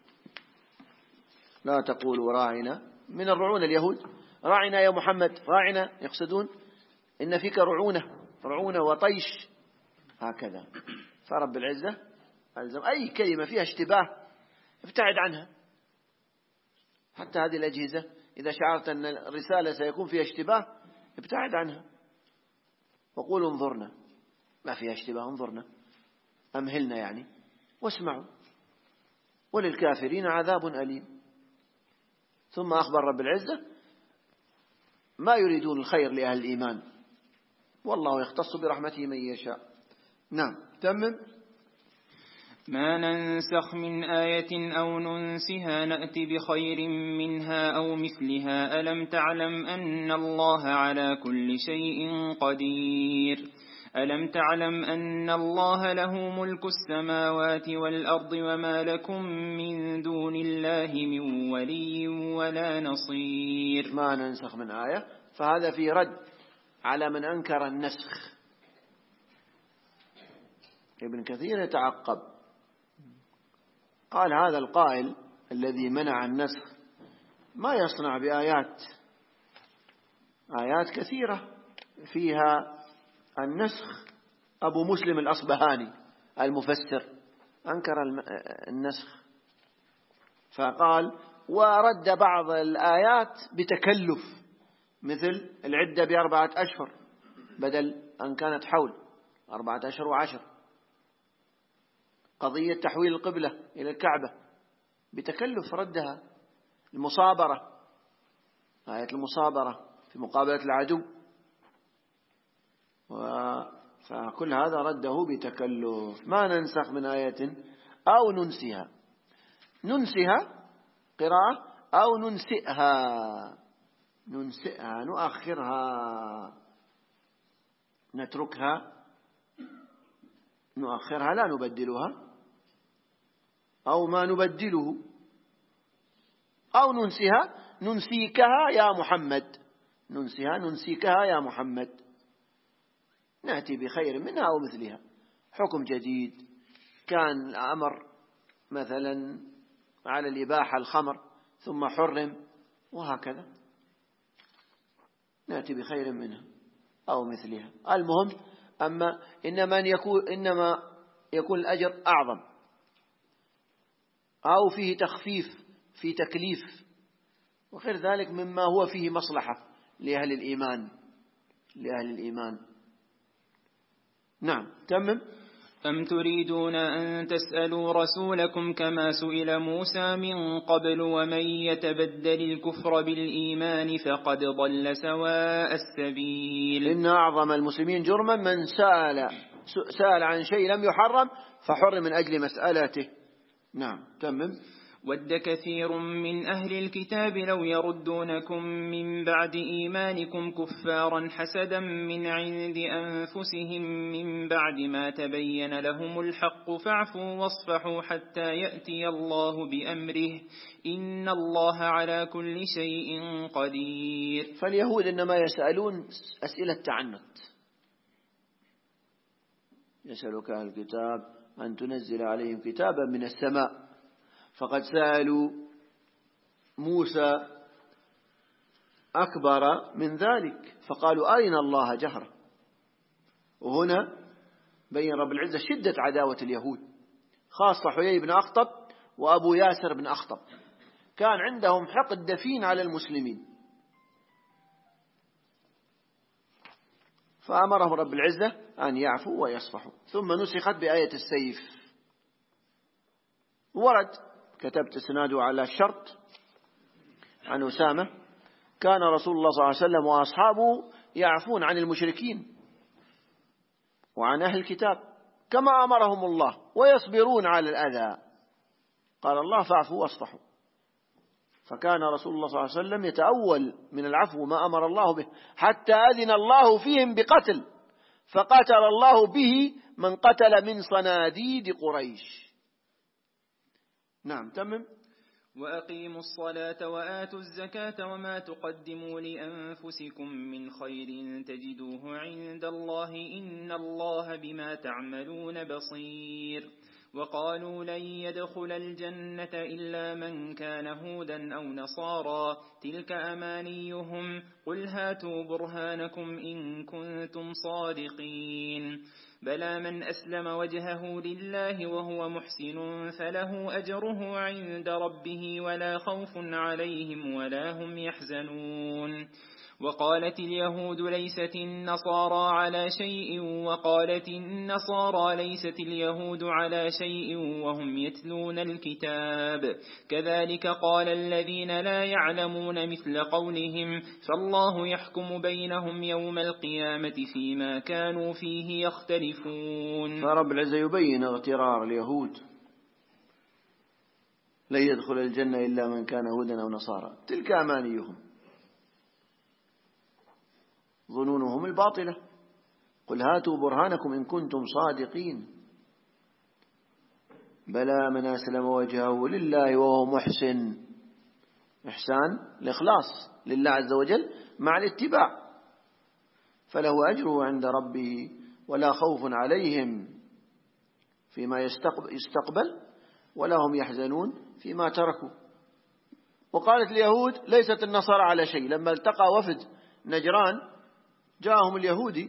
لا تقولوا راعنا، من الرعونة اليهود، راعنا يا محمد، راعنا، يقصدون إن فيك رعونة وطيش، هكذا. فرب العزة ألزم أي كلمة فيها اشتباه ابتعد عنها، حتى هذه الأجهزة إذا شعرت أن الرسالة سيكون فيها اشتباه ابتعد عنها وقول انظرنا، ما فيها اشتباه، انظرنا، أمهلنا يعني، واسمعوا، وللكافرين عذاب أليم. ثم أخبر رب العزة ما يريدون الخير لأهل الإيمان، والله يختص برحمته من يشاء. نعم تمم. ما ننسخ من آية أو ننسها نأتي بخير منها أو مثلها ألم تعلم أن الله على كل شيء قدير ألم تعلم أن الله له ملك السماوات والأرض وما لكم من دون الله من ولي ولا نصير. ما ننسخ من آية، فهذا في رد على من أنكر النسخ. ابن كثير يتعقب، قال هذا القائل الذي منع النسخ ما يصنع بآيات كثيرة فيها النسخ. أبو مسلم الأصبهاني المفسر أنكر النسخ، فقال ورد بعض الآيات بتكلف، مثل العدة ب4 أشهر بدل أن كانت حول 4 أشهر و10. قضية تحويل القبلة إلى الكعبة بتكلف ردها. المصابرة، آية المصابرة في مقابلة العدو، فكل هذا رده بتكلف. ما ننسخ من آية أو ننسها، ننسها قراءة، أو ننسئها نؤخرها، نتركها، نؤخرها لا نبدلها، أو ما نبدله، أو ننسها ننسيكها يا محمد، ننسيكها يا محمد، نأتي بخير منها أو مثلها. حكم جديد، كان الأمر مثلا على الإباحة الخمر ثم حرم، وهكذا نأتي بخير منها أو مثلها. المهم إنما يكون الأجر أعظم، أو فيه تخفيف، في تكليف، وغير ذلك مما هو فيه مصلحة لأهل الإيمان. نعم تمم. أم تريدون أن تسألوا رسولكم كما سئل موسى من قبل ومن يتبدل الكفر بالإيمان فقد ضل سواء السبيل. إن أعظم المسلمين جرما من سأل عن شيء لم يحرم فحرم من أجل مسألته. نعم تمم. ود كثير من أهل الكتاب لو يردونكم من بعد إيمانكم كفارا حسدا من عند أنفسهم من بعد ما تبين لهم الحق فاعفوا واصفحوا حتى يأتي الله بأمره إن الله على كل شيء قدير. فاليهود إنما يسألون أسئلة تعنت، يسألك أهل الكتاب أن تنزل عليهم كتابا من السماء، فقد سألوا موسى أكبر من ذلك فقالوا أرنا الله جهرة. وهنا بين رب العزة شدة عداوة اليهود، خاصة حيي بن أخطب وأبو ياسر بن أخطب، كان عندهم حقد دفين على المسلمين، فأمرهم رب العزة أن يعفوا ويصفحوا. ثم نسخت بآية السيف، ورد كتبت اسناده على الشرط عن أسامة كان رسول الله صلى الله عليه وسلم وأصحابه يعفون عن المشركين وعن أهل الكتاب كما أمرهم الله ويصبرون على الأذى، قال الله فاعفوا واصفحوا. فكان رسول الله صلى الله عليه وسلم يتأول من العفو ما أمر الله به، حتى أذن الله فيهم بقتل، فقتل الله به من قتل من صناديد قريش. نعم تمم. وأقيموا الصلاة وآتوا الزكاة وما تقدموا لأنفسكم من خير تجدوه عند الله إن الله بما تعملون بصير. وقالوا لن يدخل الجنة إلا من كان هودا أو نصارى تلك أمانيهم قل هاتوا برهانكم إن كنتم صادقين. بلى من أسلم وجهه لله وهو محسن فله أجره عند ربه ولا خوف عليهم ولا هم يحزنون. وقالت اليهود ليست النصارى على شيء وقالت النصارى ليست اليهود على شيء وهم يتلون الكتاب كذلك قال الذين لا يعلمون مثل قولهم فالله يحكم بينهم يوم القيامة فيما كانوا فيه يختلفون. فرب العزة يبين اغترار اليهود لن يدخل الجنة إلا من كان هودا أو نصارى، تلك أمانيهم ظنونهم الباطلة، قل هاتوا برهانكم إن كنتم صادقين. بلى من أسلم وجهه لله وهو محسن، إحسان الإخلاص لله عز وجل مع الاتباع، فله أجره عند ربه ولا خوف عليهم فيما يستقبل ولا هم يحزنون فيما تركوا. وقالت اليهود ليست النصارى على شيء، لما التقى وفد نجران جاءهم اليهودي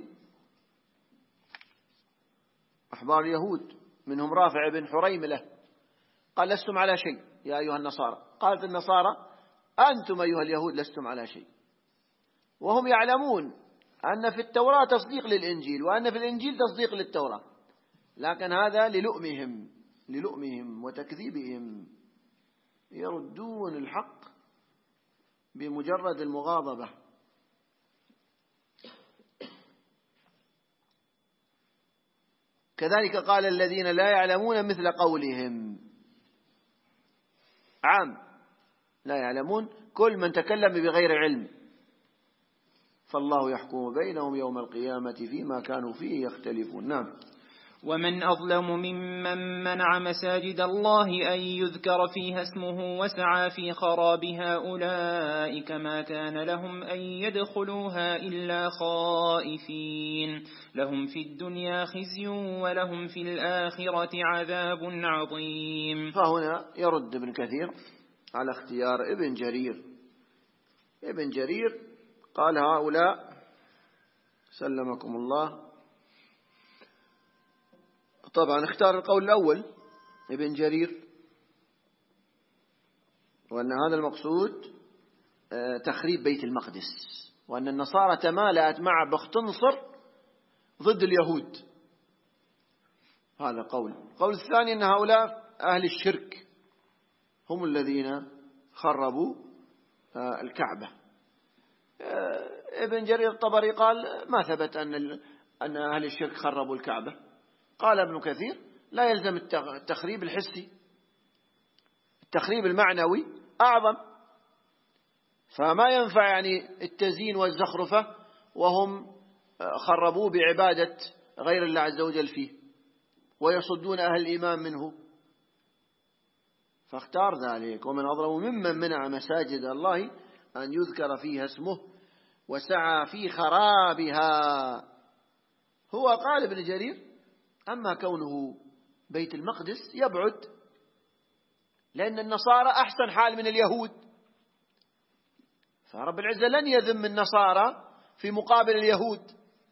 أحبار اليهود منهم رافع بن حريملة قال لستم على شيء يا أيها النصارى، قالت النصارى أنتم أيها اليهود لستم على شيء، وهم يعلمون أن في التوراة تصديق للإنجيل وأن في الإنجيل تصديق للتوراة، لكن هذا للؤمهم وتكذيبهم، يردون الحق بمجرد المغاضبة. كذلك قال الذين لا يعلمون مثل قولهم، عام لا يعلمون كل من تكلم بغير علم، فالله يحكم بينهم يوم القيامة فيما كانوا فيه يختلفون. نعم. ومن أظلم ممن منع مساجد الله أن يذكر فيها اسمه وسعى في خرابها أولئك ما كان لهم أن يدخلوها إلا خائفين لهم في الدنيا خزي ولهم في الآخرة عذاب عظيم. فهنا يرد ابن كثير على اختيار ابن جرير. ابن جرير قال هؤلاء سلمكم الله، طبعا اختار القول الأول ابن جرير، وأن هذا المقصود تخريب بيت المقدس، وأن النصارى تمالأت مع بختنصر ضد اليهود، هذا قول. القول الثاني أن هؤلاء أهل الشرك هم الذين خربوا الكعبة. ابن جرير الطبري قال ما ثبت أن أهل الشرك خربوا الكعبة. قال ابن كثير لا يلزم التخريب الحسي، التخريب المعنوي أعظم، فما ينفع يعني التزيين والزخرفة وهم خربوه بعبادة غير الله عز وجل فيه ويصدون أهل الإيمان منه، فاختار ذلك. ومن أظلم ممن منع مساجد الله أن يذكر فيها اسمه وسعى في خرابها. هو قال ابن جرير أما كونه بيت المقدس يبعد، لأن النصارى أحسن حال من اليهود، فرب العزة لن يذم النصارى في مقابل اليهود،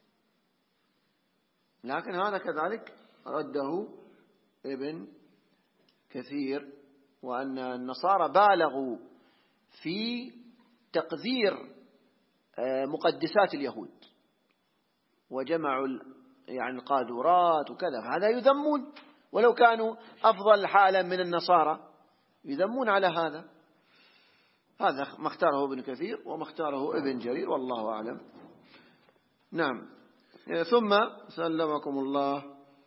لكن هذا كذلك رده ابن كثير، وأن النصارى بالغوا في تقذير مقدسات اليهود وجمعوا يعني القاذورات وكذا، فهذا يذمون ولو كانوا أفضل حالا من النصارى يذمون على هذا. هذا ما اختاره ابن كثير وما اختاره ابن جرير والله أعلم. نعم. ثم سلمكم الله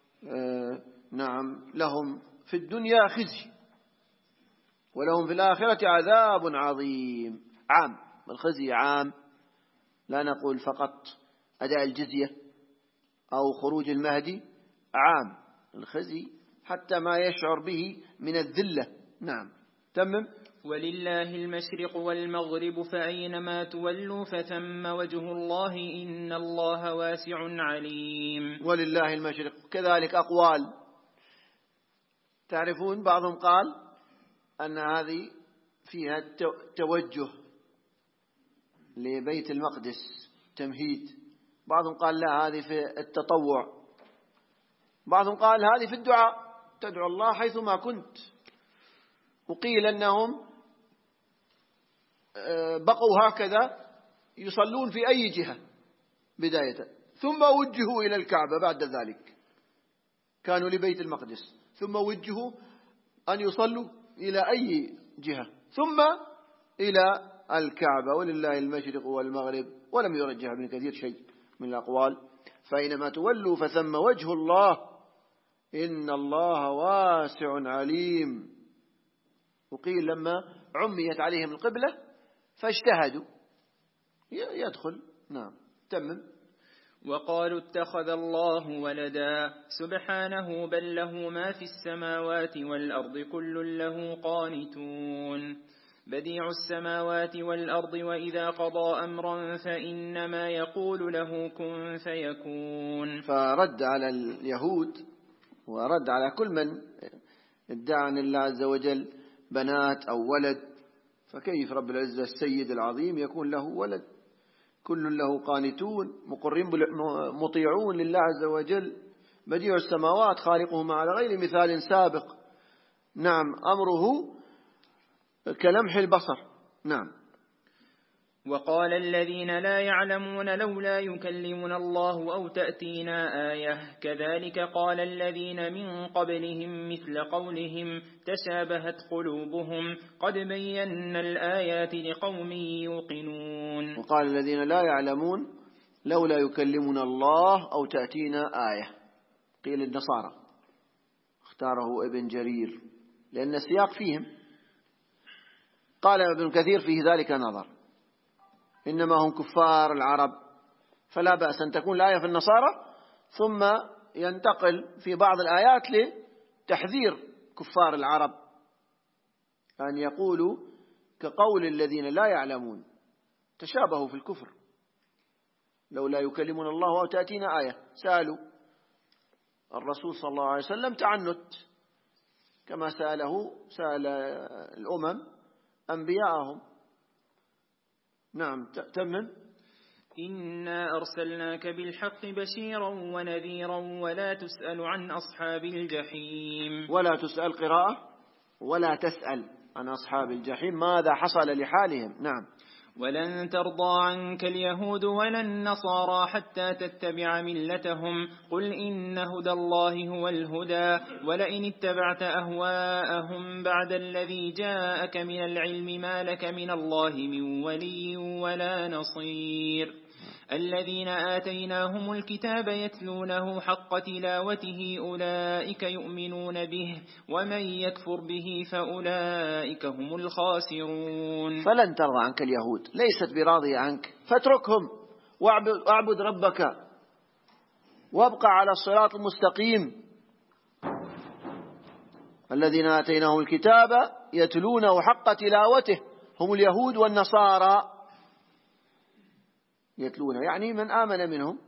نعم لهم في الدنيا خزي ولهم في الآخرة عذاب عظيم. عام، الخزي عام، لا نقول فقط أداء الجزية أو خروج المهدي، عام الخزي حتى ما يشعر به من الذلة. نعم. تمم. ولله المشرق والمغرب فأينما تولوا فثم وجه الله إن الله واسع عليم. ولله المشرق. كذلك أقوال، تعرفون بعضهم قال أن هذه فيها توجه لبيت المقدس تمهيد، بعضهم قال لا هذه في التطوع، بعضهم قال هذه في الدعاء، تدعو الله حيثما كنت. وقيل أنهم بقوا هكذا يصلون في أي جهة بداية، ثم وجهوا إلى الكعبة بعد ذلك، كانوا لبيت المقدس ثم وجهوا أن يصلوا إلى أي جهة ثم إلى الكعبة، ولله المشرق والمغرب، ولم يرجح ابن كثير شيء من الأقوال. فإنما تولوا فثم وجه الله إن الله واسع عليم. وقيل لما عميت عليهم القبلة فاجتهدوا يدخل. نعم تمم. وقالوا اتخذ الله ولدا سبحانه بل له ما في السماوات والأرض كل له قانتون بديع السماوات والأرض وإذا قضى أمرا فإنما يقول له كن فيكون. فرد على اليهود ورد على كل من ادعى أن الله عز وجل بنات أو ولد، فكيف رب العزة السيد العظيم يكون له ولد؟ كل له قانتون مقرين مطيعون لله عز وجل، بديع السماوات خالقهما على غير مثال سابق. نعم أمره كلمح البصر. نعم. وقال الذين لا يعلمون لولا يكلمنا الله أو تأتينا آية كذلك قال الذين من قبلهم مثل قولهم تشابهت قلوبهم قد بينا الآيات لقوم يوقنون. وقال الذين لا يعلمون لولا يكلمنا الله أو تأتينا آية، قيل النصارى، اختاره ابن جرير لأن السياق فيهم. قال ابن كثير فيه ذلك نظر، إنما هم كفار العرب، فلا بأس أن تكون الآية في النصارى ثم ينتقل في بعض الآيات لتحذير كفار العرب أن يقولوا كقول الذين لا يعلمون تشابهوا في الكفر. لولا يكلمون الله أو تأتينا آية، سألوا الرسول صلى الله عليه وسلم تعنت كما سأل الأمم أنبياءهم. نعم تمم. إنا أرسلناك بالحق بشيرا ونذيرا ولا تسأل عن أصحاب الجحيم. ولا تسأل قراءة ولا تسأل عن أصحاب الجحيم ماذا حصل لحالهم. نعم. ولن ترضى عنك اليهود ولا النصارى حتى تتبع ملتهم قل إن هدى الله هو الهدى ولئن اتبعت أهواءهم بعد الذي جاءك من العلم ما لك من الله من ولي ولا نصير. الذين آتيناهم الكتاب يتلونه حق تلاوته أولئك يؤمنون به ومن يكفر به فأولئك هم الخاسرون. فلن ترضى عنك اليهود، ليست براضية عنك، فاتركهم واعبد ربك وابقى على الصراط المستقيم. الذين آتيناهم الكتاب يتلونه حق تلاوته هم اليهود والنصارى. يتلونه يعني من آمن منهم.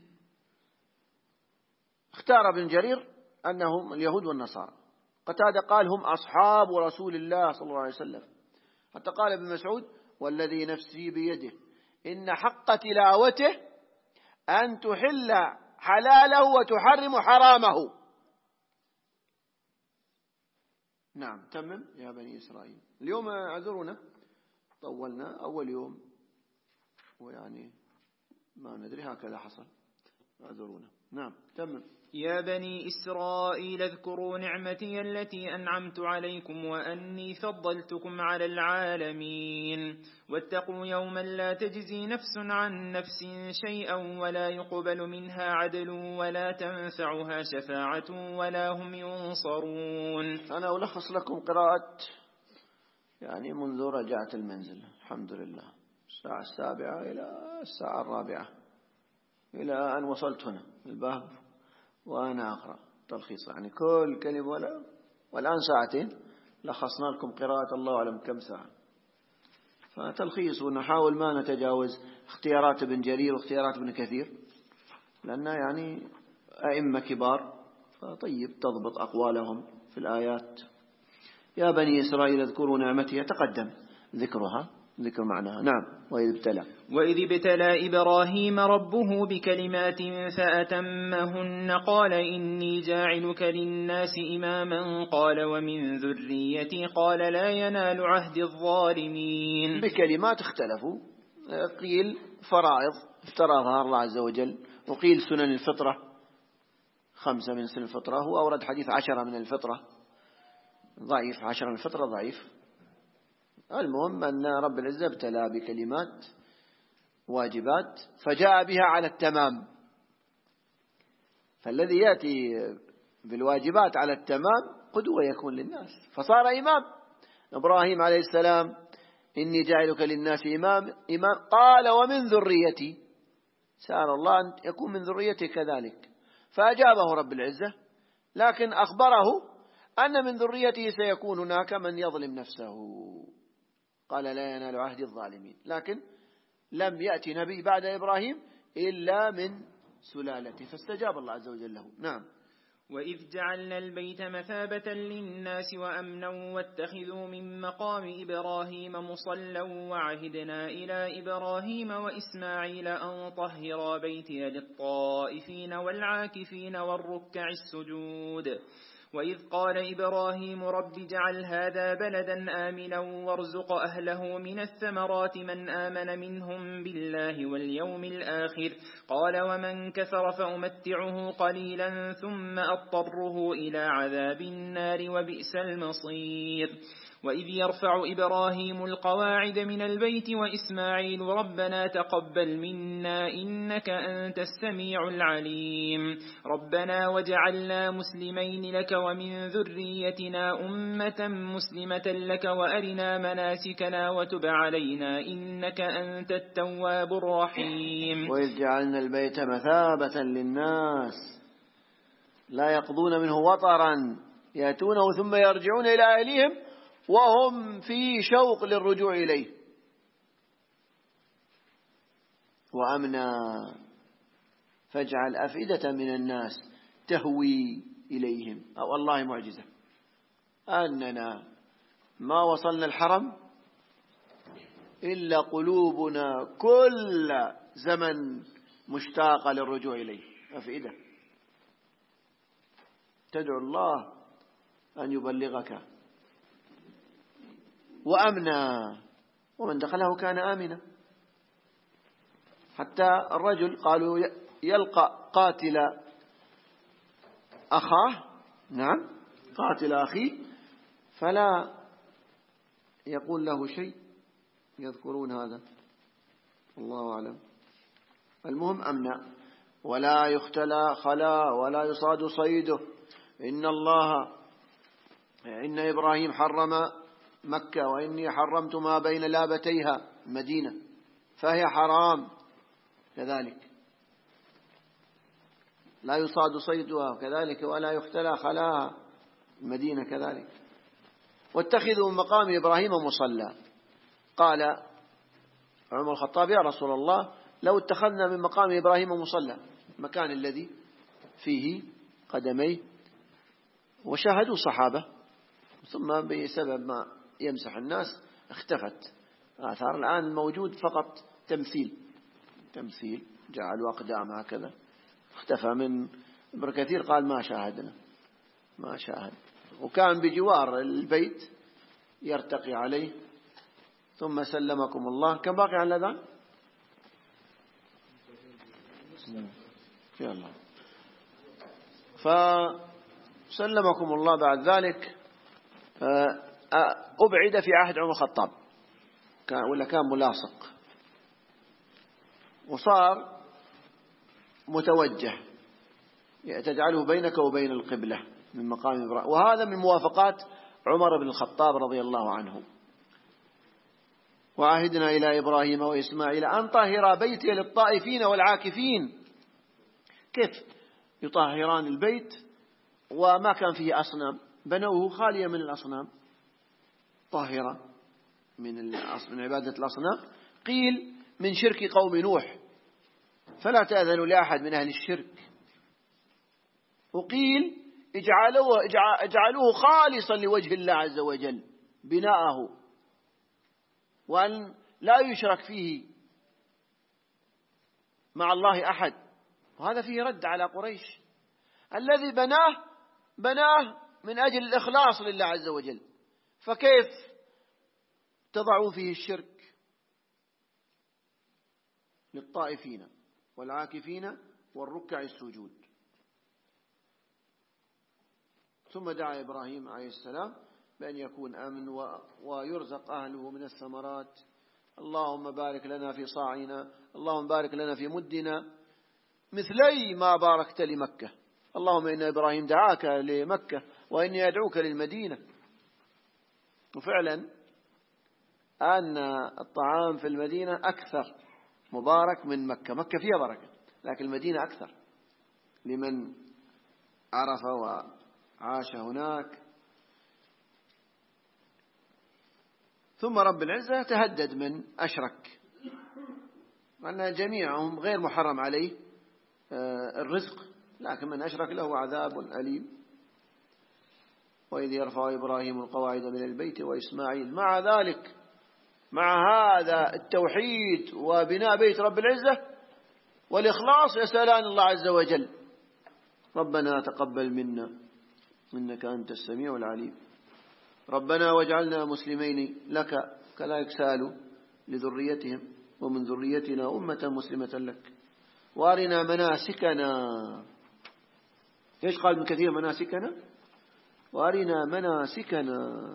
اختار ابن جرير أنهم اليهود والنصارى. قتادة قال هم أصحاب رسول الله صلى الله عليه وسلم. حتى قال ابن مسعود والذي نفسي بيده إن حق تلاوته أن تحل حلاله وتحرم حرامه. نعم تمم يا بني إسرائيل. اليوم اعذرونا طولنا أول يوم ويعني ما ندري هكذا حصل، اعذرونا. نعم تمم. يا بني إسرائيل اذكروا نعمتي التي أنعمت عليكم وأني فضلتكم على العالمين واتقوا يوما لا تجزي نفس عن نفس شيئا ولا يقبل منها عدل ولا تنفعها شفاعة ولا هم ينصرون. أنا ألخص لكم قراءة يعني منذ رجعت المنزل الحمد لله الساعة 7 إلى الساعة 4 إلى أن وصلت هنا الباب وأنا أقرأ تلخيص يعني كل كلمة والآن 2 ساعة لخصنا لكم قراءة الله أعلم كم ساعة. فتلخيص ونحاول ما نتجاوز اختيارات ابن جرير واختيارات ابن كثير لأن يعني أئمة كبار فطيب تضبط أقوالهم في الآيات. يا بني إسرائيل اذكروا نعمتي تقدم ذكرها ذكر معناها. نعم. وإذ ابتلى إبراهيم ربه بكلمات فأتمهن قال إني جاعلك للناس إماما قال ومن ذريتي قال لا ينال عهد الظالمين. بكلمات اختلفوا، قيل فرائض افترضها الله عز وجل، وقيل سنن الفطرة 5 من سنن الفطرة. هو أورد حديث 10 من الفطرة ضعيف، 10 من الفطرة ضعيف. المهم أن رب العزة ابتلى بكلمات واجبات فجاء بها على التمام، فالذي يأتي بالواجبات على التمام قدوة يكون للناس، فصار إمام. إبراهيم عليه السلام إني جاعلك للناس إمام قال ومن ذريتي، سأل الله أن يكون من ذريته كذلك، فأجابه رب العزة، لكن أخبره أن من ذريته سيكون هناك من يظلم نفسه، قال لا ينال عهد الظالمين. لكن لم يأتي نبي بعد إبراهيم إلا من سلالته، فاستجاب الله عز وجل له. نعم. وإذ جعلنا البيت مثابة للناس وأمنا واتخذوا من مقام إبراهيم مصلى وعهدنا إلى إبراهيم وإسماعيل أن طهرا بيتي للطائفين والعاكفين والركع السجود. وإذ قال إبراهيم رب اجعل هذا بلدا آمنا وارزق أهله من الثمرات من آمن منهم بالله واليوم الآخر قال ومن كفر فأمتعه قليلا ثم أضطره إلى عذاب النار وبئس المصير. وإذ يرفع إبراهيم القواعد من البيت وإسماعيل ربنا تقبل منا إنك أنت السميع العليم ربنا وجعلنا مسلمين لك ومن ذريتنا أمة مسلمة لك وأرنا مناسكنا وتب علينا إنك أنت التواب الرحيم. وإذ جعلنا البيت مثابة للناس لا يقضون منه وطرا يأتونه ثم يرجعون إلى أهلهم وهم في شوق للرجوع إليه وأمنا فاجعل أفئدة من الناس تهوي إليهم. أو الله معجزة أننا ما وصلنا الحرم إلا قلوبنا كل زمن مشتاقة للرجوع إليه، أفئدة تدعو الله أن يبلغك. وأمنا ومن دخله كان آمنا، حتى الرجل قالوا يلقى قاتل أخاه، نعم قاتل أخيه، فلا يقول له شيء، يذكرون هذا الله أعلم. المهم أمنا ولا يختلى خلا ولا يصاد صيده. إن إبراهيم حرم مكة وإني حرمت ما بين لابتيها المدينة فهي حرام كذلك، لا يصاد صيدها كذلك ولا يختلى خلاها المدينة كذلك. واتخذوا من مقام إبراهيم مصلى. قال عمر الخطاب يا رسول الله لو اتخذنا من مقام إبراهيم مصلى، المكان الذي فيه قدميه، وشاهدوا صحابة ثم بسبب ما يمسح الناس اختفت آثار. الآن الموجود فقط تمثيل جعلوا أقدام هكذا، اختفى. من ابن كثير قال ما شاهد، وكان بجوار البيت يرتقي عليه. ثم سلمكم الله. كم باقي على الأذان؟ يا الله. فسلمكم الله. بعد ذلك أبعد في عهد عمر الخطاب كان ملاصق، وصار متوجه تجعله بينك وبين القبلة من مقام إبراهيم، وهذا من موافقات عمر بن الخطاب رضي الله عنه. وعهدنا إلى إبراهيم وإسماعيل أن طهر بيتي للطائفين والعاكفين. كيف يطهران البيت وما كان فيه أصنام؟ بنوه خالية من الأصنام، طاهرة من عبادة الأصنام. قيل من شرك قوم نوح فلا تأذنوا لأحد من أهل الشرك. وقيل اجعلوه خالصا لوجه الله عز وجل بناءه، وأن لا يشرك فيه مع الله أحد. وهذا فيه رد على قريش. الذي بناه من أجل الإخلاص لله عز وجل، فكيف تضعوا فيه الشرك؟ للطائفين والعاكفين والركع السجود. ثم دعا إبراهيم عليه السلام بأن يكون أمن ويرزق أهله من الثمرات. اللهم بارك لنا في صاعنا، اللهم بارك لنا في مدنا مثلي ما باركت لمكة. اللهم إن إبراهيم دعاك لمكة وإني أدعوك للمدينة. وفعلا أن الطعام في المدينة أكثر مبارك من مكة. مكة فيها بركة لكن المدينة أكثر لمن عرف وعاش هناك. ثم رب العزة تهدد من أشرك، وأن جميعهم غير محرم عليه الرزق، لكن من أشرك له عذاب أليم. وإذ يرفع إبراهيم القواعد من البيت وإسماعيل. مع ذلك، مع هذا التوحيد وبناء بيت رب العزة والإخلاص، يسألان الله عز وجل ربنا تقبل منا إنك أنت السميع العليم، ربنا واجعلنا مسلمين لك، كذلك سألوا لذريتهم ومن ذريتنا أمة مسلمة لك، وارنا مناسكنا. ايش قال ابن كثير؟ مناسكنا، وارنا مناسكنا.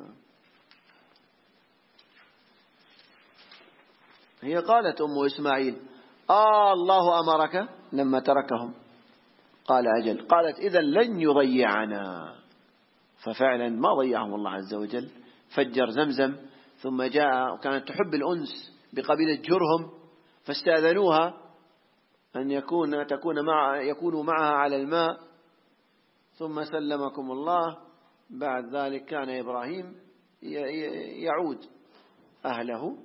هي قالت أم إسماعيل الله أمرك لما تركهم؟ قال أجل. قالت إذا لن يضيعنا. ففعلا ما ضيعهم الله عز وجل. فجر زمزم، ثم جاء، وكانت تحب الأنس بقبيلة جرهم، فاستأذنوها أن يكونوا معها على الماء. ثم سلمكم الله. بعد ذلك كان إبراهيم يعود أهله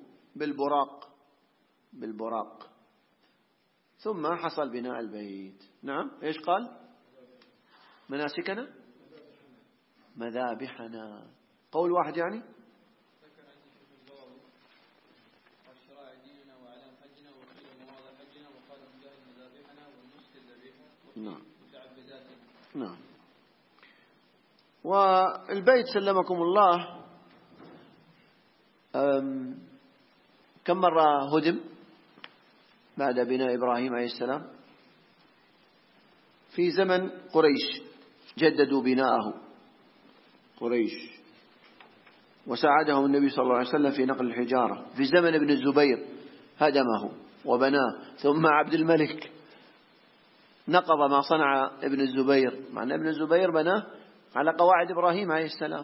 بالبراق. ثم حصل بناء البيت. نعم. إيش قال؟ مناسكنا، مذابحنا. قول واحد يعني. نعم. والبيت سلمكم الله كم مرة هدم بعد بناء إبراهيم عليه السلام؟ في زمن قريش جددوا بناءه قريش، وساعدهم النبي صلى الله عليه وسلم في نقل الحجارة. في زمن ابن الزبير هدمه وبناه. ثم عبد الملك نقض ما صنع ابن الزبير، مع أن ابن الزبير بناه على قواعد إبراهيم عليه السلام،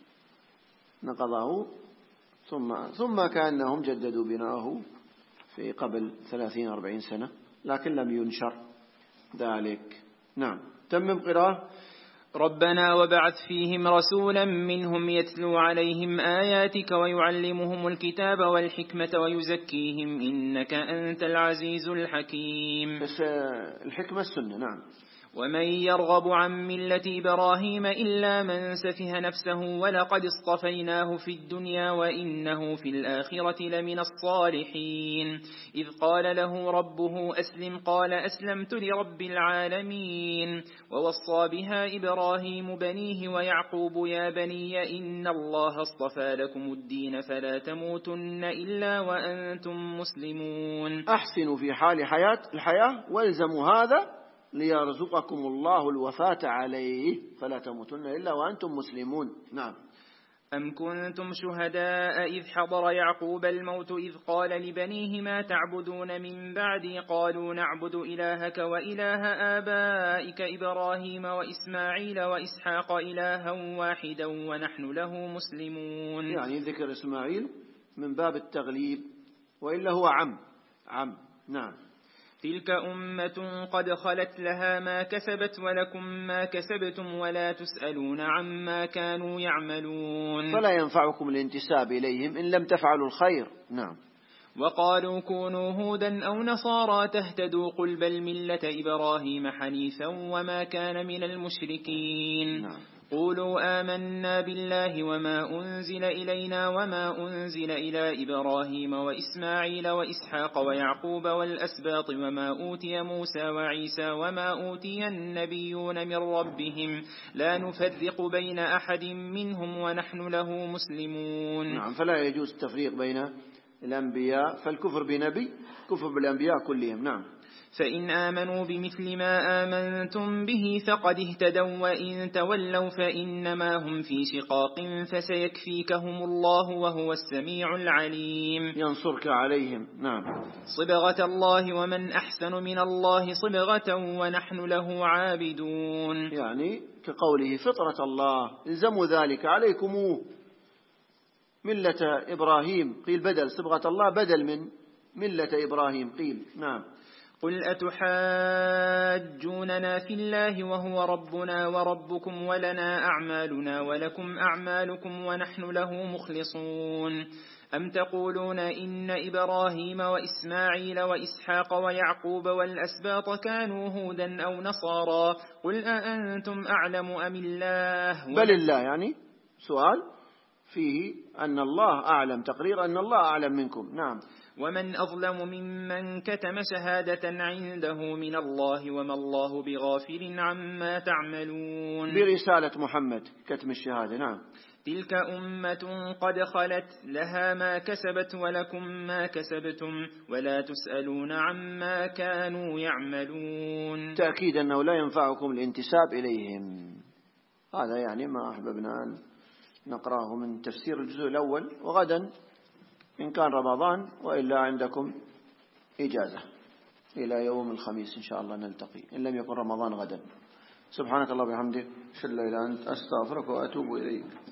نقضه. ثم كأنهم جددوا بناءه في قبل 30-40 سنة، لكن لم ينشر ذلك. نعم. تمم قراءة. ربنا وبعث فيهم رسولا منهم يتلو عليهم آياتك ويعلمهم الكتاب والحكمة ويزكيهم إنك أنت العزيز الحكيم. بس الحكمة السنة. نعم. ومن يرغب عن ملة إبراهيم إلا من سفه نفسه ولقد اصطفيناه في الدنيا وإنه في الآخرة لمن الصالحين. إذ قال له ربه أسلم قال أسلمت لرب العالمين. ووصى بها إبراهيم بنيه ويعقوب يا بني إن الله اصطفى لكم الدين فلا تموتن إلا وأنتم مسلمون. أحسنوا في حال الحياة والزموا هذا ليرزقكم الله الوفاة عليه فلا تموتن إلا وأنتم مسلمون. نعم. أم كنتم شهداء إذ حضر يعقوب الموت إذ قال لبنيه ما تعبدون من بعدي قالوا نعبد إلهك وإله آبائك إبراهيم وإسماعيل وإسحاق إلها واحدا ونحن له مسلمون. يعني ذكر إسماعيل من باب التغليب، وإلا هو عم. نعم. تلك أمة قد خلت لها ما كسبت ولكم ما كسبتم ولا تسألون عما كانوا يعملون. فلا ينفعكم الانتساب إليهم إن لم تفعلوا الخير. نعم. وقالوا كونوا هودا أو نصارى تهتدوا قل بل ملة إبراهيم حنيفا وما كان من المشركين. نعم. قولوا آمنا بالله وما أنزل إلينا وما أنزل إلى إبراهيم وإسماعيل وإسحاق ويعقوب والأسباط وما أوتي موسى وعيسى وما أوتي النبيون من ربهم لا نفرق بين أحد منهم ونحن له مسلمون. نعم، فلا يجوز التفريق بين الأنبياء، فالكفر بنبي كفر بالأنبياء كلهم. نعم. فإن آمنوا بمثل ما آمنتم به فقد اهتدوا وإن تولوا فإنما هم في شقاق فسيكفيكهم الله وهو السميع العليم. ينصرك عليهم. نعم. صبغة الله ومن أحسن من الله صبغة ونحن له عابدون. يعني كقوله فطرة الله الزموا ذلك عليكم ملة إبراهيم، قيل بدل صبغة الله بدل من ملة إبراهيم قيل. نعم. قل أتحاجوننا في الله وهو ربنا وربكم ولنا أعمالنا ولكم أعمالكم ونحن له مخلصون. أم تقولون إن إبراهيم وإسماعيل وإسحاق ويعقوب والأسباط كانوا هودا أو نصارى قل أأنتم أعلم أم الله؟ بل الله، يعني سؤال فيه أن الله أعلم، تقرير أن الله أعلم منكم. نعم. ومن أظلم ممن كتم شهادة عنده من الله وما الله بغافل عما تعملون. برسالة محمد كتم الشهادة. نعم. تلك أمة قد خلت لها ما كسبت ولكم ما كسبتم ولا تسألون عما كانوا يعملون. تأكيد أنه لا ينفعكم الانتساب إليهم. هذا يعني ما أحببنا أن نقرأه من تفسير الجزء الأول، وغدا إن كان رمضان وإلا عندكم إجازة إلى يوم الخميس إن شاء الله نلتقي، إن لم يكن رمضان غدا. سبحانك الله وبحمدك أشهد أن لا إله إلا أنت أستغفرك وأتوب إليك.